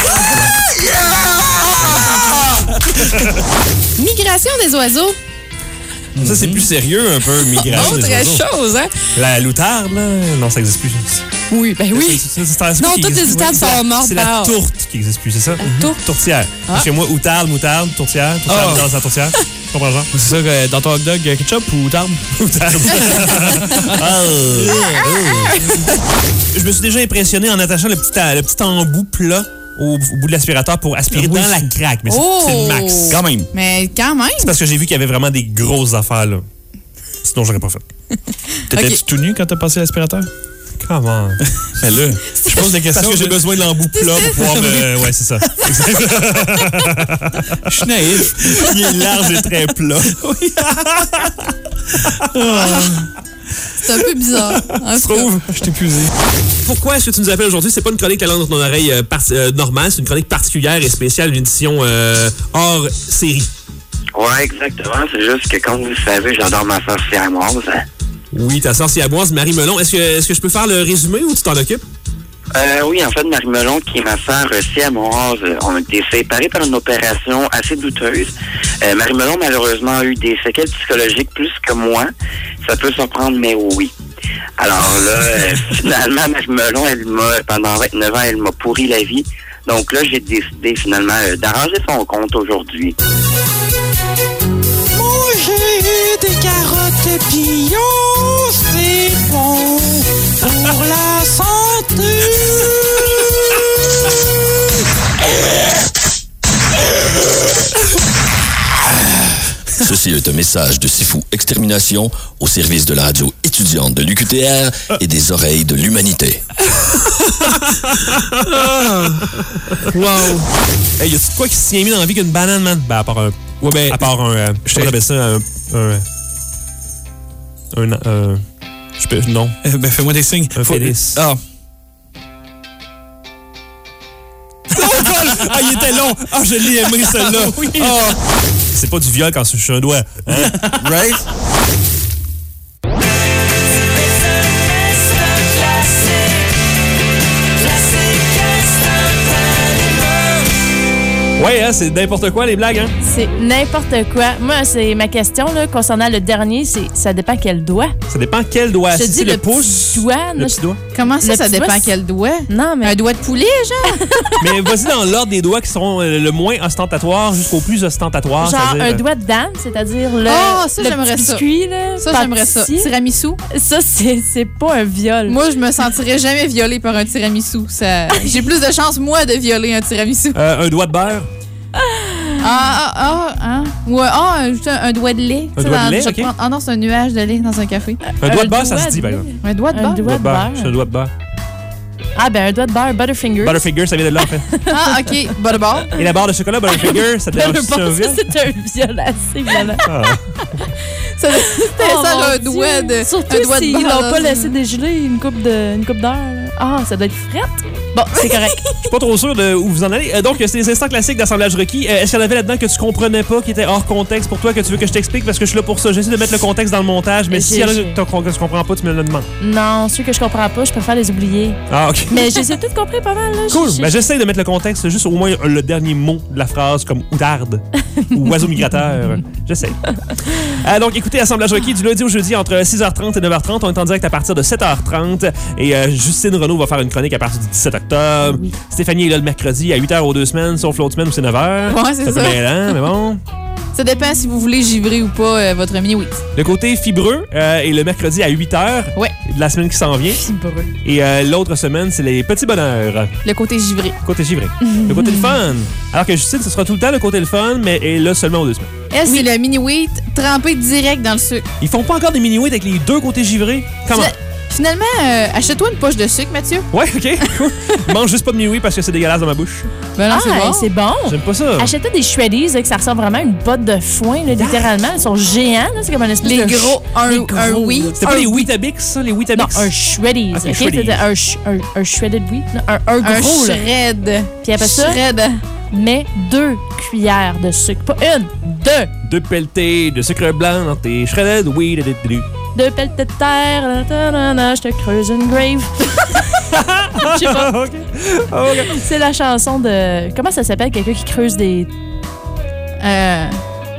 [SPEAKER 2] Migration des oiseaux.
[SPEAKER 1] Ça, c'est plus sérieux un peu, migration des oiseaux.
[SPEAKER 2] Autre chose, hein?
[SPEAKER 1] La loutarde, là, non, ça n'existe plus.
[SPEAKER 2] Oui, ben oui. Non, toutes les outardes sont mortes.
[SPEAKER 1] C'est la tourte qui n'existe plus, c'est ça?
[SPEAKER 2] La tourte?
[SPEAKER 1] Tourtière. Chez moi, outarde, moutarde, tourtière. Dans la tourtière. Tu comprends, genre?
[SPEAKER 12] C'est ça, que dans ton hot dog, ketchup ou outarde?
[SPEAKER 1] Outarde. Je me suis déjà impressionné en attachant le petit embout plat au bout de l'aspirateur pour aspirer dans la craque. Mais c'est le max.
[SPEAKER 12] Quand même.
[SPEAKER 2] Mais quand même.
[SPEAKER 1] C'est parce que j'ai vu qu'il y avait vraiment des grosses affaires, là. Sinon, j'aurais pas fait.
[SPEAKER 12] T'étais-tu tout nu quand t'as passé l'aspirateur?
[SPEAKER 1] Comment?
[SPEAKER 12] Mais là, je pose des questions.
[SPEAKER 1] Parce que j'ai besoin de l'embout plat pour pouvoir me... Ouais, c'est ça.
[SPEAKER 12] Je suis naïf.
[SPEAKER 1] Il est large et très plat. Oui.
[SPEAKER 2] C'est un peu bizarre.
[SPEAKER 1] Je trouve.
[SPEAKER 12] Je t'ai épuisé.
[SPEAKER 1] Pourquoi est-ce que tu nous appelles aujourd'hui? C'est pas une chronique talent dans ton oreille normale, c'est une chronique particulière et spéciale, une édition hors série.
[SPEAKER 15] Ouais, exactement. C'est juste que, comme vous le savez, j'adore ma sœur siamoise.
[SPEAKER 1] Oui, ta sœur siamoise, Marie Melon. Est-ce que je peux faire le résumé ou tu t'en occupes?
[SPEAKER 15] Oui, en fait, Marie Melon, qui est ma sœur siamoise, on a été séparés par une opération assez douteuse. Marie Melon, malheureusement, a eu des séquelles psychologiques plus que moi. Ça peut surprendre, mais oui. Alors là, finalement, Marie Melon, pendant 29 ans, elle m'a pourri la vie. Donc là, j'ai décidé finalement d'arranger son compte aujourd'hui.
[SPEAKER 3] Manger des carottes bio, c'est bon pour la santé.
[SPEAKER 16] Ceci est un message de Sifu Extermination au service de la radio étudiante de l'UQTR et des oreilles de l'humanité.
[SPEAKER 1] Wow! Hey, y a-tu quoi qui s'y est mis dans la vie qu'une banane, man? Ben, à part un... Ouais, ben... À part un... je t'appelle ça je peux... Non.
[SPEAKER 12] Ben, fais-moi des signes.
[SPEAKER 1] Un pénis.
[SPEAKER 12] Ah.
[SPEAKER 1] Ah, il était long! Ah, je l'ai aimé, celle-là! Oui. Oh. C'est pas du viol quand je suis un doigt. Hein?
[SPEAKER 14] Right?
[SPEAKER 1] Ouais, hein, c'est n'importe quoi, les blagues, hein?
[SPEAKER 11] C'est n'importe quoi. Moi, c'est ma question là, concernant le dernier, ça dépend quel doigt.
[SPEAKER 1] Ça dépend quel doigt.
[SPEAKER 11] Je te dis
[SPEAKER 1] le pouce.
[SPEAKER 11] Doigt,
[SPEAKER 1] le petit doigt.
[SPEAKER 2] Comment ça,
[SPEAKER 11] Le
[SPEAKER 2] ça
[SPEAKER 11] petit
[SPEAKER 2] dépend
[SPEAKER 11] doigt,
[SPEAKER 2] quel doigt?
[SPEAKER 11] Non, mais...
[SPEAKER 2] Un doigt de poulet, genre?
[SPEAKER 1] Mais vas-y dans l'ordre des doigts qui seront le moins ostentatoire jusqu'au plus ostentatoire.
[SPEAKER 11] Genre
[SPEAKER 1] c'est-à-dire...
[SPEAKER 11] un doigt de dame, c'est-à-dire le,
[SPEAKER 2] ça,
[SPEAKER 11] le
[SPEAKER 2] j'aimerais
[SPEAKER 11] petit
[SPEAKER 2] ça.
[SPEAKER 11] biscuit, là.
[SPEAKER 2] Ça, j'aimerais ça. Tiramisu?
[SPEAKER 11] Ça, c'est pas un viol.
[SPEAKER 2] Moi, je me sentirais jamais violée par un tiramisu. J'ai plus de chance, moi, de violer un tiramisu.
[SPEAKER 1] Un doigt de beurre?
[SPEAKER 2] Ouais, un doigt de lait.
[SPEAKER 1] Un doigt de lait, OK.
[SPEAKER 2] Ah non, c'est un nuage de lait dans un café.
[SPEAKER 1] Un doigt de beurre, ça se dit, par exemple.
[SPEAKER 2] Un doigt de beurre?
[SPEAKER 11] Un doigt de beurre.
[SPEAKER 1] C'est un doigt de beurre.
[SPEAKER 11] Ah, ben un doigt de beurre, Butterfinger.
[SPEAKER 1] Butterfinger, ça vient de là, en fait.
[SPEAKER 2] Ah, OK. Butterball.
[SPEAKER 1] Et la barre de chocolat, Butterfinger, ça te dérange
[SPEAKER 11] Ça, c'est un viol assez violent.
[SPEAKER 1] Ah.
[SPEAKER 2] Ça un doigt de...
[SPEAKER 11] Surtout
[SPEAKER 2] un doigt de
[SPEAKER 11] s'ils
[SPEAKER 2] beurre
[SPEAKER 11] l'ont pas laissé dégeler une coupe d'heure. Ah, ça doit être frette. Bon, c'est correct.
[SPEAKER 1] Je suis pas trop sûr de où vous en allez. Donc, c'est les instants classiques d'assemblage requis. Est-ce qu'il y en avait là-dedans que tu comprenais pas, qui était hors contexte pour toi, que tu veux que je t'explique? Parce que je suis là pour ça. J'essaie de mettre le contexte dans le montage, mais s'il y en a que tu comprends pas, tu me le demandes.
[SPEAKER 11] Non, ceux que je comprends pas, je préfère les oublier.
[SPEAKER 1] Ah, OK.
[SPEAKER 11] Mais j'ai tout compris pas mal. Là.
[SPEAKER 1] Cool. Ben, j'essaie de mettre le contexte, juste au moins le dernier mot de la phrase, comme outarde ou oiseau migrateur. J'essaie. Donc, écoutez, assemblage requis du lundi au jeudi entre 6h30 et 9h30. On est en direct à partir de 7h30. Et Justine Renaud va faire une chronique à partir du 17 octobre. Oui. Stéphanie est là le mercredi à 8h aux 2 semaines, sauf l'autre semaine où c'est 9h.
[SPEAKER 2] Ouais, c'est ça.
[SPEAKER 1] Bien lent, mais bon.
[SPEAKER 2] Ça dépend si vous voulez givrer ou pas votre mini-wheat.
[SPEAKER 1] Le côté fibreux est le mercredi à 8h de la semaine qui s'en vient.
[SPEAKER 2] Fibreux.
[SPEAKER 1] Et l'autre semaine, c'est les petits bonheurs.
[SPEAKER 2] Le côté givré.
[SPEAKER 1] Côté givré. Le côté le fun. Alors que Justine, ce sera tout le temps le côté le fun, mais est là seulement aux 2 semaines.
[SPEAKER 2] Elle, c'est le mini-wheat trempé direct dans le sucre.
[SPEAKER 1] Ils font pas encore des mini-wheat avec les deux côtés givrés? Comment?
[SPEAKER 2] Finalement, achète-toi une poche de sucre, Mathieu.
[SPEAKER 1] Ouais, OK. Mange juste pas de Miwi parce que c'est dégueulasse dans ma bouche.
[SPEAKER 2] Ben non,
[SPEAKER 11] c'est bon.
[SPEAKER 1] J'aime pas ça.
[SPEAKER 11] Achète des Shreddies, là, que ça ressemble vraiment à une botte de foin, là, littéralement. Ils sont géants, là. C'est comme un espèce
[SPEAKER 2] Les
[SPEAKER 11] de...
[SPEAKER 2] gros, un oui.
[SPEAKER 1] C'était pas les Weetabix, ça, les Weetabix?
[SPEAKER 11] Non, un Shreddies.
[SPEAKER 1] Ok,
[SPEAKER 11] OK?
[SPEAKER 1] Shreddies.
[SPEAKER 11] C'était un shredded wheat. Là. Un gros, là.
[SPEAKER 2] shred.
[SPEAKER 11] Puis après ça, mets 2 cuillères de sucre. Pas une, 2.
[SPEAKER 1] 2 pelletés de sucre blanc dans tes shredded weed.
[SPEAKER 11] 2 pelletés de terre, je te creuse une grave. Je sais pas.
[SPEAKER 1] OK.
[SPEAKER 11] C'est la chanson de... Comment ça s'appelle, quelqu'un qui creuse des...
[SPEAKER 2] Un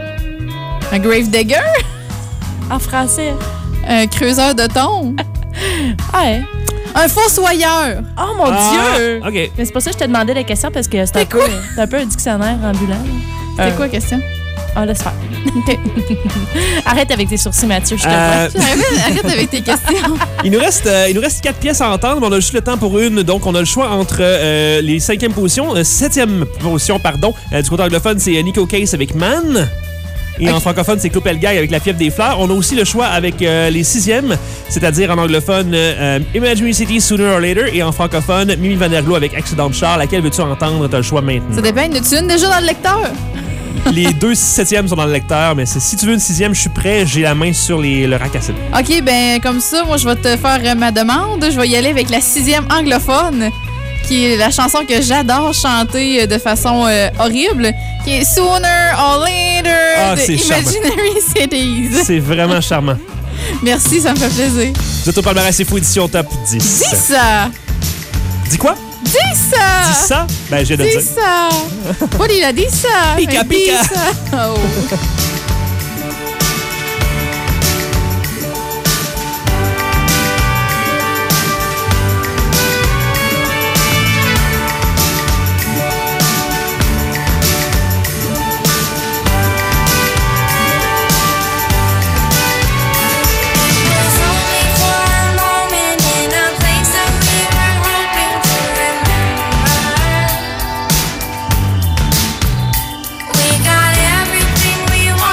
[SPEAKER 2] grave digger?
[SPEAKER 11] En français.
[SPEAKER 2] Un creuseur de tombes?
[SPEAKER 11] Ouais.
[SPEAKER 2] Un fossoyeur.
[SPEAKER 11] Oh mon Dieu!
[SPEAKER 1] OK.
[SPEAKER 11] Mais c'est pas ça que je t'ai demandé la question parce que c'est un peu un dictionnaire ambulant.
[SPEAKER 2] C'était quoi la question?
[SPEAKER 11] Ah, laisse faire. OK. Arrête avec tes sourcils, Mathieu, je te vois.
[SPEAKER 2] Arrête avec tes questions.
[SPEAKER 1] Il nous reste 4 pièces à entendre, mais on a juste le temps pour une. Donc, on a le choix entre les 5e positions, 7e position, pardon. Du côté anglophone, c'est Nico Case avec Man. Et en francophone, c'est Clopelgag avec La fièvre des fleurs. On a aussi le choix avec les 6e, c'est-à-dire en anglophone, Imaginary City Sooner or Later. Et en francophone, Mimi Van Der Glo avec Accident de char. Laquelle veux-tu entendre? T'as le choix maintenant.
[SPEAKER 2] Ça dépend. As-tu une déjà dans le lecteur?
[SPEAKER 1] Les 2 7e sont dans le lecteur, mais si tu veux une 6e, je suis prêt. J'ai la main sur le rack à cible.
[SPEAKER 2] OK, ben comme ça, moi, je vais te faire ma demande. Je vais y aller avec la 6e anglophone, qui est la chanson que j'adore chanter de façon horrible, qui est Sooner or Later de Imaginary Cities.
[SPEAKER 1] C'est vraiment charmant.
[SPEAKER 2] Merci, ça me fait plaisir.
[SPEAKER 1] Vous êtes au palmarès C'est Fou édition top 10.
[SPEAKER 2] Dis ça!
[SPEAKER 1] Dis quoi?
[SPEAKER 2] Dis ça!
[SPEAKER 1] Dis ça? Ben, j'ai de dire.
[SPEAKER 2] Dis ça! Paul, il a dit ça!
[SPEAKER 1] Pika,
[SPEAKER 2] Dis
[SPEAKER 1] pika.
[SPEAKER 2] ça. Oh.
[SPEAKER 10] We got everything we want.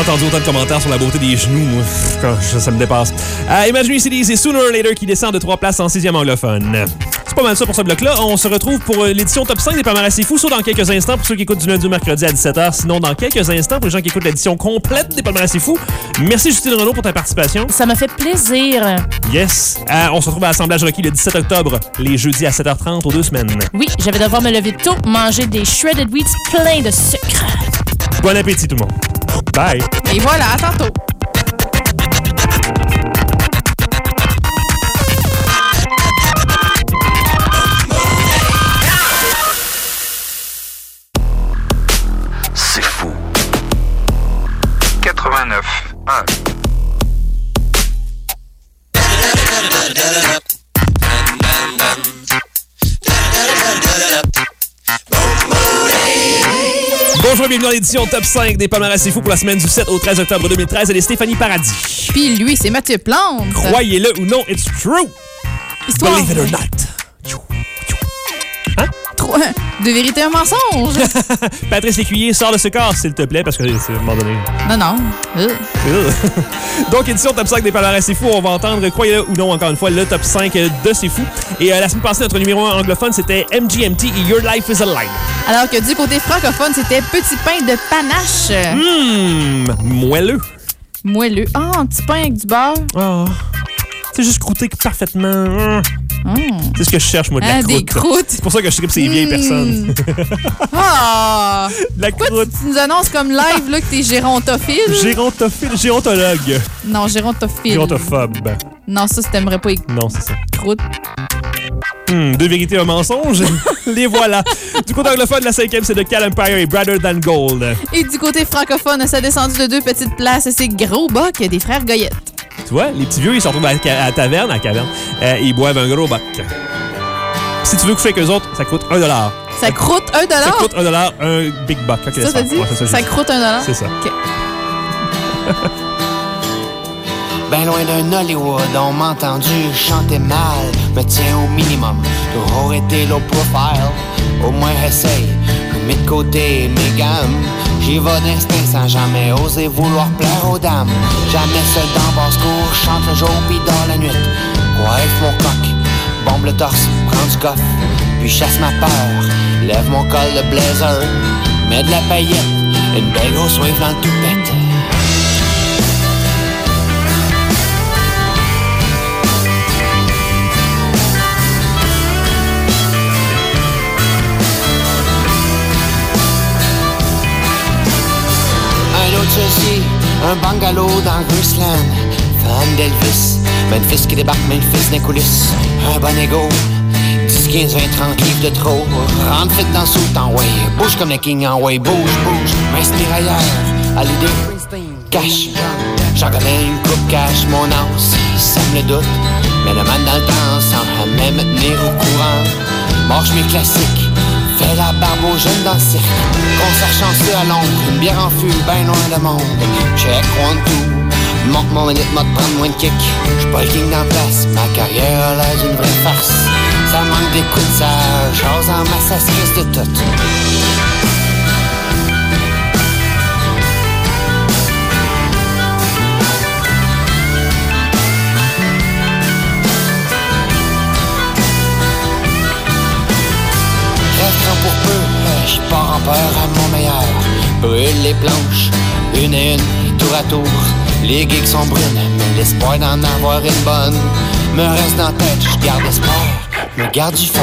[SPEAKER 1] entendu autant de commentaires sur la beauté des genoux, moi. Ça me dépasse. Imagine Cities et Sooner or Later qui descend de 3 places en 6e anglophone. C'est pas mal ça pour ce bloc-là. On se retrouve pour l'édition top 5 des Palmarès C'est Fou, soit dans quelques instants pour ceux qui écoutent du lundi au mercredi à 17h. Sinon, dans quelques instants pour les gens qui écoutent l'édition complète des Palmarès C'est Fou. Merci Justine Renaud pour ta participation.
[SPEAKER 11] Ça m'a fait plaisir.
[SPEAKER 1] Yes. On se retrouve à l'Assemblage Rocky le 17 octobre, les jeudis à 7h30 aux 2 semaines.
[SPEAKER 11] Oui, je vais devoir me lever tôt, manger des shredded wheats pleins de sucre.
[SPEAKER 1] Bon appétit tout le monde. Bye.
[SPEAKER 2] Et voilà, à tantôt.
[SPEAKER 8] C'est fou. 89.1.
[SPEAKER 1] Bonjour et bienvenue dans l'édition top 5 des Palmarès C'est Fou pour la semaine du 7 au 13 octobre 2013. Elle est Stéphanie Paradis.
[SPEAKER 2] Puis lui, c'est Mathieu Plante.
[SPEAKER 1] Croyez-le ou non, it's true.
[SPEAKER 2] Histoire.
[SPEAKER 1] Believe it or not.
[SPEAKER 2] De vérité, un mensonge.
[SPEAKER 1] Patrice Lécuyer, sors de ce corps, s'il te plaît, parce que c'est à un moment donné.
[SPEAKER 2] Non.
[SPEAKER 1] Donc, édition top 5 des Palmarès C'est Fou. On va entendre, croyez-le ou non, encore une fois, le top 5 de C'est Fou. Et la semaine passée, notre numéro 1 anglophone, c'était MGMT et Your Life is a Lie.
[SPEAKER 2] Alors que du côté francophone, c'était Petit pain de panache.
[SPEAKER 1] Moelleux.
[SPEAKER 2] Moelleux. Un petit pain avec du beurre.
[SPEAKER 1] Oh. C'est juste croûté parfaitement. C'est ce que je cherche, moi, de la croûte.
[SPEAKER 2] Des croûtes.
[SPEAKER 1] C'est pour ça que je tripe ces vieilles personnes.
[SPEAKER 2] La croûte. Tu nous annonces comme live là, que t'es gérontophile.
[SPEAKER 1] Gérontologue.
[SPEAKER 2] Non, gérontophile.
[SPEAKER 1] Gérontophobe.
[SPEAKER 2] Non, ça, t'aimerais pas.
[SPEAKER 1] Non, c'est ça.
[SPEAKER 2] Croûte.
[SPEAKER 1] Deux vérités, un mensonge. Les voilà. Du côté anglophone, la 5e, c'est de Cal Empire et Brighter Than Gold.
[SPEAKER 2] Et du côté francophone, ça a descendu de 2 petites places. C'est Gros Boc des frères Goyette.
[SPEAKER 1] Tu vois, les petits vieux, ils se retrouvent à la taverne, à la caverne, et ils boivent un gros boc. Si tu veux coucher avec eux autres, ça coûte $1.
[SPEAKER 2] Ça coûte $1?
[SPEAKER 1] Ça coûte $1, un big buck. Okay,
[SPEAKER 2] ça, t'as dit? Ouais, ça coûte $1?
[SPEAKER 1] C'est ça.
[SPEAKER 2] OK.
[SPEAKER 17] Ben loin d'un Hollywood, on m'a entendu chanter mal. Me tiens au minimum, toujours été low profile. Au moins essaye, mis de côté mes gammes. J'y vais d'instinct sans jamais oser vouloir plaire aux dames. Jamais seul dans basse-cour, chante le jour pis dans la nuit. Coiffe mon coq, bombe le torse, prends du coffre, puis chasse ma peur. Lève mon col de blazer, mets de la paillette, une belle grosse wave dans le toupette. Ceci, un bungalow dans Graceland. Fan d'Elvis, Memphis qui débarque, Memphis des coulisses. Un bon ego, 10, 15, 20, 30 livres de trop. Rentre fit dans sous en way, bouge comme le king en way. Bouge, m'inspire ailleurs, à l'idée, cash. J'en connais une coupe cash, mon as, ça me le doute. Mais le man dans le temps semble même me tenir au courant. Marche mes classiques, fais la barbe aux jeunes dans le cirque. Concert chanceux à Londres, une bière en fût, ben loin de monde. Check, one, two, monte mon minute, m'a de prendre moins de kick. J'suis pas le king dans place, ma carrière a l'air d'une vraie farce. Ça manque d'écoute, ça jase en masse, ça se crisse de tout. Pour peu, j'y pars en peur à mon meilleur. Brûle les planches, une et une, tour à tour. Les gigs sont brunes, mais l'espoir d'en avoir une bonne me reste dans la tête, je garde espoir, me garde du fun.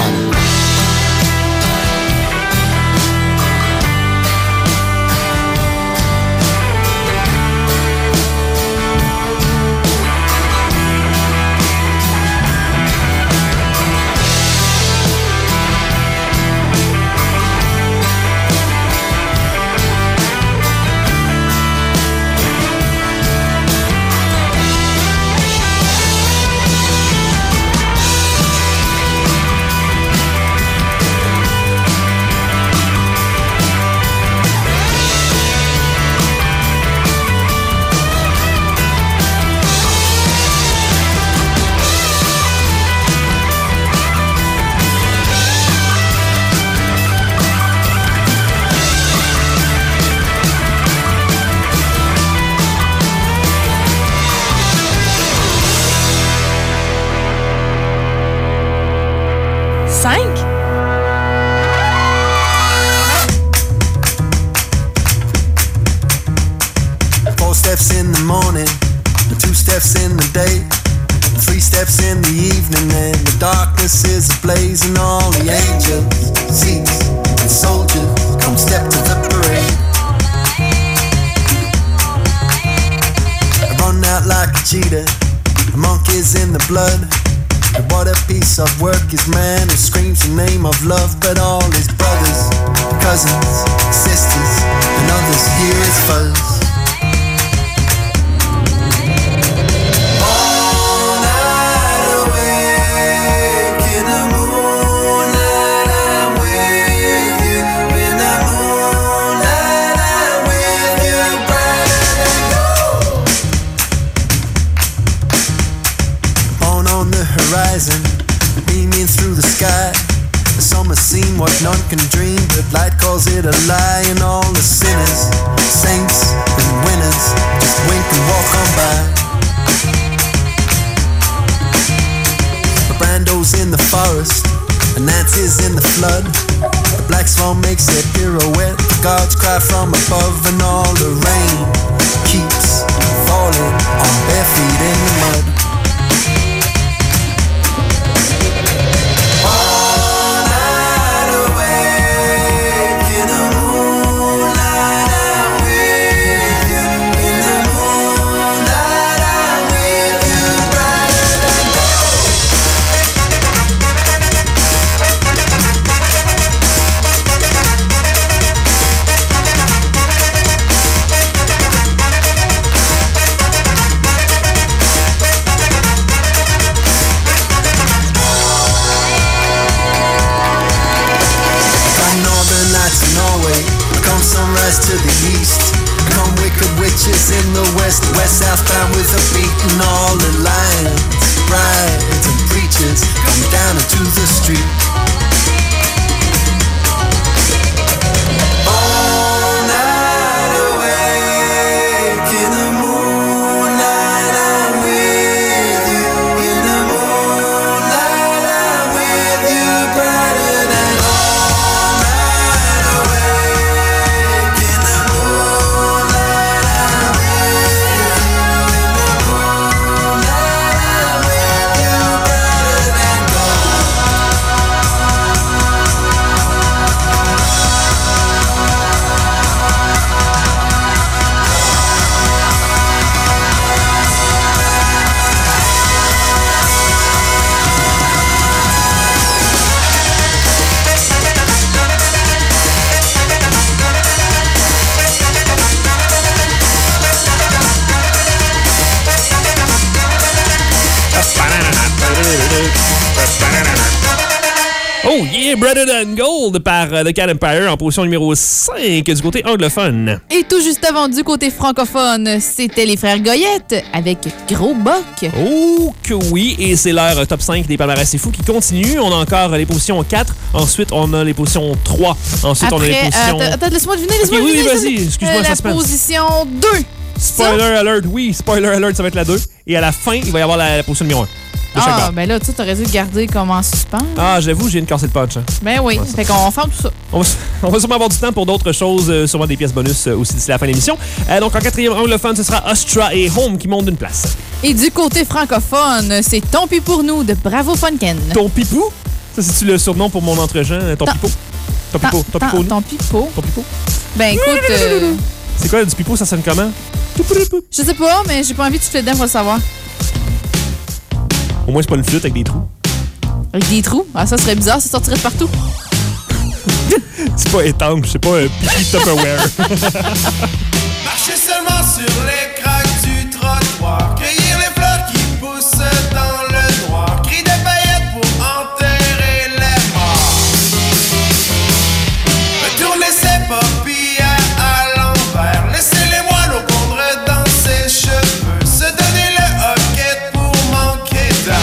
[SPEAKER 18] in the day, 3 steps in the evening, and the darkness is ablaze, and all the angels, seats, and soldiers come step to the parade. I run out like a cheetah, the monkey's in the blood. And what a piece of work is man who screams the name of love, but all his brothers, cousins, sisters, and others hear his fuzz. Horizon, beaming through the sky. The summer scene, what none can dream, but light calls it a lie. And all the sinners, saints, and winners just wink and walk on by. The Brando's in the forest, and Nancy's in the flood. The black swan makes a pirouette, the gods cry from above, and all the rain keeps falling on bare feet in the mud. To the east, come wicked witches in the west, west southbound with a beat, and all the lions, brides, and preachers come down into the street. All night awake in the moonlight, I'm with you. In the moonlight, I'm with you, brighter than all night awake.
[SPEAKER 1] Oh yeah, Breaded and Gold par The Cat Empire en position numéro 5 du côté anglophone.
[SPEAKER 2] Et tout juste avant du côté francophone, c'était les frères Goyette avec Gros Boc.
[SPEAKER 1] Oh que oui, et c'est leur top 5 des palmarès C'est Fou qui continue. On a encore les positions 4, ensuite on a les positions 3, ensuite
[SPEAKER 2] après,
[SPEAKER 1] on a les positions...
[SPEAKER 2] Attends, laisse-moi deviner, laisse-moi
[SPEAKER 1] okay,
[SPEAKER 2] deviner.
[SPEAKER 1] Oui, vas-y, excuse-moi,
[SPEAKER 2] la
[SPEAKER 1] suspense.
[SPEAKER 2] position 2.
[SPEAKER 1] Spoiler alert, oui, spoiler alert, ça va être la 2. Et à la fin, il va y avoir la position numéro 1.
[SPEAKER 2] Ah, ben là, tu aurais dû le garder comme en suspens.
[SPEAKER 1] Ah, j'avoue, j'ai une cassée de punch. Hein.
[SPEAKER 2] Ben oui, ouais, fait qu'on ferme tout ça.
[SPEAKER 1] On va sûrement avoir du temps pour d'autres choses, sûrement des pièces bonus aussi d'ici la fin de l'émission. Donc, en quatrième anglophone, ce sera Ostra et Home qui montent d'une place.
[SPEAKER 2] Et du côté francophone, c'est Ton Pi pour nous de Bravo Funken.
[SPEAKER 1] Ton Pipou? Ça, c'est-tu le surnom pour mon entre-gens? Ton Pipo? Ton Pipo? Ton Pipo?
[SPEAKER 2] Ton Pipo?
[SPEAKER 1] Ton Pipo?
[SPEAKER 2] Ben écoute...
[SPEAKER 1] C'est quoi du Pipo? Ça sonne comment?
[SPEAKER 2] Je sais pas, mais j'ai pas envie de souffler dedans pour le savoir.
[SPEAKER 1] Au moins, c'est pas une flûte avec des trous.
[SPEAKER 2] Avec des trous? Ah, ça serait bizarre, ça sortirait de partout.
[SPEAKER 1] C'est pas étanche, c'est pas un pipi Tupperware.
[SPEAKER 7] Marcher seulement sur les craques du trottoir, cueillir les fleurs qui poussent dans le noir, cri des paillettes pour enterrer les morts. Retourner ses paupières à l'envers, laisser les moineaux pondre dans ses cheveux, se donner le hoquet pour manquer d'air.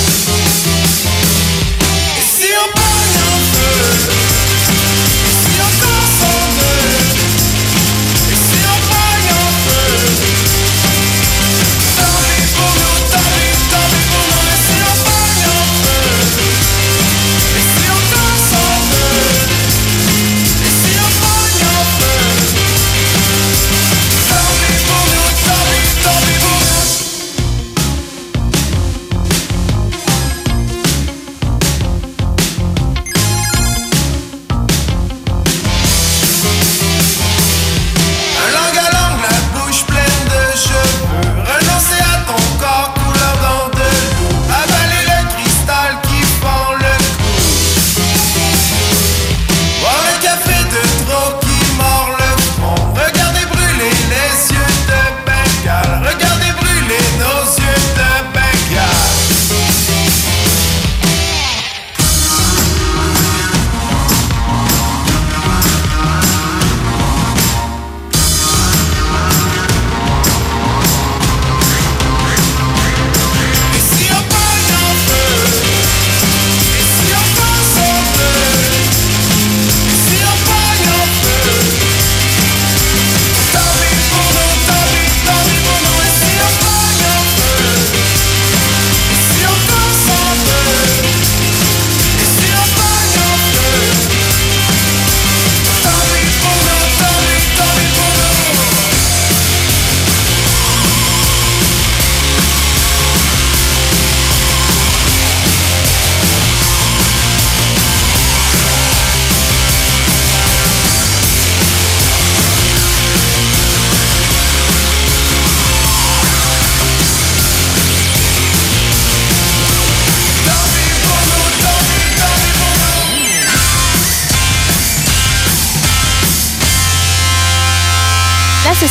[SPEAKER 7] Et si on pogne en feu, et si on danse en deux, et si on pogne en feu,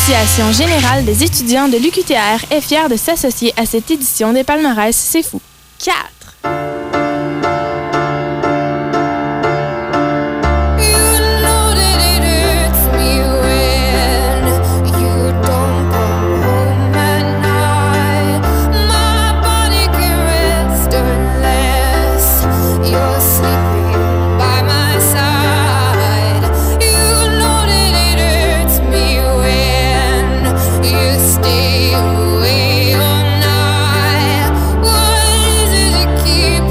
[SPEAKER 9] l'Association générale des étudiants de l'UQTR est fière de s'associer à cette édition des palmarès C'est fou. 4.
[SPEAKER 10] Stay away all night. What is it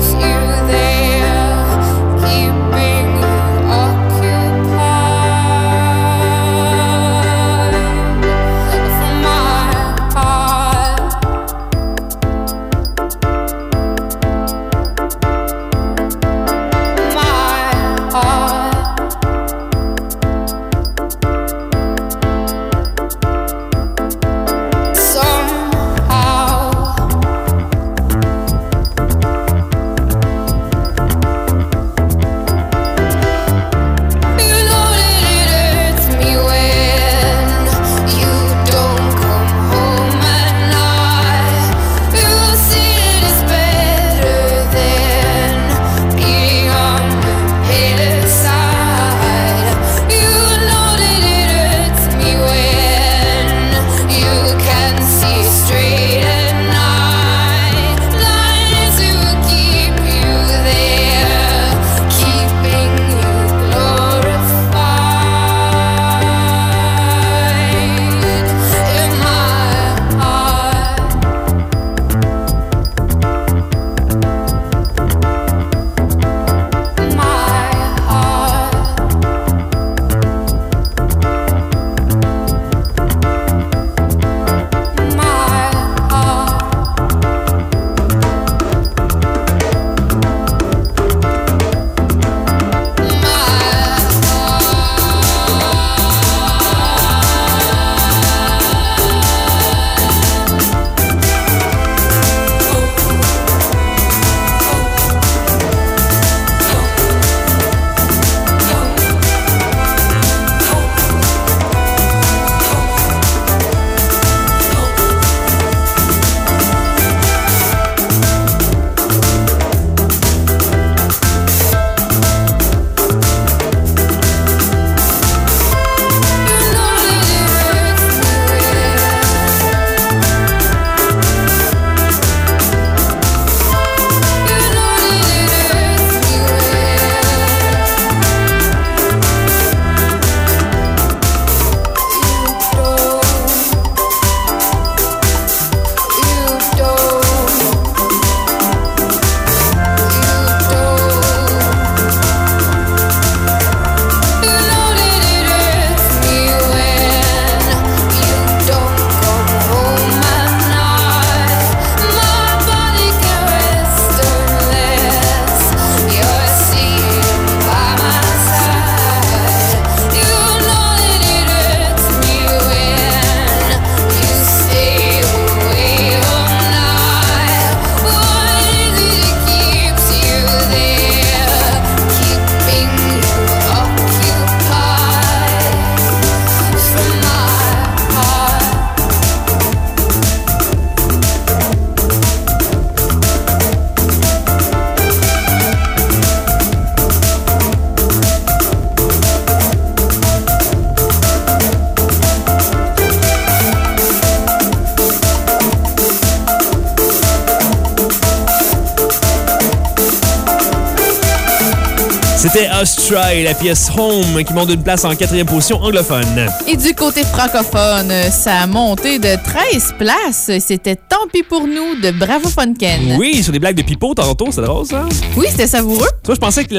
[SPEAKER 1] C'était Us-Try, la pièce Home, qui monte d'une place en 4e position anglophone.
[SPEAKER 2] Et du côté francophone, ça a monté de 13 places. C'était Tant pis pour nous de Bravo Funken.
[SPEAKER 1] Oui, sur des blagues de pipeau tantôt, c'est drôle ça?
[SPEAKER 2] Oui, c'était savoureux.
[SPEAKER 1] Toi, je pensais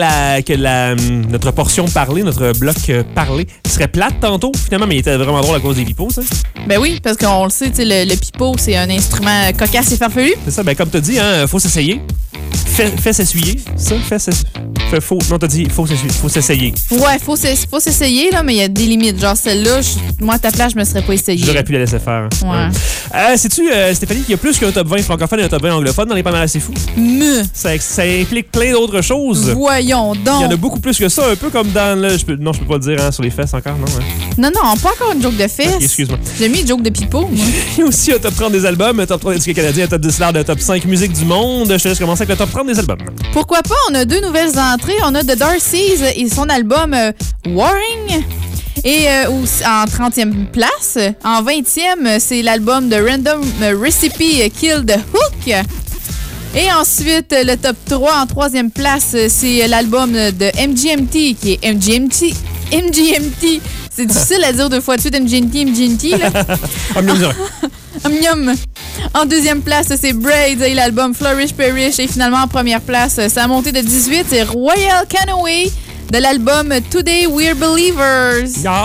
[SPEAKER 1] que notre portion parlée, notre bloc parlé, serait plate tantôt. Finalement, mais il était vraiment drôle à cause des pipeaux, ça.
[SPEAKER 2] Ben oui, parce qu'on le sait, le pipeau, c'est un instrument cocasse et farfelu.
[SPEAKER 1] C'est ça, ben comme tu as dit, hein, faut s'essayer. Fais s'essuyer, ça, Faut, non, t'as dit, faut s'essayer.
[SPEAKER 2] Ouais, faut s'essayer, là, mais il y a des limites. Genre, celle-là, moi, à ta place, je me serais pas essayé.
[SPEAKER 1] J'aurais pu la laisser faire.
[SPEAKER 2] Ouais.
[SPEAKER 1] Sais-tu, Stéphanie, qu'il y a plus qu'un top 20 francophone et un top 20 anglophone dans les palmarès C'est fou? Ça implique plein d'autres choses.
[SPEAKER 2] Voyons donc.
[SPEAKER 1] Il y en a beaucoup plus que ça, un peu comme dans le... Non, je peux pas le dire sur les fesses encore, non? Hein?
[SPEAKER 2] Non, pas encore une joke de fesses.
[SPEAKER 1] Okay, excuse-moi.
[SPEAKER 2] J'ai mis une joke de pipeau, moi.
[SPEAKER 1] Il y a aussi un top 30 des albums, un top 3 des disques canadiens, un top 10 l'art, un top 5 musique du monde. Je te laisse commencer avec le top 30 des albums.
[SPEAKER 2] Pourquoi pas? On a 2 nouvelles entrées. On a The Darcys et son album Warring. Et en 30e place. En 20e, c'est l'album de Random Recipe Kill the Hook. Et ensuite, le top 3 en 3e place, c'est l'album de MGMT, qui est MGMT. C'est difficile à dire 2 fois de suite, MGMT, là. Omnium. En 2e place, c'est Braids et l'album Flourish Perish. Et finalement, en première place, ça a monté de 18, c'est Royal Canoe de l'album Today We're Believers.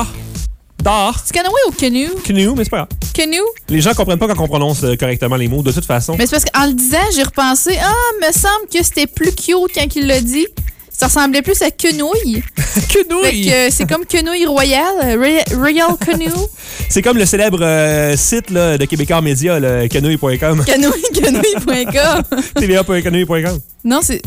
[SPEAKER 2] C'est Canoe ou Canoe?
[SPEAKER 1] Canoe, mais c'est pas grave.
[SPEAKER 2] Canoe?
[SPEAKER 1] Les gens comprennent pas quand on prononce correctement les mots, de toute façon.
[SPEAKER 2] Mais c'est parce qu'en le disant, j'ai repensé, me semble que c'était plus cute quand il l'a dit. Ça ressemblait plus à quenouille.
[SPEAKER 1] Quenouille!
[SPEAKER 2] C'est comme quenouille royale, Royal Canoe.
[SPEAKER 1] C'est comme le célèbre site là, de Québécois Média, le quenouille.com.
[SPEAKER 2] Quenouille.com.
[SPEAKER 1] TVA.quenouille.com.
[SPEAKER 2] Non, c'est...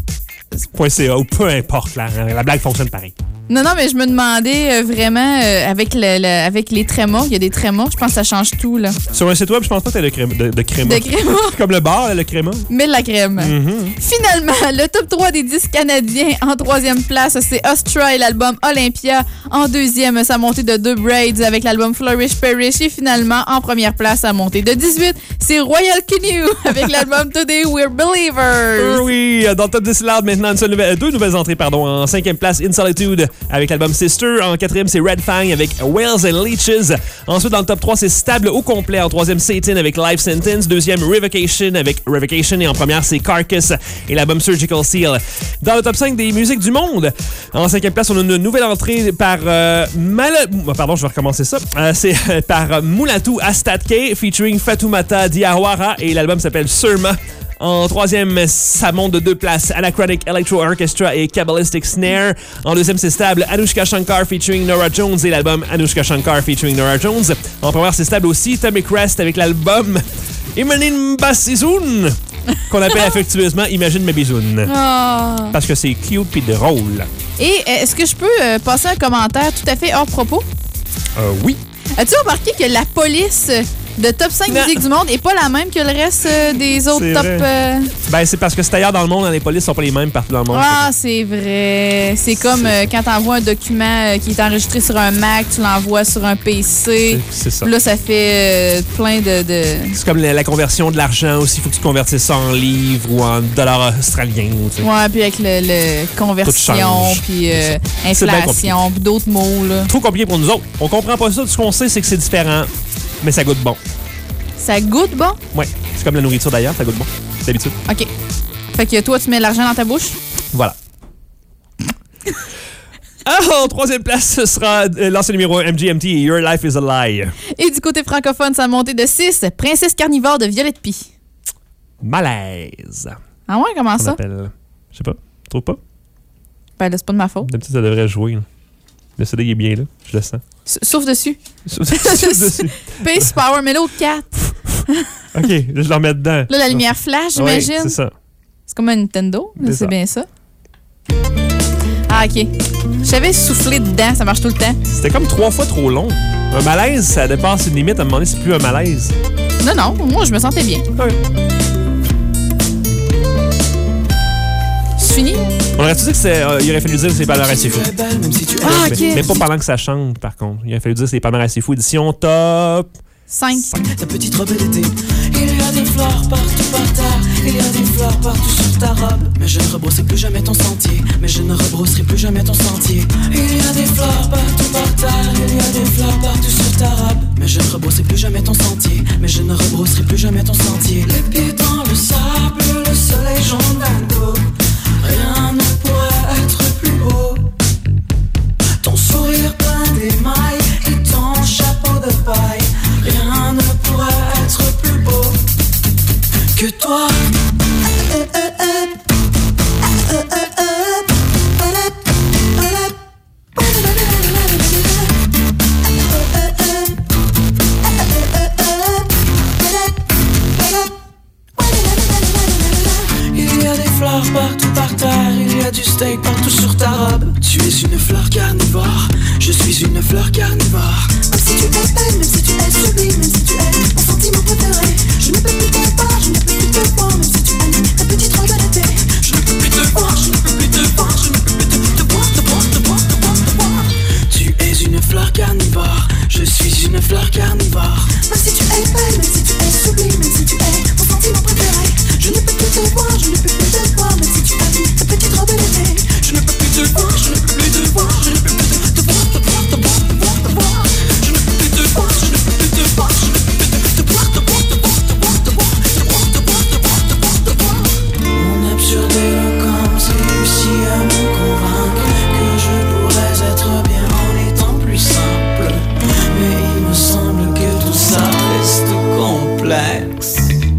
[SPEAKER 1] .ca ou peu importe, la blague fonctionne pareil.
[SPEAKER 2] Non, mais je me demandais vraiment, avec les trémas, il y a des trémas, je pense que ça change tout, là.
[SPEAKER 1] Sur un site web, je pense pas que t'as de créma. De créma. Comme le bar, le créma.
[SPEAKER 2] Mais de la crème. Finalement, le top 3 des disques canadiens en 3e place, c'est Ostra et l'album Olympia. En 2e, ça a monté de 2 Braids avec l'album Flourish Perish. Et finalement, en première place, ça a monté de 18, c'est Royal Canoe avec l'album Today We're Believers.
[SPEAKER 1] Oui, dans le top 10 loud, maintenant, 2 nouvelles entrées, pardon. En 5e place, In Solitude avec l'album Sister. En 4e, c'est Red Fang avec Whales and Leeches. Ensuite, dans le top 3, c'est Stable au complet. En 3e, Satan avec Life Sentence. 2e, Revocation avec Revocation. Et en première, c'est Carcass et l'album Surgical Seal. Dans le top 5 des musiques du monde, en 5e place, on a une nouvelle entrée par pardon, je vais recommencer ça. C'est par Mulatu Astatke featuring Fatoumata Diawara et l'album s'appelle Surma. En 3e, ça monte de 2 places. Anachronic Electro Orchestra et Kabbalistic Snare. En 2e, c'est stable. Anushka Shankar featuring Nora Jones et l'album Anushka Shankar featuring Nora Jones. En première, c'est stable aussi. Tommy Crest avec l'album Imanin Bassizoun, qu'on appelle affectueusement Imagine ma bisoune.
[SPEAKER 2] Oh.
[SPEAKER 1] Parce que c'est cute pis drôle.
[SPEAKER 2] Et est-ce que je peux passer un commentaire tout à fait hors propos?
[SPEAKER 1] Oui.
[SPEAKER 2] As-tu remarqué que la police de top 5 musique du monde n'est pas la même que le reste des autres top...
[SPEAKER 1] Ben, c'est parce que c'est ailleurs dans le monde, les polices sont pas les mêmes partout dans le monde.
[SPEAKER 2] Ah, c'est vrai. C'est comme quand t'envoies un document qui est enregistré sur un Mac, tu l'envoies sur un PC.
[SPEAKER 1] C'est ça.
[SPEAKER 2] Là, ça fait plein de...
[SPEAKER 1] C'est comme la conversion de l'argent aussi. Il faut que tu convertisses ça en livres ou en dollars australiens. Tu sais.
[SPEAKER 2] Ouais, puis avec le conversion, puis inflation, puis d'autres mots. Là.
[SPEAKER 1] Trop compliqué pour nous autres. On comprend pas ça. Tout ce qu'on sait, c'est que c'est différent, mais ça goûte bon.
[SPEAKER 2] Ça goûte bon?
[SPEAKER 1] Ouais. C'est comme la nourriture d'ailleurs, ça goûte bon. D'habitude.
[SPEAKER 2] OK. Fait que toi, tu mets l'argent dans ta bouche?
[SPEAKER 1] Voilà. En 3e place, ce sera l'ancien numéro 1 MGMT et Your Life is a Lie.
[SPEAKER 2] Et du côté francophone, ça a monté de 6, Princesse Carnivore de Violette Pie.
[SPEAKER 1] Malaise.
[SPEAKER 2] Ah ouais, comment ça?
[SPEAKER 1] Je sais pas. Tu trouves pas?
[SPEAKER 2] Ben là, c'est pas de ma faute.
[SPEAKER 1] D'habitude, ça devrait jouer. Là. Le CD il est bien là, je le sens.
[SPEAKER 2] Souffle dessus.
[SPEAKER 1] Souffle dessus.
[SPEAKER 2] Space Power, mais l'autre 4.
[SPEAKER 1] OK, je le remets dedans.
[SPEAKER 2] Là, la lumière flash, j'imagine.
[SPEAKER 1] Oui, c'est ça.
[SPEAKER 2] C'est comme un Nintendo. C'est bien ça. Ah, OK. J'avais soufflé dedans, ça marche tout le temps.
[SPEAKER 1] C'était comme 3 fois trop long. Un malaise, ça dépasse une limite. À un moment donné, c'est plus un malaise.
[SPEAKER 2] Non, moi, je me sentais bien.
[SPEAKER 1] Ouais.
[SPEAKER 2] C'est fini?
[SPEAKER 1] On aurait-tu dit qu'il aurait fallu dire que c'est palmarès c'est fou.
[SPEAKER 2] Ah, OK.
[SPEAKER 1] Mais pas pendant que ça chante, par contre. Il aurait fallu dire que c'est palmarès c'est fou. Édition top
[SPEAKER 2] 5.
[SPEAKER 3] Ta petite robe d'été. Il y a des fleurs partout par terre. Il y a des fleurs partout sur ta robe. Mais je ne rebrousserai plus jamais ton sentier. Mais je ne rebrousserai plus jamais ton sentier. Il y a des fleurs partout par terre. Il y a des fleurs partout sur ta robe. Mais je ne rebrousserai plus jamais ton sentier. Mais je ne rebrousserai plus jamais ton sentier. Les pieds dans le sable, le soleil jaune d'un dos. Rien ne pourrait être plus beau. Ton sourire plein d'émail et ton chapeau de paille. Rien ne pourrait être plus beau que toi. y a des fleurs partout par terre, il y a du steak partout sur ta robe. Tu es une fleur carnivore, je suis une fleur carnivore.
[SPEAKER 10] Même si tu es belle, même si tu es sublime, même si tu es mon sentiment préféré, je ne peux plus te voir, je ne peux plus te voir, même si tu es ta petite robe d'été.
[SPEAKER 3] Je ne peux plus te voir, je ne peux plus te voir, je ne peux plus te voir, te voir, te voir, te voir, te voir. Tu es une fleur carnivore, je suis une fleur carnivore.
[SPEAKER 10] Même si tu es belle, même si tu es sublime, même si tu es mon sentiment préféré, je ne peux plus te voir, je ne peux plus te voir, même si tu es ta petite robe d'été.
[SPEAKER 3] Je ne peux plus te voir, je ne peux plus te voir, je ne peux plus te voir, te voir, te voir, te voir, te voir. Je ne peux plus te voir, je ne peux plus te voir, je ne peux plus te voir, te voir, te voir, te voir, te voir, te voir, te voir, te voir, te voir, te voir. Mon absurde éloquence réussit à me convaincre que je pourrais être bien en étant plus simple. Mais il me semble que tout ça reste complexe.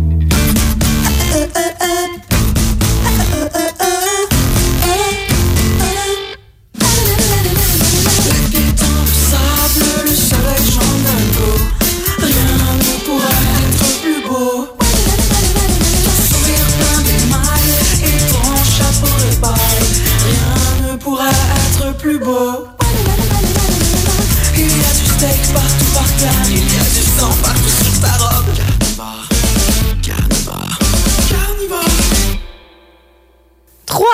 [SPEAKER 3] Plus beau. Il y a du steak partout par terre, il y a du sang partout sur ta robe. Carnivore, carnivore, carnivore.
[SPEAKER 9] 3.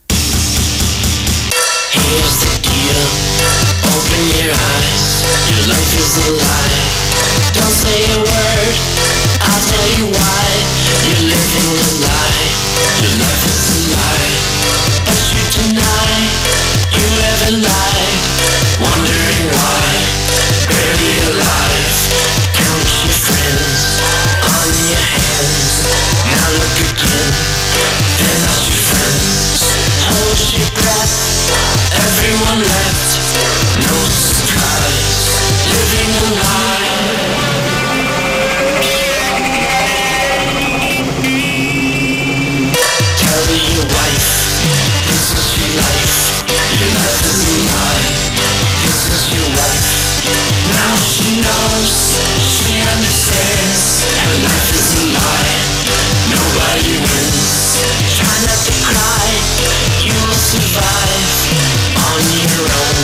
[SPEAKER 3] Here's the deal, open your eyes, your life is a lie. Don't say a word, I'll tell you why. You're living a lie, your life is a lie. But you deny you ever lied, wondering why, barely alive. Count your friends on your hands, now look again, they're not your friends. Hold your breath, everyone left, no surprise, living a lie. Tell your wife, this is your life. Your life is a lie, this is your wife. Now she knows, she understands. Her life is a lie, nobody wins. Try not to cry, you will survive on your own.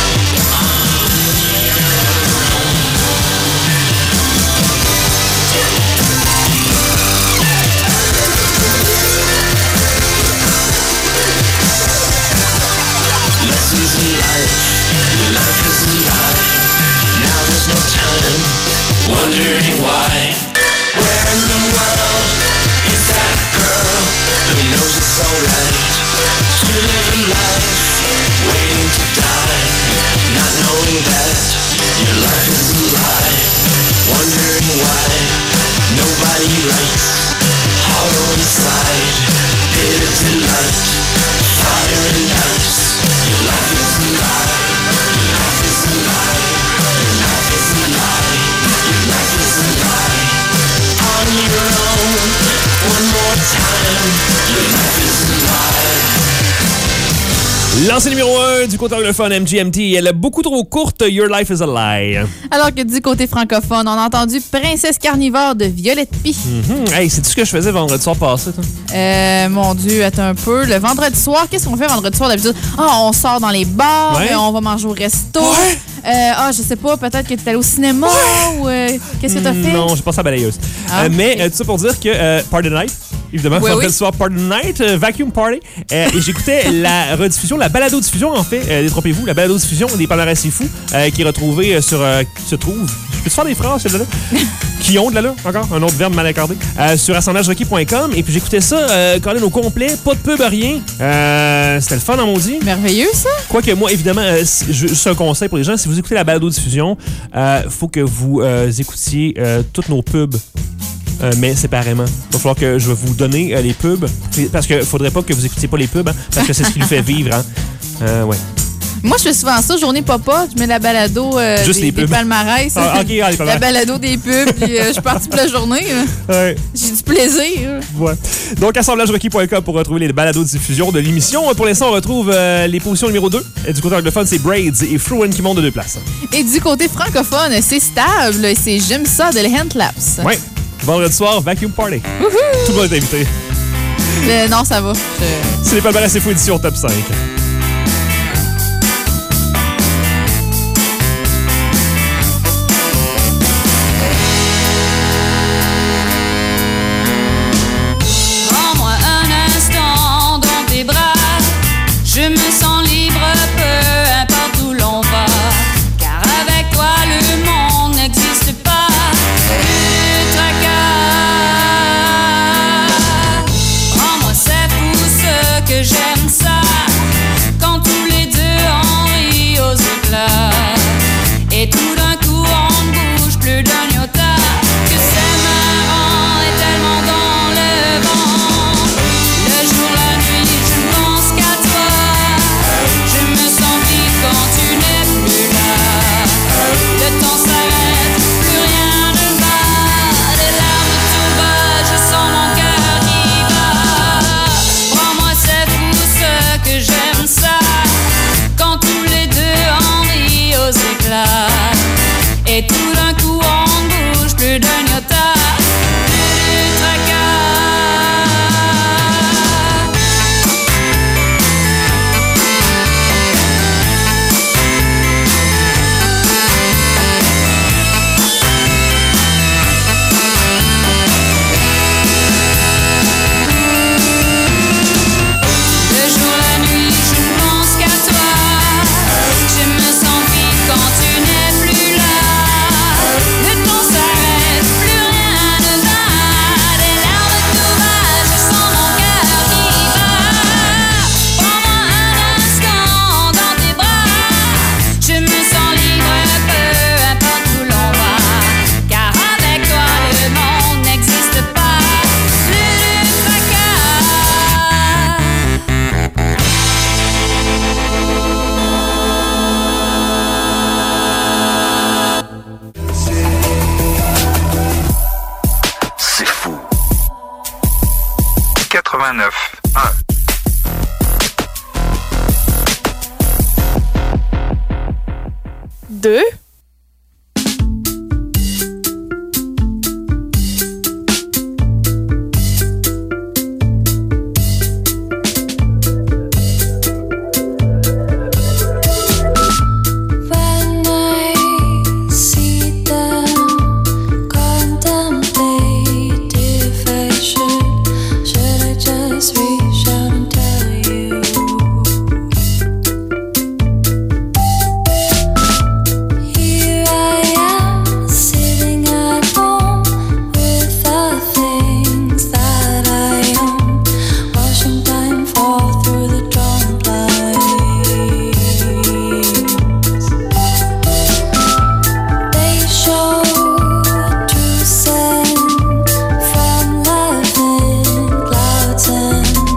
[SPEAKER 3] Lessons in life, your life is a lie. Now there's no time, wondering why. Where in the world is that girl who knows it's alright to live a life, waiting to die, not knowing that your life is a lie. Wondering why nobody writes, hollow inside, bitter delight, fire and ice. Your life is a lie, your life is a lie, your life is a lie, your life is a lie. On your own, one more time, your life is a lie.
[SPEAKER 1] Lancé numéro 1 du côté anglophone MGMT, elle est beaucoup trop courte, Your Life is a Lie.
[SPEAKER 2] Alors que du côté francophone, on a entendu Princesse Carnivore de Violette Pie.
[SPEAKER 1] Hey, c'est tout ce que je faisais vendredi soir passé, toi?
[SPEAKER 2] Mon Dieu, attends un peu. Le vendredi soir, qu'est-ce qu'on fait vendredi soir d'habitude? On sort dans les bars,
[SPEAKER 1] Ouais.
[SPEAKER 2] on va manger au resto. Je sais pas, peut-être que tu es allé au cinéma ou qu'est-ce que tu as fait?
[SPEAKER 1] Non, j'ai passé à balayeuse. Mais tout ça pour dire que Party Night, évidemment, vendredi soir, Party Night, Vacuum Party. Et j'écoutais la rediffusion, la balado-diffusion, en fait, détrompez-vous, la balado-diffusion des Palmarès C'est Fou, qui est retrouvée sur... se trouve... Je peux te faire des phrases, celle-là? Qui ont de là, encore, un autre verbe mal accordé, sur assemblagerequis.com. Et puis j'écoutais ça, quand même au complet, pas de pub, rien. C'était le fun en maudit.
[SPEAKER 2] Merveilleux, ça.
[SPEAKER 1] Quoique moi, évidemment, juste un conseil pour les gens, si vous écoutez la balado-diffusion, faut que vous écoutiez toutes nos pubs. Mais séparément. Il va falloir que je vais vous donner les pubs. Parce qu'il faudrait pas que vous écoutiez pas les pubs, hein, parce que c'est ce qui nous fait vivre. Hein. Ouais.
[SPEAKER 2] Moi, je fais souvent ça, journée papa, je mets la balado des palmarès.
[SPEAKER 1] Ah, OK, les palmarès.
[SPEAKER 2] La balado des pubs, puis je suis partie pour la journée.
[SPEAKER 1] Ouais.
[SPEAKER 2] J'ai du plaisir.
[SPEAKER 1] Ouais. Donc, assemblagerequis.com pour retrouver les balados de diffusion de l'émission. Pour l'instant, on retrouve les positions numéro 2. Du côté anglophone, c'est Braids et Fruin qui montent de 2 places.
[SPEAKER 2] Et du côté francophone, c'est stable, c'est J'aime ça de les Handclaps.
[SPEAKER 1] Ouais. Vendredi soir, Vacuum Party.
[SPEAKER 2] Wouhou!
[SPEAKER 1] Tout le monde est invité.
[SPEAKER 2] Non, ça va.
[SPEAKER 1] C'est les palmarès C'est fou édition top 5.
[SPEAKER 19] Prends-moi un instant dans tes bras. Je me sens libre, peu importe où l'on va. Car avec toi, le monde n'existe pas. Plus tracas. Prends-moi, c'est fou ce que j'aime ça. Quand tous les deux on rit aux éclats. Et tout d'un coup, on ne bouge plus d'un iota. Que c'est marrant et tellement dans le vent. Le jour, la nuit, je ne pense qu'à toi. Je me sens vide quand tu n'es plus là. Le temps s'arrête, plus rien ne va. Des larmes tout bas, je sens mon cœur qui bat. Prends-moi, c'est fou ce que j'aime ça. Quand tous les deux on rit aux éclats. Et tout d'un coup on bouge plus d'un iota. Plus tracas. Le jour, la nuit, je ne pense qu'à toi. Je me sens vide quand tu n'es plus là. Le temps s'arrête, plus rien ne va. Des larmes tout bas, je sens mon cœur qui bat. Prends-moi un instant dans tes bras. Je me sens libre, peu importe où l'on va. Car avec toi, le monde n'existe pas. Plus de tracas.
[SPEAKER 8] C'est fou. 89 1.
[SPEAKER 9] Deux.
[SPEAKER 10] When I see them contemplate if I should I just reach out and tell you? Here I am sitting at home with the things that I own, watching time fall through the drawn blinds. They show a true scent from love in clouds and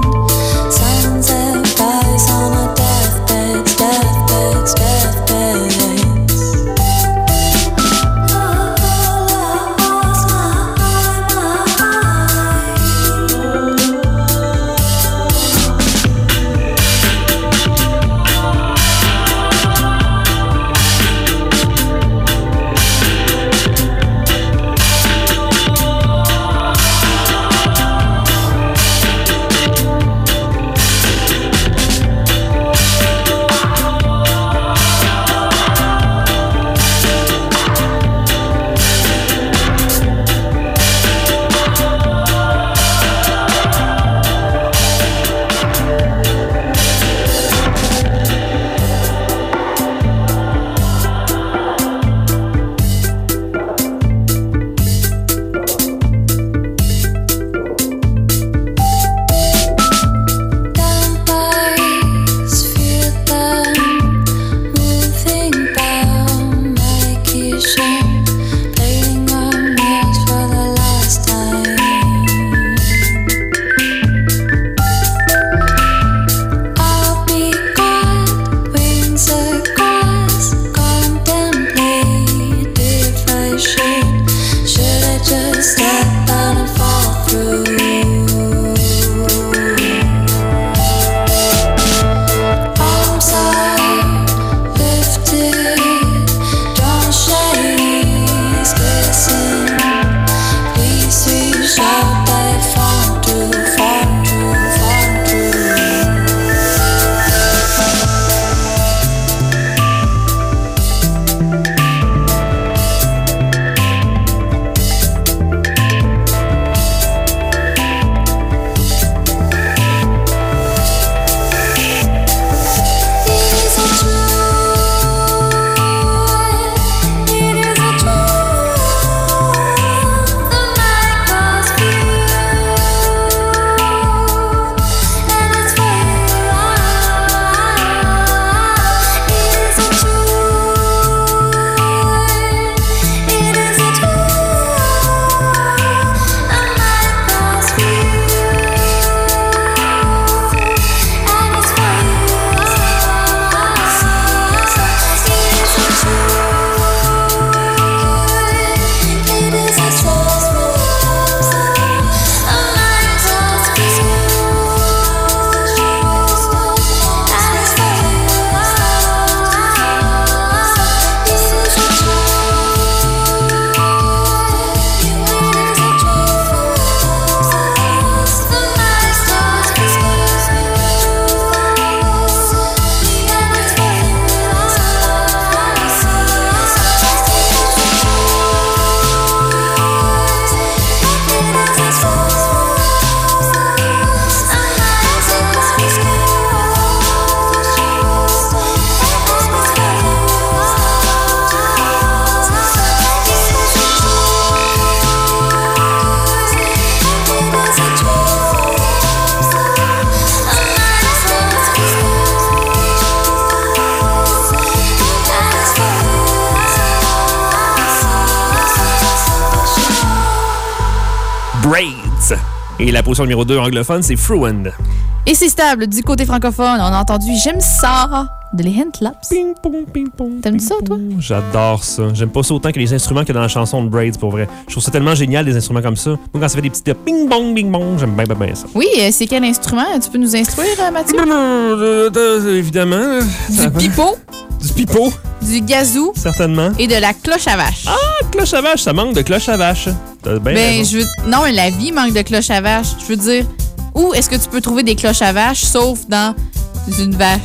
[SPEAKER 1] Braids. Et la position numéro 2 anglophone, c'est Fruand.
[SPEAKER 2] Et c'est stable du côté francophone. On a entendu J'aime ça de les Handclaps.
[SPEAKER 1] Ping pong, ping pong.
[SPEAKER 2] T'aimes ça, toi?
[SPEAKER 1] J'adore ça. J'aime pas ça autant que les instruments qu'il y a dans la chanson de Braids, pour vrai. Je trouve ça tellement génial, des instruments comme ça. Moi, quand ça fait des petits ping pong, ping pong, j'aime bien ça.
[SPEAKER 2] Oui, c'est quel instrument? Tu peux nous instruire, Mathieu?
[SPEAKER 1] Évidemment.
[SPEAKER 2] Du pipeau.
[SPEAKER 1] Du pipeau.
[SPEAKER 2] Du gazou.
[SPEAKER 1] Certainement.
[SPEAKER 2] Et de la cloche à vache.
[SPEAKER 1] Ah, cloche à vache, ça manque de cloche à vache. T'as bien raison.
[SPEAKER 2] Non, mais la vie manque de cloche à vache. Je veux dire, où est-ce que tu peux trouver des cloches à vache, sauf dans une vache?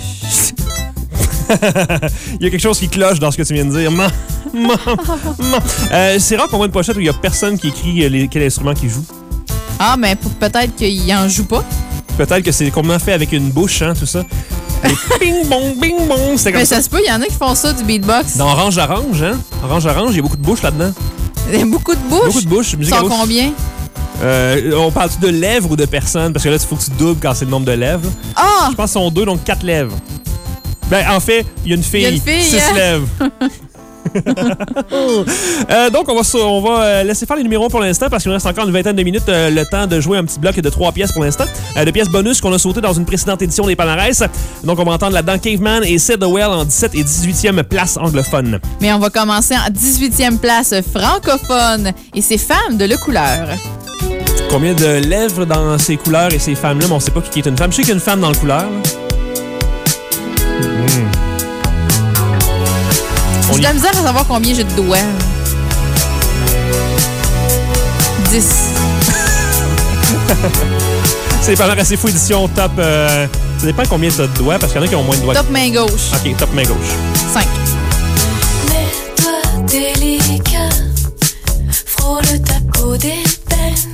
[SPEAKER 1] Il y a quelque chose qui cloche dans ce que tu viens de dire. C'est rare qu'on voit une pochette où il n'y a personne qui écrit quel instrument qu'il joue.
[SPEAKER 2] Ah, mais peut-être qu'il en joue pas.
[SPEAKER 1] Peut-être que c'est complètement fait avec une bouche, hein, tout ça. Bing bong, bing bong. C'était comme
[SPEAKER 2] mais ça se peut, il y en a qui font ça du beatbox.
[SPEAKER 1] Dans Orange Orange, hein? Orange Orange, il y a beaucoup de bouches là-dedans.
[SPEAKER 2] Beaucoup de bouches?
[SPEAKER 1] Beaucoup de bouches.
[SPEAKER 2] Ils sont combien?
[SPEAKER 1] On parle-tu de lèvres ou de personnes? Parce que là, il faut que tu doubles quand c'est le nombre de lèvres.
[SPEAKER 2] Ah!
[SPEAKER 1] Je pense qu'ils sont 2, donc 4 lèvres. Ben, en fait, il y a une fille. 6 lèvres. Donc, on va laisser faire les numéros pour l'instant parce qu'il nous reste encore une vingtaine de minutes. Le temps de jouer un petit bloc de 3 pièces pour l'instant. De pièces bonus qu'on a sautées dans une précédente édition des palmarès. Donc, on va entendre là-dedans Caveman et Sid the Well en 17 et 18e place anglophone.
[SPEAKER 2] Mais on va commencer en 18e place francophone. Et c'est Femme de Le Couleur.
[SPEAKER 1] Combien de lèvres dans ces couleurs et ces femmes-là? Mais on sait pas qui est une femme. Je sais qu'il y a une femme dans le couleur.
[SPEAKER 2] J'ai de la misère à savoir combien j'ai de doigts. 10.
[SPEAKER 1] C'est pas mal assez fou édition top. Ça dépend combien tu as de doigts parce qu'il y en a qui ont moins de doigts.
[SPEAKER 2] Top main gauche.
[SPEAKER 1] Ok, top main gauche.
[SPEAKER 2] 5.
[SPEAKER 10] Les doigts délicats frôlent ta peau d'ébène.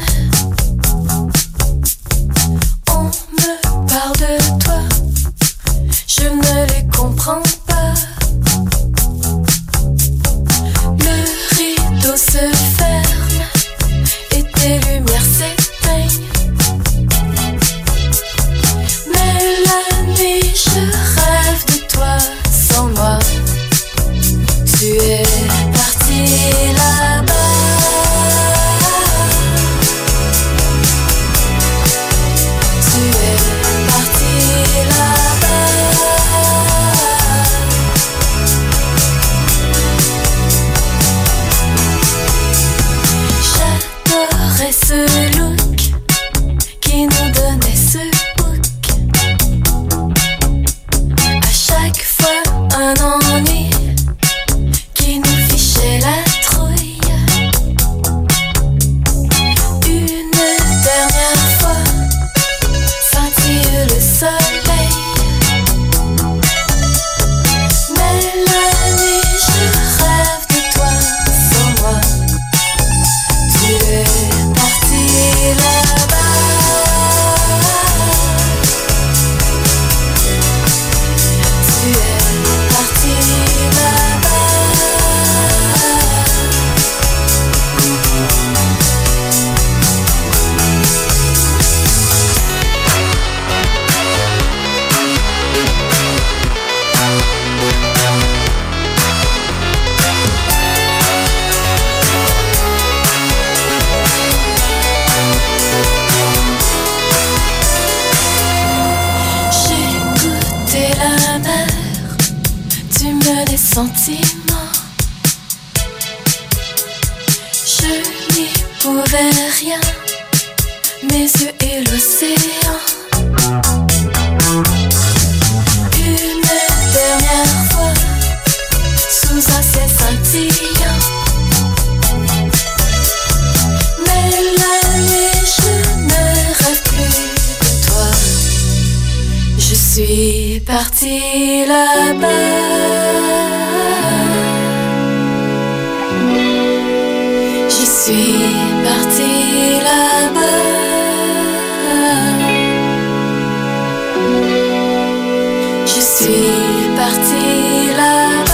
[SPEAKER 10] On me parle de toi, je ne les comprends pas. Le rideau se ferme et tes lumières s'éteignent. Mais la nuit, je rêve de toi sans moi. Tu es parti là-bas. Tu es parti là-bas. J'adorais ce look qui nous donnait ce book. À chaque fois un ennui qui nous fichait la trouille. Une dernière fois scintille le soleil. Mais la nuit je rêve de toi sans moi. Tu es parti là-bas. Tu es parti là-bas. J'ai goûté la mer, tu me les sentiments. Je n'y pouvais rien, mes yeux et l'océan. Une dernière fois, sous un ciel scintillant. Mais la nuit, je ne rêve plus de toi. Je suis partie là-bas. Je suis partie là-bas. Je suis partie là-bas.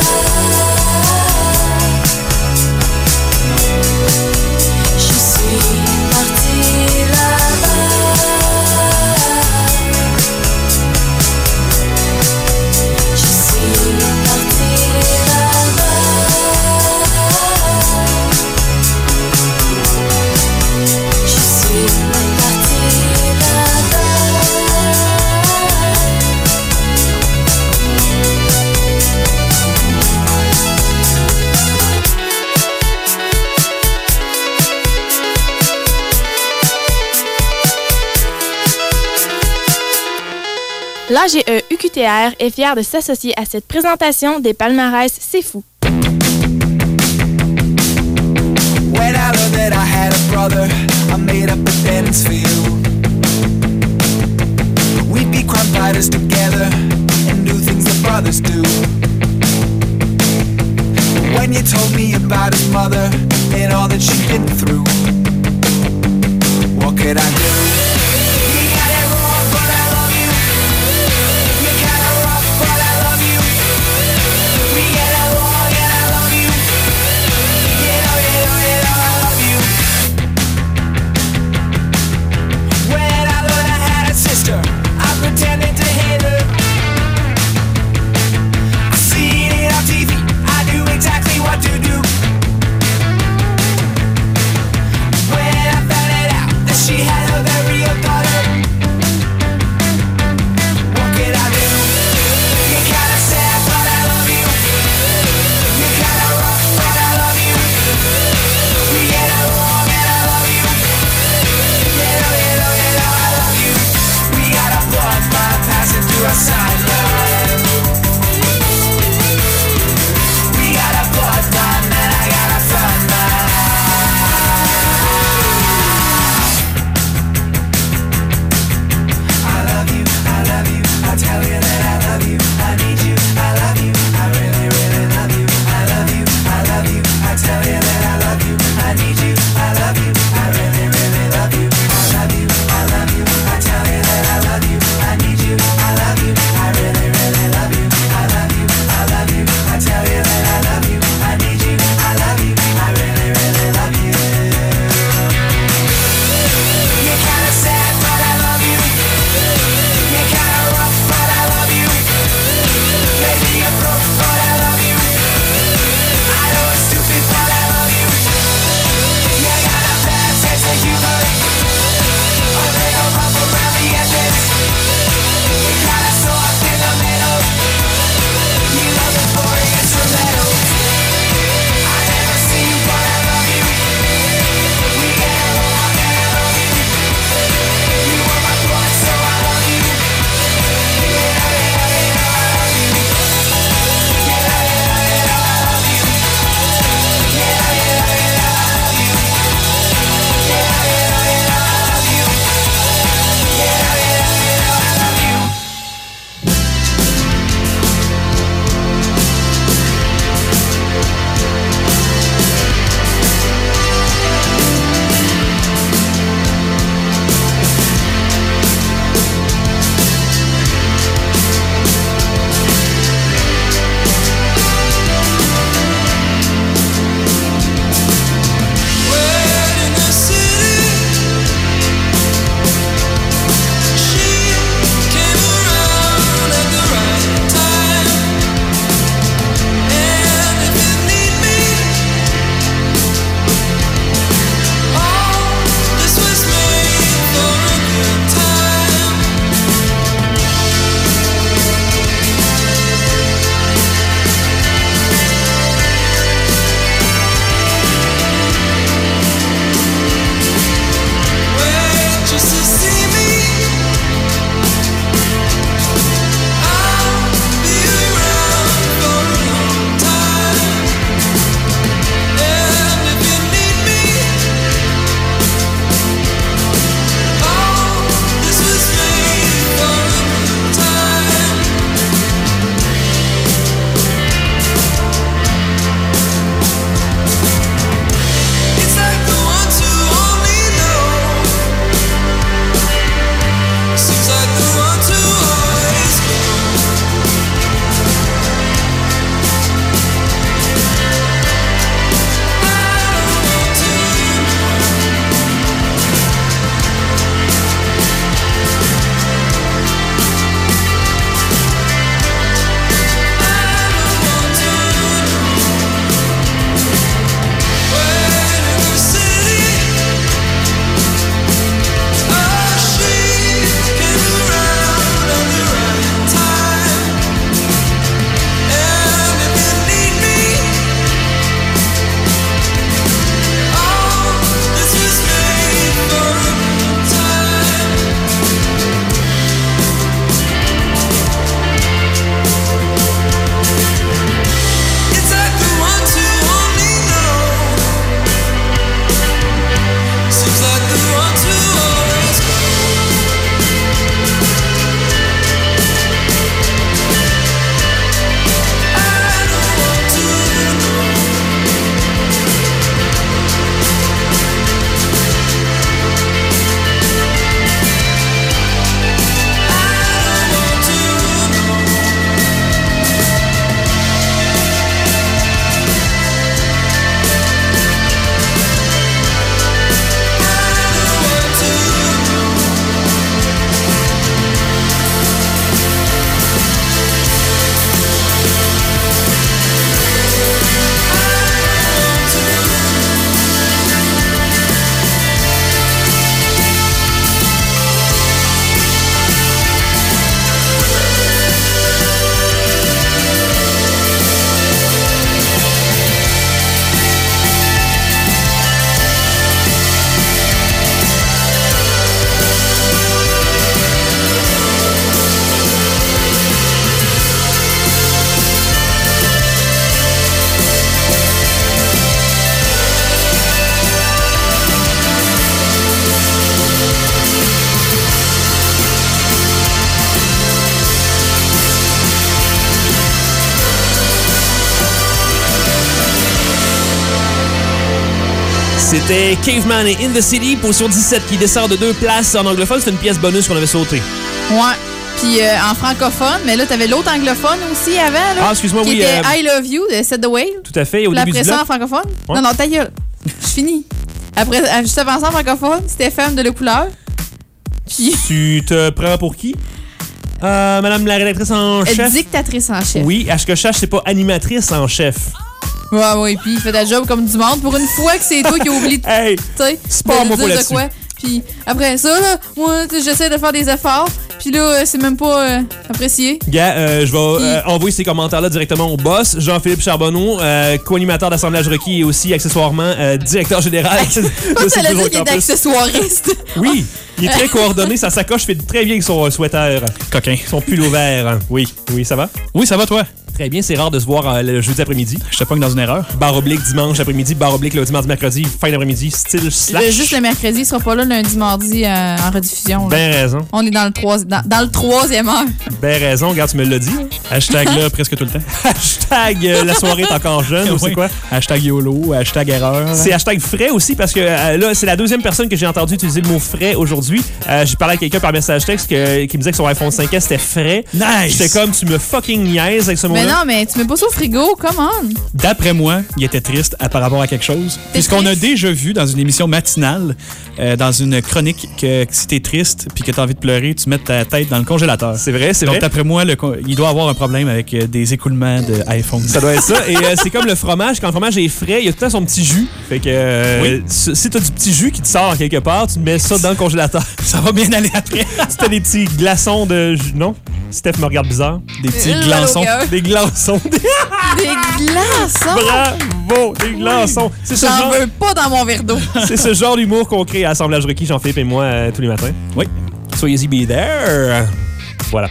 [SPEAKER 10] Je suis partie là-bas. Je suis partie là-bas.
[SPEAKER 9] L'AGE UQTR est fier de s'associer à cette présentation des palmarès C'est fou.
[SPEAKER 3] When I learned that I had a brother, I made up a penance for you. We'd be crime fighters together and do things that brothers do. When you told me about his mother and all that she'd been through, what could I do? You got it wrong, but I love you. You got it rough, but I love you. We get along and I love you. You know, I love you. When I learned I had a sister, I pretended to hate her. I seen it on TV, I knew exactly what to do. When I found it out that she had a very
[SPEAKER 1] C'était Caveman et In the City, position 17 qui descend de 2 places en anglophone. C'est une pièce bonus qu'on avait sautée.
[SPEAKER 2] Ouais. Puis en francophone, mais là, t'avais l'autre anglophone aussi avant. Là,
[SPEAKER 1] Ah, excuse-moi,
[SPEAKER 2] qui
[SPEAKER 1] oui.
[SPEAKER 2] était I Love You de Set the Whale.
[SPEAKER 1] Tout à fait, au
[SPEAKER 2] Puis
[SPEAKER 1] début
[SPEAKER 2] après
[SPEAKER 1] du
[SPEAKER 2] ça,
[SPEAKER 1] bloc.
[SPEAKER 2] en francophone.
[SPEAKER 1] Ouais.
[SPEAKER 2] Non, ta gueule. Je finis. Après, juste avant ça, en francophone, c'était Femme de la couleur. Puis.
[SPEAKER 1] Tu te prends pour qui? Madame la rédactrice en chef.
[SPEAKER 2] Dictatrice en chef.
[SPEAKER 1] Oui, à ce que je sache, c'est pas animatrice en chef.
[SPEAKER 2] Ouais, puis il fait ta job comme du monde. Pour une fois que c'est toi qui as oublié de.
[SPEAKER 1] Hey,
[SPEAKER 2] de
[SPEAKER 1] spare-moi pas
[SPEAKER 2] dire de
[SPEAKER 1] là-dessus.
[SPEAKER 2] quoi. Puis après ça, là, moi, j'essaie de faire des efforts. Puis là, c'est même pas apprécié.
[SPEAKER 1] Gars, je vais envoyer ces commentaires-là directement au boss. Jean-Philippe Charbonneau, co-animateur d'Assemblage requis et aussi accessoirement directeur général.
[SPEAKER 2] Pas que t'allais dire qu'il était accessoiriste.
[SPEAKER 1] Oui, il est très coordonné. Sa sacoche fait très bien avec son sweater.
[SPEAKER 12] Coquin.
[SPEAKER 1] Son pull au vert. Oui, ça va?
[SPEAKER 12] Oui, ça va, toi?
[SPEAKER 1] Très bien, c'est rare de se voir le jeudi après-midi.
[SPEAKER 12] Je te pogne dans une erreur.
[SPEAKER 1] Barre oblique dimanche après-midi, barre oblique le dimanche mercredi, fin d'après-midi, style slash.
[SPEAKER 2] Juste le mercredi, il sera pas là lundi, mardi en rediffusion. Là.
[SPEAKER 1] Ben raison.
[SPEAKER 2] On est dans le troisième heure.
[SPEAKER 1] Ben raison, regarde, tu me l'as dit.
[SPEAKER 12] Hashtag là presque tout le temps.
[SPEAKER 1] Hashtag la soirée est encore jeune, ou c'est quoi?
[SPEAKER 12] Hashtag YOLO, hashtag erreur.
[SPEAKER 1] C'est hashtag frais aussi, parce que là, c'est la deuxième personne que j'ai entendu utiliser le mot frais aujourd'hui. J'ai parlé à quelqu'un par message texte qui me disait que son iPhone 5S c'était frais.
[SPEAKER 12] Nice!
[SPEAKER 1] J'étais comme, tu me fucking niaises avec ce mot-là.
[SPEAKER 2] Mais non, mais tu mets pas ça au frigo, come on!
[SPEAKER 12] D'après moi, il était triste par rapport à quelque chose. Puisqu'on a déjà vu dans une émission matinale, dans une chronique, que si t'es triste puis que t'as envie de pleurer, tu mets ta tête dans le congélateur.
[SPEAKER 1] C'est vrai, c'est vrai.
[SPEAKER 12] Donc, d'après moi, il doit avoir un problème avec des écoulements d'iPhone.
[SPEAKER 1] Ça doit être ça. Et c'est comme le fromage. Quand le fromage est frais, il y a tout le temps son petit jus. Fait que
[SPEAKER 12] Oui.
[SPEAKER 1] si t'as du petit jus qui te sort quelque part, tu mets ça dans le congélateur.
[SPEAKER 12] Ça va bien aller après.
[SPEAKER 1] Si t'as des petits glaçons de jus. Non? Steph me regarde bizarre.
[SPEAKER 12] Des petits glaçons.
[SPEAKER 1] Des glaçons.
[SPEAKER 2] Des glaçons!
[SPEAKER 1] Bravo! Des glaçons. C'est ce
[SPEAKER 2] J'en
[SPEAKER 1] genre...
[SPEAKER 2] veux pas dans mon verre d'eau.
[SPEAKER 1] C'est ce genre d'humour qu'on crée à Assemblage requis, Jean-Philippe et moi, tous les matins.
[SPEAKER 12] Oui.
[SPEAKER 1] Soyez-y be there. Voilà.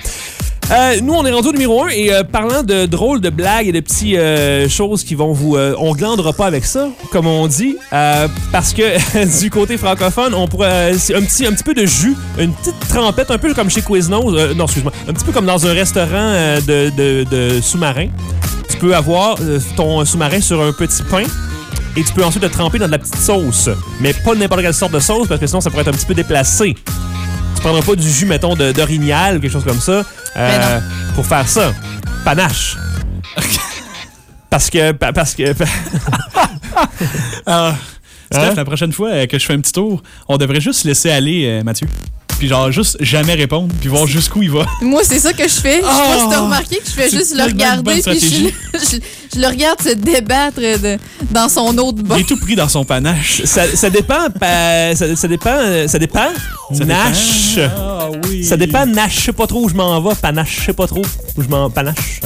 [SPEAKER 1] Nous, on est rendu au numéro 1 et parlant de drôles de blagues et de petites choses qui vont vous... on glandera pas avec ça, comme on dit, parce que du côté francophone, on pourrait... c'est un petit peu de jus, une petite trempette, un peu comme chez Quiznos. Non, excuse-moi. Un petit peu comme dans un restaurant de sous-marin. Tu peux avoir ton sous-marin sur un petit pain et tu peux ensuite le tremper dans de la petite sauce. Mais pas n'importe quelle sorte de sauce parce que sinon, ça pourrait être un petit peu déplacé. Tu prendras pas du jus, mettons, d'orignal ou quelque chose comme ça pour faire ça. Panache. Parce que...
[SPEAKER 12] Steph, la prochaine fois que je fais un petit tour, on devrait juste laisser aller Mathieu. Puis genre, juste jamais répondre, puis voir jusqu'où il va.
[SPEAKER 2] Moi, c'est ça que je fais. Je sais pas si t'as remarqué que je fais
[SPEAKER 12] C'est
[SPEAKER 2] juste le
[SPEAKER 12] tellement une
[SPEAKER 2] regarder,
[SPEAKER 12] bonne
[SPEAKER 2] puis
[SPEAKER 12] stratégie.
[SPEAKER 2] je le regarde se débattre dans son eau de bain.
[SPEAKER 12] Il est tout pris dans son panache.
[SPEAKER 1] Ça dépend. Ça dépend. Nash.
[SPEAKER 12] Ah oui.
[SPEAKER 1] Ça dépend. Nash, je sais pas trop où je m'en vais. Panache, je sais pas trop où je m'en... Panache.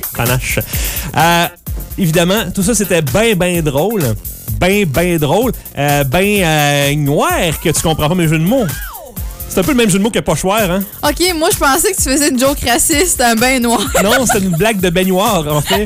[SPEAKER 1] Évidemment, tout ça, c'était bien drôle. Bien drôle. Noir que tu comprends pas mes jeux de mots. C'est un peu le même jeu de mots que Pochoir, hein?
[SPEAKER 2] OK, moi, je pensais que tu faisais une joke raciste, un bain noir.
[SPEAKER 1] Non, c'était une blague de baignoire, en fait.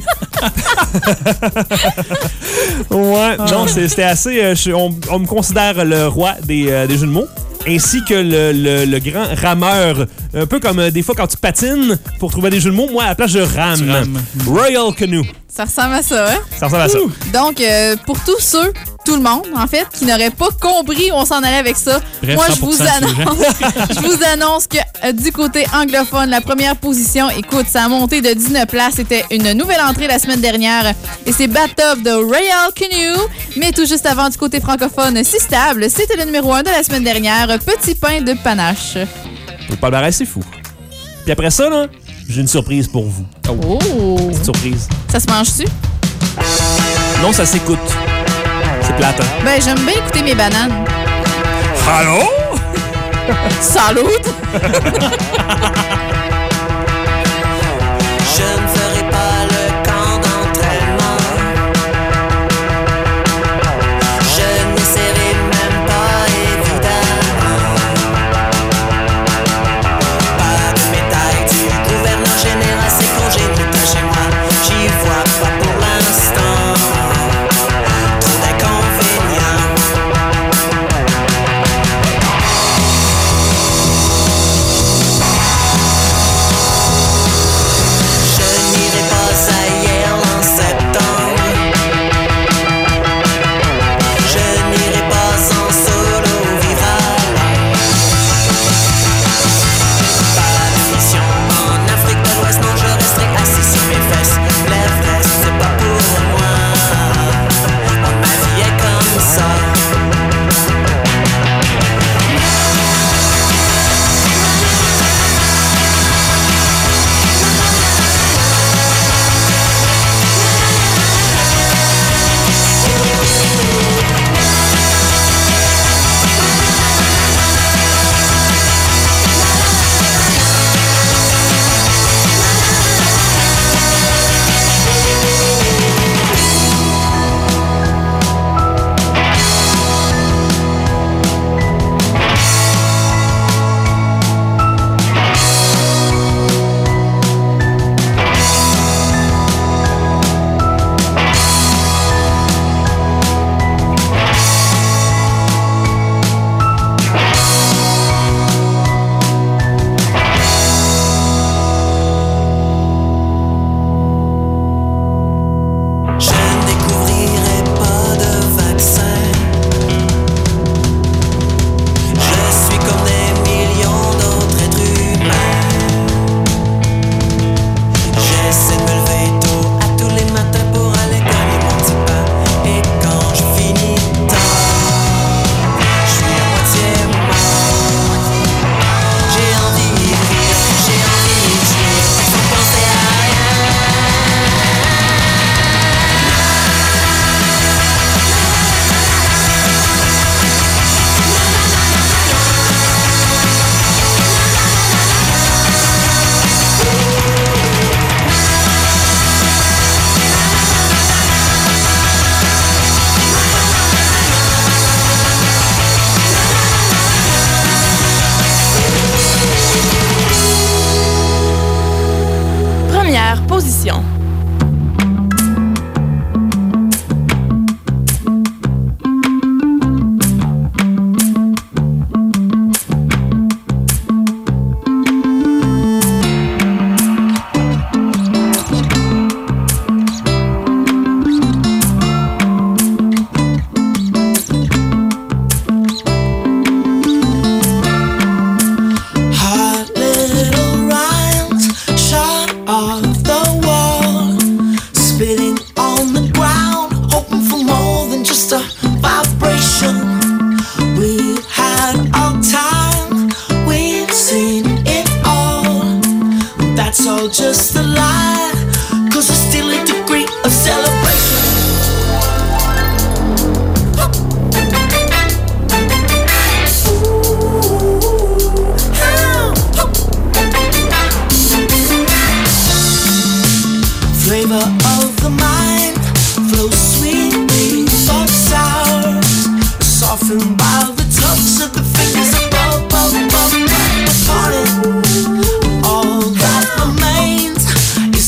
[SPEAKER 1] Ouais, non, c'était assez... on me considère le roi des jeux de mots, ainsi que le grand rameur. Un peu comme des fois quand tu patines pour trouver des jeux de mots, moi, à la place, je rame. Royal Canoe.
[SPEAKER 2] Ça ressemble à ça, hein?
[SPEAKER 1] Ça ressemble à ça.
[SPEAKER 2] Donc, pour tous ceux, tout le monde, en fait, qui n'aurait pas compris où on s'en allait avec ça,
[SPEAKER 12] Bref,
[SPEAKER 2] moi,
[SPEAKER 12] 100%
[SPEAKER 2] je vous annonce que du côté anglophone, la première position, écoute, ça a monté de 19 places. C'était une nouvelle entrée la semaine dernière. Et c'est Bathtub de Royal Canoe. Mais tout juste avant, du côté francophone, si stable, c'était le numéro 1 de la semaine dernière, Petit pain de panache.
[SPEAKER 1] Le palmarès, c'est fou. Puis après ça, là, j'ai une surprise pour vous.
[SPEAKER 2] Oh!
[SPEAKER 1] Petite surprise.
[SPEAKER 2] Ça se mange-tu?
[SPEAKER 1] Non, ça s'écoute. C'est plate, hein?
[SPEAKER 2] Ben, j'aime bien écouter mes bananes.
[SPEAKER 1] Allô?
[SPEAKER 2] Salut!
[SPEAKER 3] Je ne ferai pas le camp d'entraînement. Je n'essaierai même pas, évidemment. Pas de médaille du gouverneur général, c'est congénital chez moi. J'y vois pas pour l'instant. Trop d'inconvénients.
[SPEAKER 9] édition.
[SPEAKER 3] Hot little rhymes shot off the wall, spitting on the ground, hoping for more than just a vibration. We've had our time, we've seen it all. That's all just a lie, 'cause there's still a degree of celebration. Flavor of the mind flows sweetly, thought sour, softened by the touch of the fingers above, party. All that remains is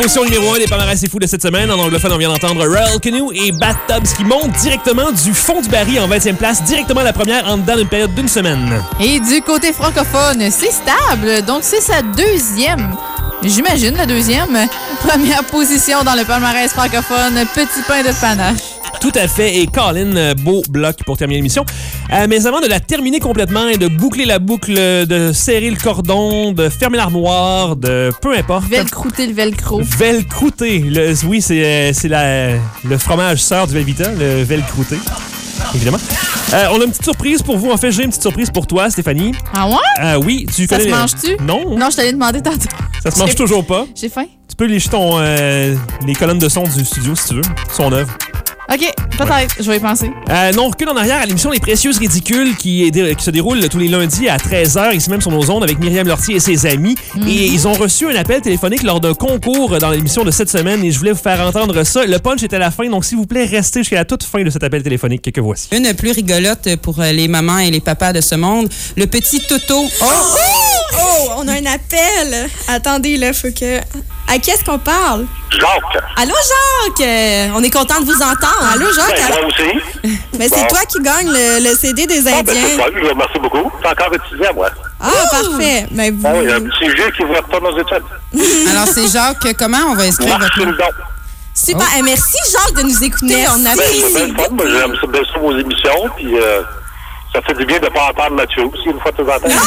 [SPEAKER 1] position numéro 1 des palmarès c'est fou de cette semaine. En anglophone, on vient d'entendre Royal Canoe et Bathtubs qui montent directement du fond du baril en 20e place, directement à la première en dedans d'une période d'une semaine.
[SPEAKER 2] Et du côté francophone, c'est stable. Donc, c'est sa deuxième. J'imagine la deuxième. Première position dans le palmarès francophone. Petit pain de panache.
[SPEAKER 1] Tout à fait. Et Colin, beau bloc pour terminer l'émission. Mais avant de la terminer complètement et de boucler la boucle, de serrer le cordon, de fermer l'armoire, de peu importe.
[SPEAKER 2] Velcrouter le velcro.
[SPEAKER 1] Velcrouter. Oui, c'est le fromage sœur du Velvita, le velcrouter. Évidemment. On a une petite surprise pour vous. En fait, j'ai une petite surprise pour toi, Stéphanie.
[SPEAKER 2] Ah ouais?
[SPEAKER 1] Oui, tu
[SPEAKER 2] ça
[SPEAKER 1] connais...
[SPEAKER 2] Ça se mange-tu?
[SPEAKER 1] Non.
[SPEAKER 2] Non, je t'allais demander tantôt.
[SPEAKER 1] Ça se mange toujours pas.
[SPEAKER 2] J'ai faim.
[SPEAKER 1] Tu peux lécher les colonnes de son du studio, si tu veux. Son œuvre.
[SPEAKER 2] OK, peut-être. Ouais. Je vais y penser.
[SPEAKER 1] Non, on recule en arrière à l'émission Les Précieuses Ridicules qui se déroule tous les lundis à 13h, ici même sur nos ondes avec Myriam Lortier et ses amis. Et ils ont reçu un appel téléphonique lors d'un concours dans l'émission de cette semaine et je voulais vous faire entendre ça. Le punch est à la fin, donc s'il vous plaît, restez jusqu'à la toute fin de cet appel téléphonique que voici.
[SPEAKER 20] Une plus rigolote pour les mamans et les papas de ce monde, le petit Toto.
[SPEAKER 21] Oh, on a un appel. Attendez, là, faut que... À qui est-ce qu'on parle?
[SPEAKER 8] Jacques.
[SPEAKER 21] Allô, Jacques? On est content de vous entendre. Allô, Jacques?
[SPEAKER 8] Ben, moi aussi.
[SPEAKER 21] Mais c'est toi qui gagne le CD des Indiens.
[SPEAKER 8] Ben, c'est ça, merci beaucoup. C'est encore étudiant, moi.
[SPEAKER 21] Ah, parfait. Mais vous...
[SPEAKER 8] oui, un petit vieux qui va retourner aux études.
[SPEAKER 20] Alors, c'est Jacques. Comment on va inscrire votre nom?
[SPEAKER 21] Super. Merci, Jacques, de nous écouter. Merci. On apprécie.
[SPEAKER 8] C'est bien fun. Moi, j'aime bien ça vos émissions. Puis, ça fait du bien de ne pas entendre Mathieu aussi, une fois de temps en temps.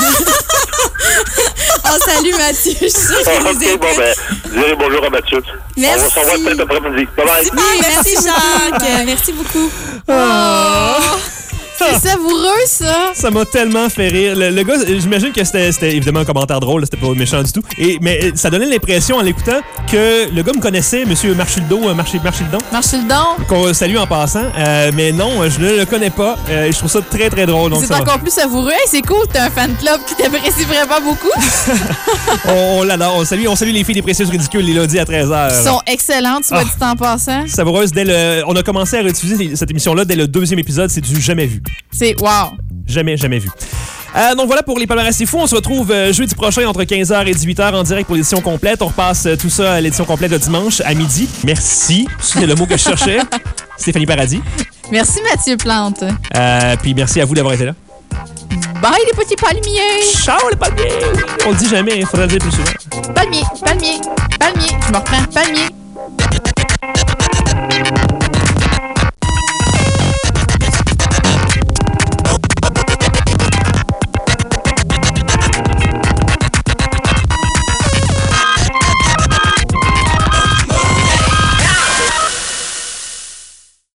[SPEAKER 21] Oh, salut Mathieu, je suis sûre que vous
[SPEAKER 8] OK, bon, ben, dis bonjour à Mathieu.
[SPEAKER 21] Merci.
[SPEAKER 8] On va se revoir cet après-midi. Bye-bye.
[SPEAKER 21] Super, merci Jacques. Merci beaucoup.
[SPEAKER 2] Oh. C'est savoureux, ça.
[SPEAKER 1] Ça m'a tellement fait rire. Le gars, j'imagine que c'était évidemment un commentaire drôle, c'était pas méchant du tout. Mais ça donnait l'impression en l'écoutant que le gars me connaissait, monsieur Marchildon.
[SPEAKER 2] Marchildon.
[SPEAKER 1] Qu'on salue en passant. Mais non, je ne le connais pas. Je trouve ça très, très drôle.
[SPEAKER 2] C'est encore plus savoureux. Hey, c'est cool, t'as un fan club qui t'apprécie vraiment beaucoup.
[SPEAKER 1] on l'adore. On salue les filles des Précieuses Ridicules les lundis à 13h.
[SPEAKER 2] Elles sont excellentes, soit dit en passant.
[SPEAKER 1] Savoureuse. On a commencé à réutiliser cette émission-là dès le 2e épisode. C'est du jamais vu.
[SPEAKER 2] C'est wow.
[SPEAKER 1] Jamais vu. Donc voilà pour les palmarès c'est fou. On se retrouve jeudi prochain entre 15h et 18h en direct pour l'édition complète. On repasse tout ça à l'édition complète de dimanche à midi. Merci. C'est le mot que je cherchais. Stéphanie Paradis.
[SPEAKER 2] Merci Mathieu Plante.
[SPEAKER 1] Puis merci à vous d'avoir été là.
[SPEAKER 2] Bye les petits palmiers.
[SPEAKER 1] Ciao les palmiers. On le dit jamais, il faudrait le dire plus souvent.
[SPEAKER 2] Palmier. Je me reprends. Palmier.